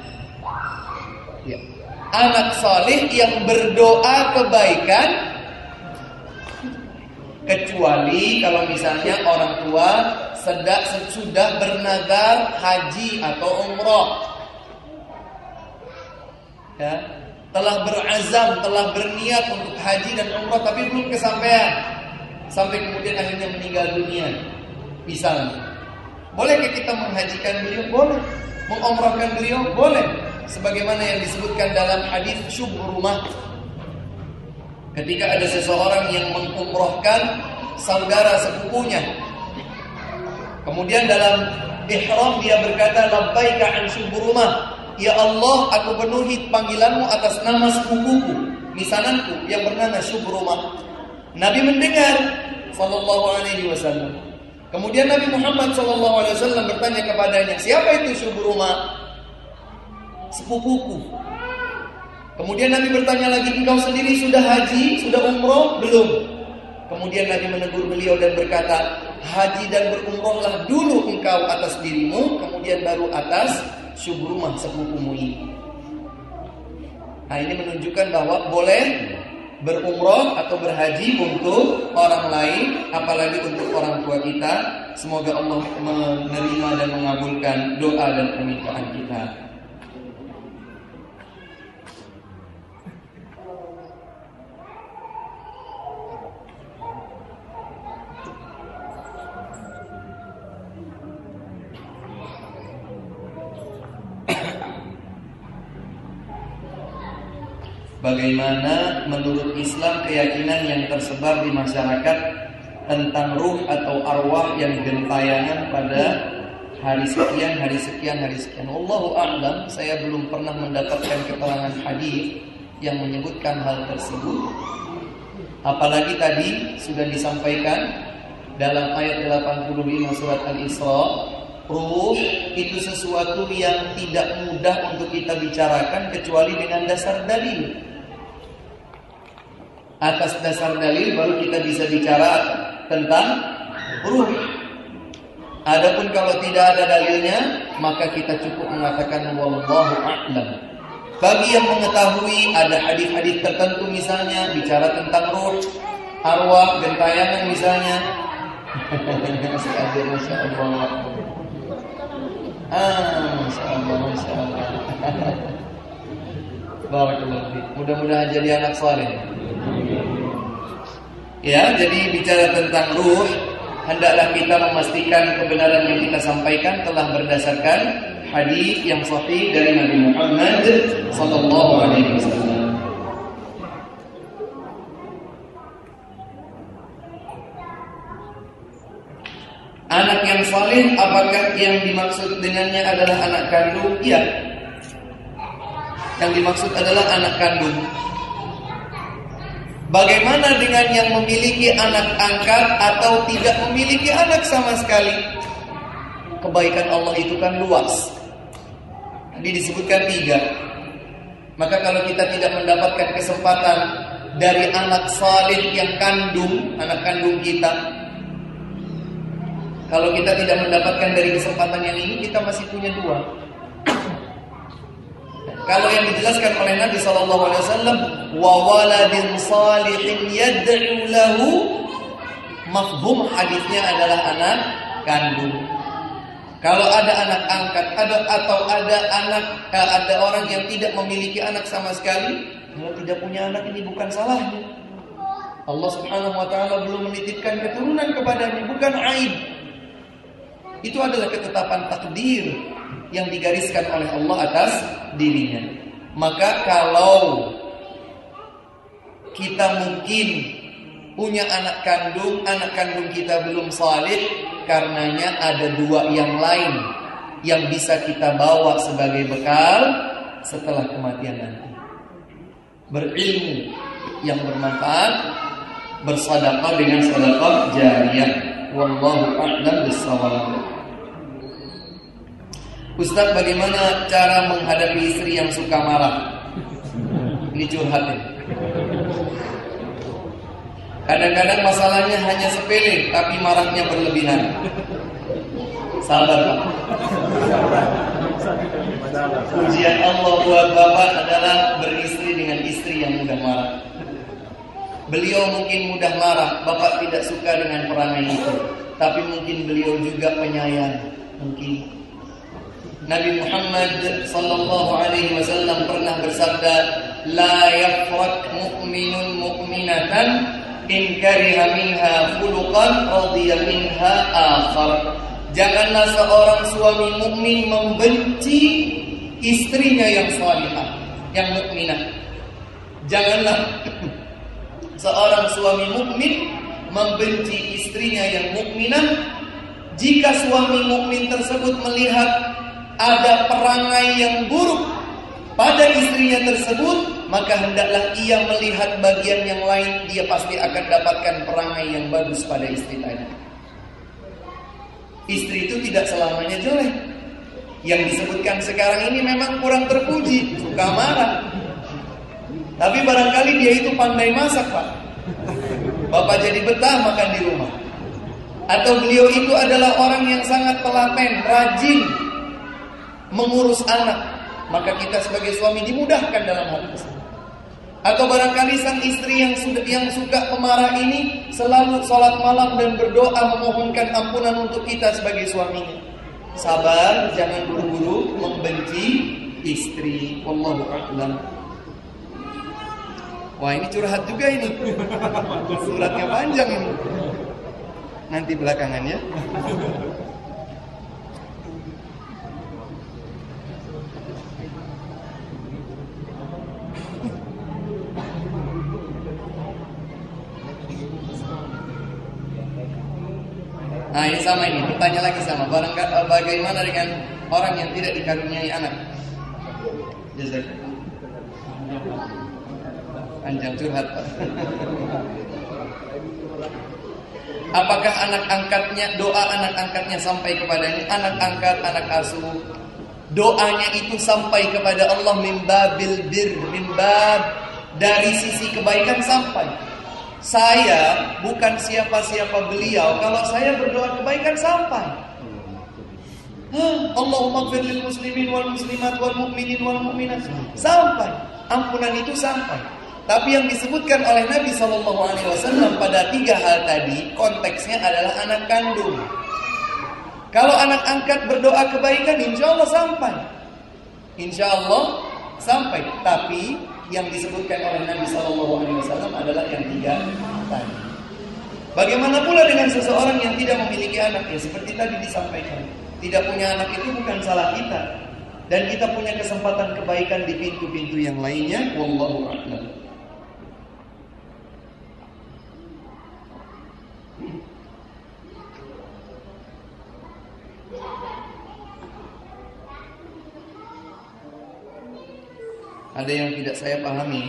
Anak salih yang berdoa kebaikan, kecuali kalau misalnya orang tua sudah bernazar haji atau umroh, ya, telah berazam, telah berniat untuk haji dan umroh, tapi belum kesampaian, sampai kemudian akhirnya meninggal dunia, misalnya, bolehkah kita menghajikan beliau? Boleh. Mengumrahkan beliau? Boleh. Sebagaimana yang disebutkan dalam hadis syubrumah, ketika ada seseorang yang mengumrahkan saudara sepupunya, kemudian dalam ihram dia berkata, labbaika an syubrumah, ya Allah, aku penuhi panggilanmu atas nama sepupuku, misananku yang bernama Syubrumah. Nabi mendengar sallallahu alaihi wasallam. Kemudian Nabi Muhammad sallallahu alaihi wasallam bertanya kepadanya, siapa itu Syubrumah? Sepupuku. Kemudian Nabi bertanya lagi, engkau sendiri sudah haji, sudah umroh? Belum. Kemudian Nabi menegur beliau dan berkata, haji dan berumrohlah dulu engkau atas dirimu, kemudian baru atas Syubrumah sepupumu ini. Nah, ini menunjukkan bahwa boleh berumroh atau berhaji untuk orang lain, apalagi untuk orang tua kita. Semoga Allah menerima dan mengabulkan doa dan permintaan kita. Bagaimana menurut Islam keyakinan yang tersebar di masyarakat tentang ruh atau arwah yang gentayangan pada hari sekian, hari sekian, hari sekian? Wallahu a'lam, saya belum pernah mendapatkan keterangan hadis yang menyebutkan hal tersebut. Apalagi tadi sudah disampaikan dalam ayat 85 surat Al-Isra, ruh itu sesuatu yang tidak mudah untuk kita bicarakan kecuali dengan dasar dalil. Atas dasar dalil baru kita bisa bicara tentang ruh. Adapun kalau tidak ada dalilnya, maka kita cukup mengatakan wallahu a'lam. Bagi yang mengetahui ada hadis-hadis tertentu misalnya bicara tentang ruh, arwah, gentayangan misalnya. Masya Allah. Masya Allah, Masya Allah. Barakallahu fiik. Mudah-mudahan jadi anak saleh. Ya, jadi bicara tentang ruh, hendaklah kita memastikan kebenaran yang kita sampaikan telah berdasarkan hadis yang sahih dari Nabi Muhammad sallallahu alaihi wasallam. Anak yang saleh, apakah yang dimaksud dengannya adalah anak kandung? Iya. Yang dimaksud adalah anak kandung. Bagaimana dengan yang memiliki anak angkat atau tidak memiliki anak sama sekali? Kebaikan Allah itu kan luas. Tadi disebutkan 3. Maka kalau kita tidak mendapatkan kesempatan dari anak saleh yang kandung, anak kandung kita, kalau kita tidak mendapatkan dari kesempatan yang ini, kita masih punya 2. Kalau yang dijelaskan oleh Nabi SAW, wa waladin salihin yad'u lahu, mafhum hadisnya adalah anak kandung. Kalau ada anak angkat, atau ada orang yang tidak memiliki anak sama sekali, kalau tidak punya anak ini bukan salahnya. Allah Subhanahu wa taala belum menitipkan keturunan kepadanya, bukan aib. Itu adalah ketetapan takdir yang digariskan oleh Allah atas dirinya. Maka kalau kita mungkin punya anak kandung kita belum salih, karenanya ada 2 yang lain yang bisa kita bawa sebagai bekal setelah kematian nanti. Berilmu yang bermanfaat, bersedekah dengan sedekah jariyah. Wallahu a'lam bissawab. Ustaz, bagaimana cara menghadapi istri yang suka marah? Ini curhat ya. Kadang-kadang masalahnya hanya sepele, tapi marahnya berlebihan. Sabar Pak. Ujian Allah buat Bapak adalah beristri dengan istri yang mudah marah. Beliau mungkin mudah marah, Bapak tidak suka dengan perangai itu. tapi mungkin beliau juga penyayang. Mungkin Nabi Muhammad sallallahu alaihi wasallam pernah bersabda, "La yafrak mu'minun mu'minatan in kariha minha khuluqan radiya minha akhar." Janganlah seorang suami mukmin membenci istrinya yang salihah, yang mukminah. Janganlah seorang suami mukmin membenci istrinya yang mukminah jika suami mukmin tersebut melihat ada perangai yang buruk pada istrinya tersebut, maka hendaklah ia melihat bagian yang lain, dia pasti akan dapatkan perangai yang bagus pada istri tadi. Istri itu tidak selamanya jelek. Yang disebutkan sekarang ini memang kurang terpuji, suka marah. Tapi barangkali dia itu pandai masak, Pak. Bapak jadi betah makan di rumah. Atau beliau itu adalah orang yang sangat telaten, rajin mengurus anak, maka kita sebagai suami dimudahkan dalam hal tersebut. Atau barangkali sang istri yang suka pemarah ini selalu sholat malam dan berdoa memohonkan ampunan untuk kita sebagai suaminya. Sabar, jangan buru-buru membenci istri. Wallahu a'lam. Wah, ini curhat juga ini. Suratnya panjang ini. Nanti belakangan ya. Nah, ini sama ini, bertanya lagi sama. Bagaimana dengan orang yang tidak dikaruniai anak? Jazakallah. Panjang curhat, Pak. Apakah doa anak angkatnya sampai kepadanya? Anak angkat, anak asuh, doanya itu sampai kepada Allah mimbabil bir, mimbab dari sisi kebaikan sampai. Saya bukan siapa-siapa beliau. Kalau saya berdoa kebaikan sampai. Allahumma ighfir lil muslimin wal muslimat wal mu'minin wal mu'minat. Sampai. Ampunan itu sampai. Tapi yang disebutkan oleh Nabi SAW pada 3 hal tadi, konteksnya adalah anak kandung. Kalau anak angkat berdoa kebaikan, insya Allah sampai. Insya Allah sampai. Tapi yang disebutkan oleh Nabi SAW adalah yang 3 tadi. Bagaimana pula dengan seseorang yang tidak memiliki anak? Ya seperti tadi disampaikan, tidak punya anak itu bukan salah kita, dan kita punya kesempatan kebaikan di pintu-pintu yang lainnya. Wallahu a'lam. Ada yang tidak saya pahami.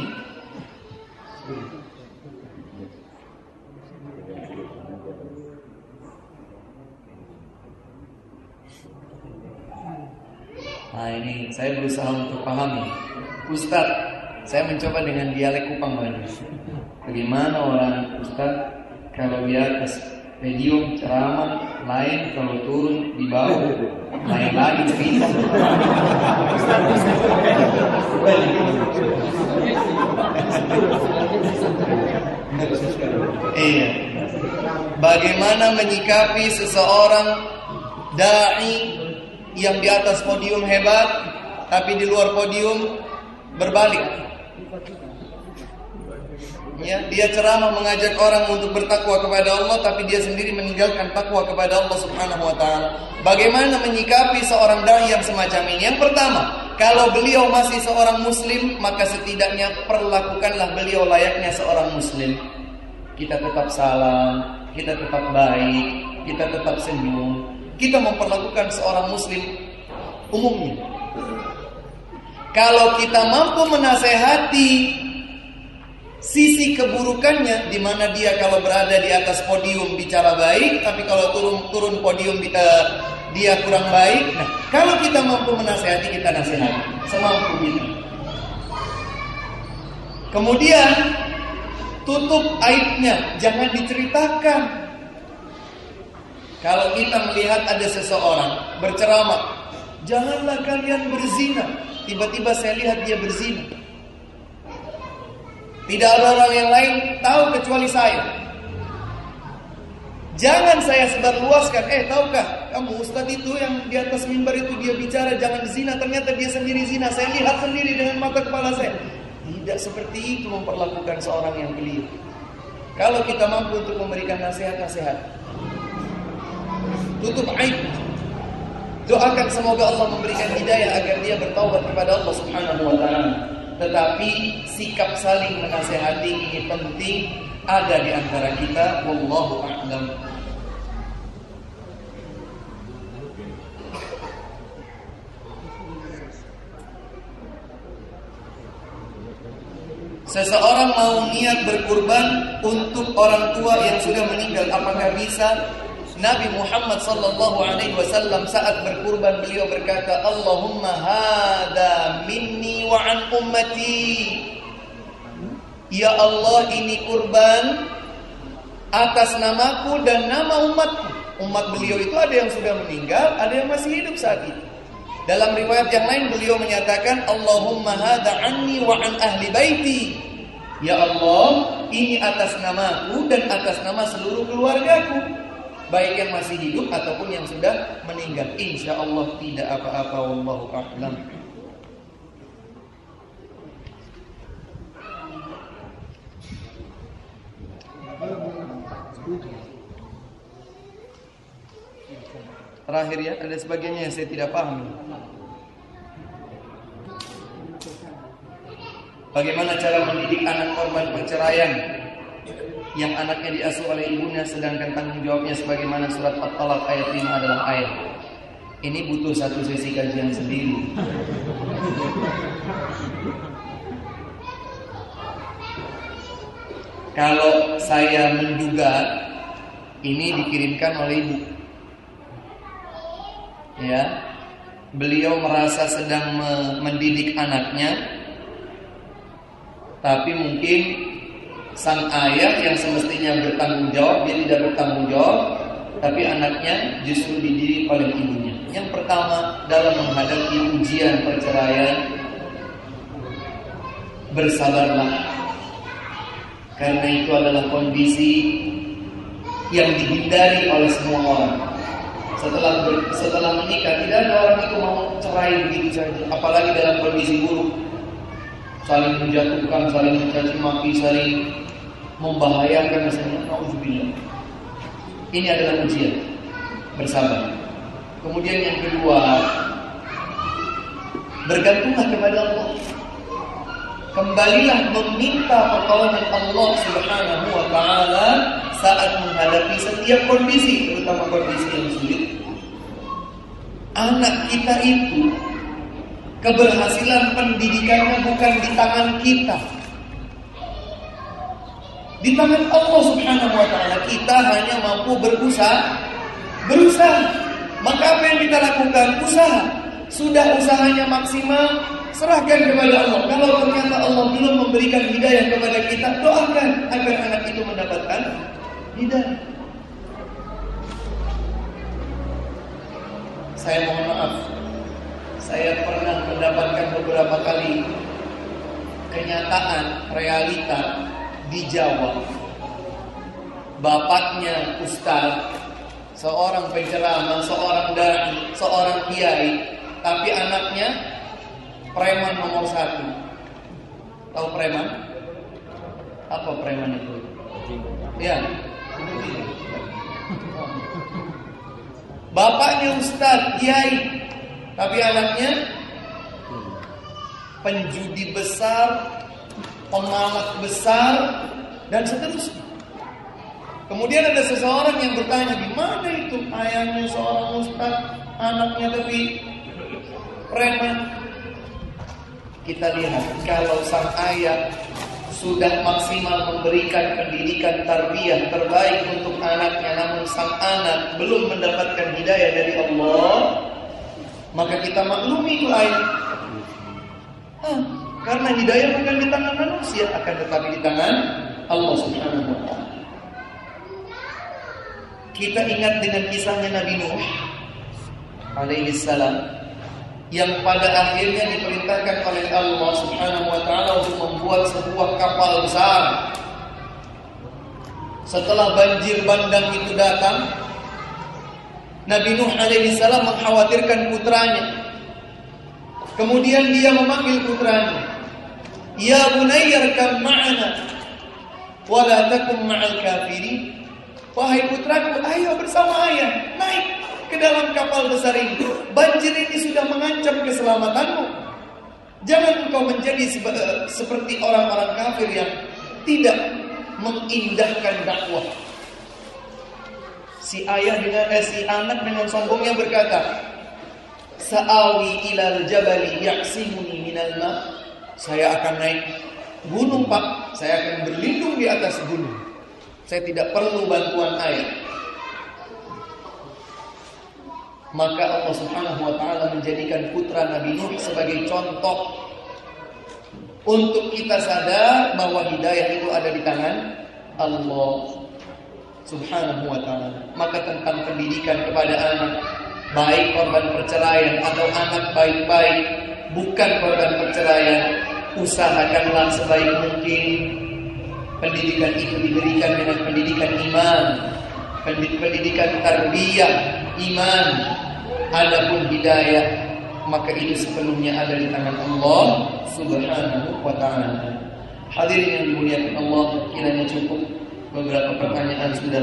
Nah, ini saya berusaha untuk pahami. Ustaz, saya mencoba dengan dialek Kupang lagi. Bagaimana orang Ustaz kalau di atas medium ceramah lain, kalau turun di bawah lain lagi cerita. Iya. Bagaimana menyikapi seseorang dai yang di atas podium hebat, tapi di luar podium berbalik? Ya, dia ceramah mengajak orang untuk bertakwa kepada Allah, tapi dia sendiri meninggalkan takwa kepada Allah Subhanahu wa taala. Bagaimana menyikapi seorang dai yang semacam ini? Yang pertama, kalau beliau masih seorang muslim, maka setidaknya perlakukanlah beliau layaknya seorang muslim. Kita tetap salam, kita tetap baik, kita tetap senyum. Kita memperlakukan seorang muslim umumnya. Kalau kita mampu menasehati sisi keburukannya, di mana dia kalau berada di atas podium bicara baik, tapi kalau turun podium dia kurang baik. Nah, kalau kita mampu menasehati, kita nasihati semampu kita. Kemudian tutup aibnya, jangan diceritakan. Kalau kita melihat ada seseorang berceramah, janganlah kalian berzina. Tiba-tiba saya lihat dia berzina. Tidak ada orang yang lain tahu kecuali saya. Jangan saya sebarluaskan. Tahukah kamu ustaz itu yang di atas mimbar itu dia bicara jangan zina, ternyata dia sendiri zina. Saya lihat sendiri dengan mata kepala saya. Tidak seperti itu memperlakukan seorang yang keliru. Kalau kita mampu untuk memberikan nasihat-nasihat, tutup aib, doakan semoga Allah memberikan hidayah agar dia bertaubat kepada Allah Subhanahu wa taala. Tetapi sikap saling menasihati ini penting ada di antara kita. Wallahu a'lam. Seseorang mau niat berkurban untuk orang tua yang sudah meninggal, apakah bisa? Nabi Muhammad sallallahu alaihi wasallam saat berkurban beliau berkata, Allahumma hada minni wa an ummati. Ya Allah, ini kurban atas namaku dan nama umatku. Umat beliau itu ada yang sudah meninggal, ada yang masih hidup saat itu. Dalam riwayat yang lain beliau menyatakan, Allahumma hada anni wa an ahli baiti. Ya Allah, ini atas namaku dan atas nama seluruh keluargaku, baik yang masih hidup ataupun yang sudah meninggal. Insya Allah tidak apa-apa. Wallahu a'lam. Terakhir ya, ada sebagiannya yang saya tidak paham. Bagaimana cara mendidik anak korban perceraian yang anaknya diasuh oleh ibunya sedangkan tanggung jawabnya sebagaimana surat At-Talaq ayat 5 adalah ayat. Ini butuh satu sesi kajian sendiri. Kalau saya menduga ini dikirimkan oleh ibu. Ya, beliau merasa sedang mendidik anaknya, tapi mungkin sang ayah yang semestinya bertanggung jawab, dia tidak bertanggung jawab, tapi anaknya justru dididik oleh ibunya. Yang pertama, dalam menghadapi ujian perceraian, bersabarlah, karena itu adalah kondisi yang dihindari oleh semua orang. Setelah menikah, tidak ada orang itu mau cerai begitu saja, apalagi dalam kondisi buruk, saling menjatuhkan, saling mencaci maki, saling membahayakan, misalnya. Nauzubillah. Ini adalah ujian. Bersabar. Kemudian yang kedua, bergantunglah kepada Allah. Kembalilah meminta pertolongan Allah Subhanahu wa taala saat menghadapi setiap kondisi, terutama kondisi yang sulit. Anak kita itu keberhasilan pendidikannya bukan di tangan kita, di tangan Allah Subhanahu wa taala. Kita hanya mampu berusaha. Maka apa yang kita lakukan? Usaha. Sudah usahanya maksimal, serahkan kepada Allah. Kalau ternyata Allah belum memberikan hidayah kepada kita, doakan agar anak itu mendapatkan hidayah. Saya mohon maaf, saya pernah mendapatkan beberapa kali kenyataan, realita di Jawa. Bapaknya ustaz, seorang penceramah, seorang dai, seorang kiai, tapi anaknya preman nomor 1. Tahu preman? Apa preman itu? Ya. Bapaknya ustaz, kiai, tapi anaknya penjudi besar, pemalak besar, dan seterusnya. Kemudian ada seseorang yang bertanya, gimana itu ayahnya seorang ustaz, anaknya tapi preman? Kita lihat, kalau sang ayah sudah maksimal memberikan pendidikan tarbiyah terbaik untuk anaknya, namun sang anak belum mendapatkan hidayah dari Allah, maka kita maklumi itu ayah. Karena hidayah bukan di tangan manusia, akan tetapi di tangan Allah Subhanahu wa taala. Kita ingat dengan kisahnya Nabi Nuh alaihi salam, yang pada akhirnya diperintahkan oleh Allah Subhanahu wa taala untuk membuat sebuah kapal besar. Setelah banjir bandang itu datang, Nabi Nuh alaihi salam mengkhawatirkan putranya. Kemudian dia memanggil putranya, "Ya bunayya arkam ma'ana wa la takum ma'al kafirin." Wahai putraku, ayo bersama ayah naik ke dalam kapal besar ini. Banjir ini sudah mengancam keselamatanmu. Jangan engkau menjadi seperti orang-orang kafir yang tidak mengindahkan dakwah. Si anak dengan sombongnya berkata, "Sa'awi ilal jabali ya'simuni minal ma." Saya akan naik gunung, Pak. Saya akan berlindung di atas gunung. Saya tidak perlu bantuan air. Maka Allah Subhanahu wa taala menjadikan putra Nabi Nuh sebagai contoh untuk kita sadar bahwa hidayah itu ada di tangan Allah Subhanahu wa taala. Maka tentang pendidikan kepada anak, baik korban perceraian atau anak baik-baik bukan korban perceraian, usahakanlah sebaik mungkin pendidikan itu diberikan dengan pendidikan iman, pendidikan tarbiyah iman. Adapun hidayah, maka itu sepenuhnya ada di tangan Allah Subhanahu wa taala. Hadirin yang dimuliakan Allah, kiranya cukup beberapa pertanyaan sudah.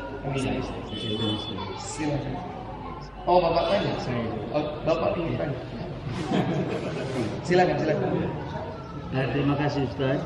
Silakan. Oh, Bapak tanya? Oh, Bapak ingin tanya. Silakan. Terima kasih Ustaz.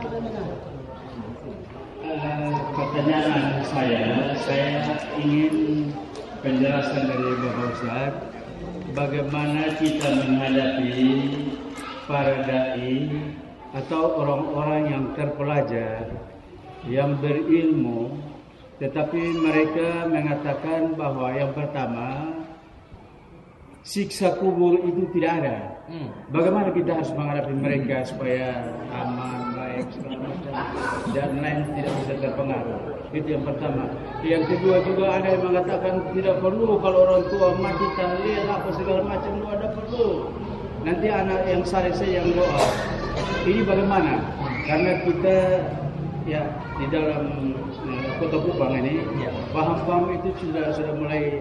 Pertanyaan saya ingin penjelasan dari Bapak Ustaz, bagaimana kita menghadapi para dai atau orang-orang yang terpelajar, yang berilmu, tetapi mereka mengatakan bahwa yang pertama, siksa kubur itu tidak ada. Bagaimana kita harus menghadapi mereka supaya aman, baik, segala macam, dan lain tidak bisa terpengaruh. Itu yang pertama. Yang kedua juga ada yang mengatakan tidak perlu kalau orang tua mati tahlil apa segala macam, itu ada perlu. Nanti anak yang saleh saja yang doa. Ini bagaimana? Karena kita ya di dalam Kota Kupang ini paham-paham itu sudah mulai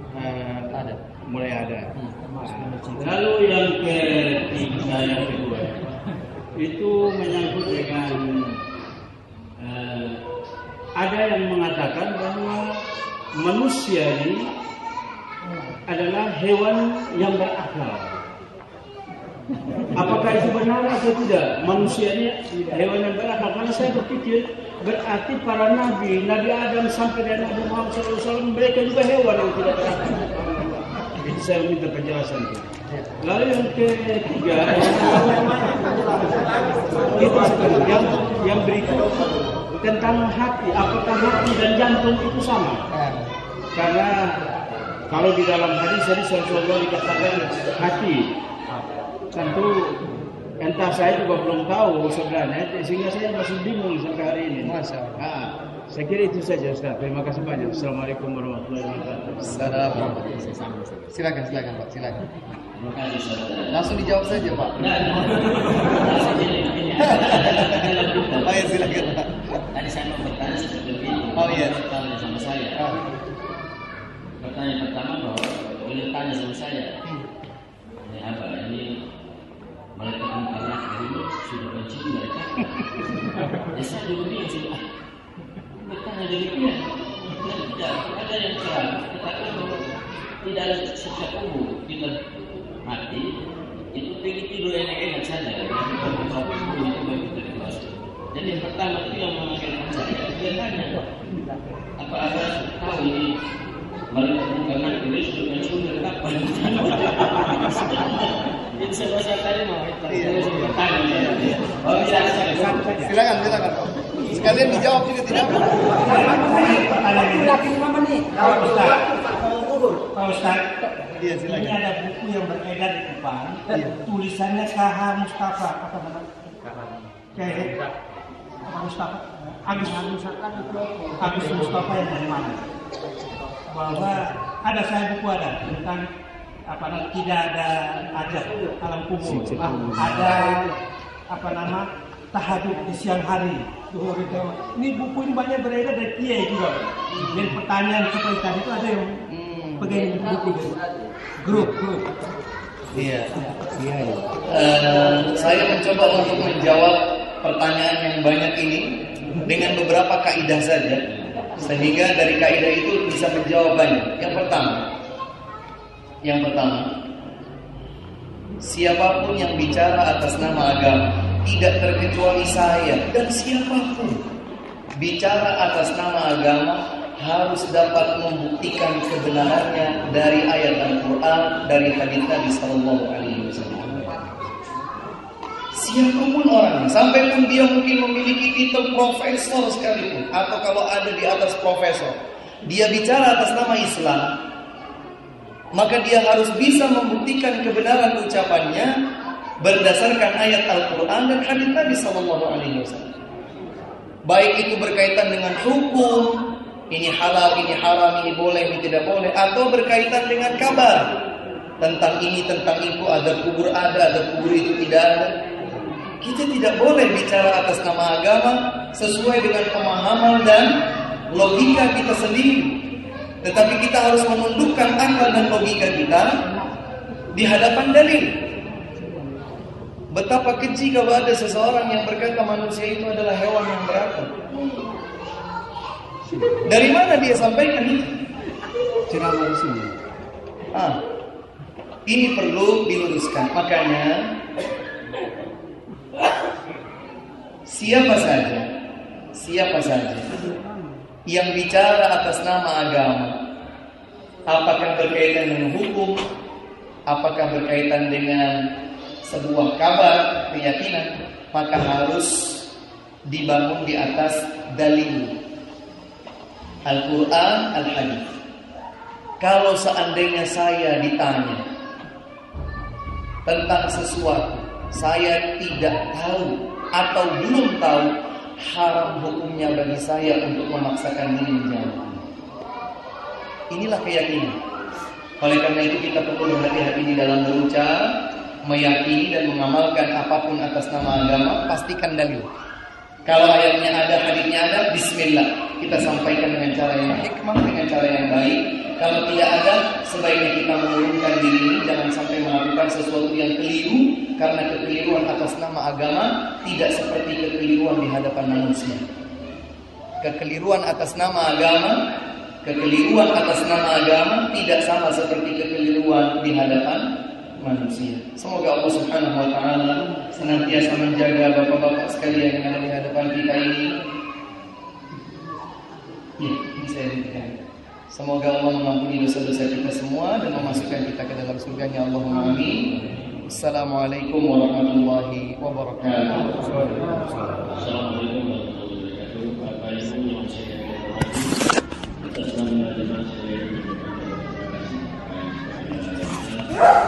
ada. Lalu yang ketiga, yang kedua itu menyangkut dengan ada yang mengatakan bahwa manusia ini adalah hewan yang berakal. Apakah itu benar atau tidak? Manusia ini hewan yang berakal. Karena saya berpikir berarti para nabi Adam sampai dan Nabi Muhammad SAW, mereka juga hewan yang tidak berakal. Itu saya minta penjelasan itu. Lalu yang ketiga, yang berikut tentang hati. Apakah hati dan jantung itu sama? Karena kalau di dalam hadis Rasulullah dikatakan hati, tentu entah saya juga belum tahu sebenarnya, sehingga saya masih bingung sampai hari ini. Saya kira itu saja Ustaz. Terima kasih banyak. Assalamualaikum warahmatullahi wabarakatuh. Silakan Pak, silakan. Langsung dijawab saja Pak. Oh ya, silakan Pak. Tadi saya mau bertanya seperti itu. Oh iya. Tanya sama saya. Pertanyaan pertama bahwa boleh tanya sama saya. Ini apa? Ini mereka karena ini sudah benci mereka. Ya saya juga bingung sudah. Bertanya demikian. Tidak ada yang terang. Tetapi tidak ada siksa kubur. Kita mati itu pergi tidur enak-enak saja. Jadi yang pertama itu yang mengagetkan saya, dia tanya, apa ada tahu ini mereka bukan mati, sudah pensiun kapan? Jadi saya tadi mau bertanya. Oh Silakan. Sekalian dijawab juga tidak apa. Pak Ustaz, Iya, ini ada buku yang beredar di Kupang, tulisannya KH Mustafa, apa namanya? Mustafa, Agus Mustafa yang dari mana? Bahwa ada buku tentang tidak ada ajab alam kubur, ada tahajud di siang hari. Ini buku ini banyak beredar dari kiai juga. Dan pertanyaan seperti tadi itu ada yang pegang buku dari grup. Iya. Saya mencoba untuk menjawab pertanyaan yang banyak ini dengan beberapa kaidah saja, sehingga dari kaidah itu bisa menjawab banyak. Yang pertama, siapapun yang bicara atas nama agama, tidak terkecuali saya dan siapapun bicara atas nama agama harus dapat membuktikan kebenarannya dari ayat Al-Quran, dari hadits Nabi Sallallahu Alaihi Wasallam. Siapapun orangnya, sampai pun dia mungkin memiliki titel profesor sekalipun, atau kalau ada di atas profesor, dia bicara atas nama Islam, maka dia harus bisa membuktikan kebenaran ucapannya berdasarkan ayat Al-Quran dan hadits Nabi Sallallahu Alaihi Wasallam. Baik itu berkaitan dengan hukum, ini halal, ini haram, ini boleh, ini tidak boleh, atau berkaitan dengan kabar tentang ini, tentang itu, ada kubur itu tidak ada. Kita tidak boleh bicara atas nama agama sesuai dengan pemahaman dan logika kita sendiri. Tetapi kita harus menundukkan akal dan logika kita di hadapan dalil. Betapa keji kalau ada seseorang yang berkata manusia itu adalah hewan yang berakal. Dari mana dia sampaikan itu? Ceramah di sini. Ini perlu diluruskan. Makanya siapa saja yang bicara atas nama agama, apakah berkaitan dengan hukum, apakah berkaitan dengan sebuah kabar, keyakinan, maka harus dibangun di atas dalil Al-Quran, Al-Hadits. Kalau seandainya saya ditanya tentang sesuatu, saya tidak tahu atau belum tahu, haram hukumnya bagi saya untuk memaksakan diri menjawab. Inilah keyakinan. Oleh karena itu kita perlu berhati-hati di dalam berucap, meyakini dan mengamalkan apapun atas nama agama, pastikan dalil. Kalau ayatnya ada, hadisnya ada, bismillah, kita sampaikan dengan cara yang hikmah, dengan cara yang baik. Kalau tidak ada, sebaiknya kita menurunkan diri ini, jangan sampai melakukan sesuatu yang keliru, karena kekeliruan atas nama agama tidak seperti kekeliruan di hadapan manusia. Kekeliruan atas nama agama tidak sama seperti kekeliruan di hadapan manusia. Semoga Allah Subhanahu wa taala senantiasa menjaga bapak-bapak sekalian yang ada di hadapan kita ini. Semoga Allah mengampuni dosa-dosa kita semua dan memasukkan kita ke dalam surganya. Allahumma amin. Assalamualaikum warahmatullahi wabarakatuh. Assalamualaikum warahmatullahi wabarakatuh. Bapak Ibu yang saya hormati, atas nama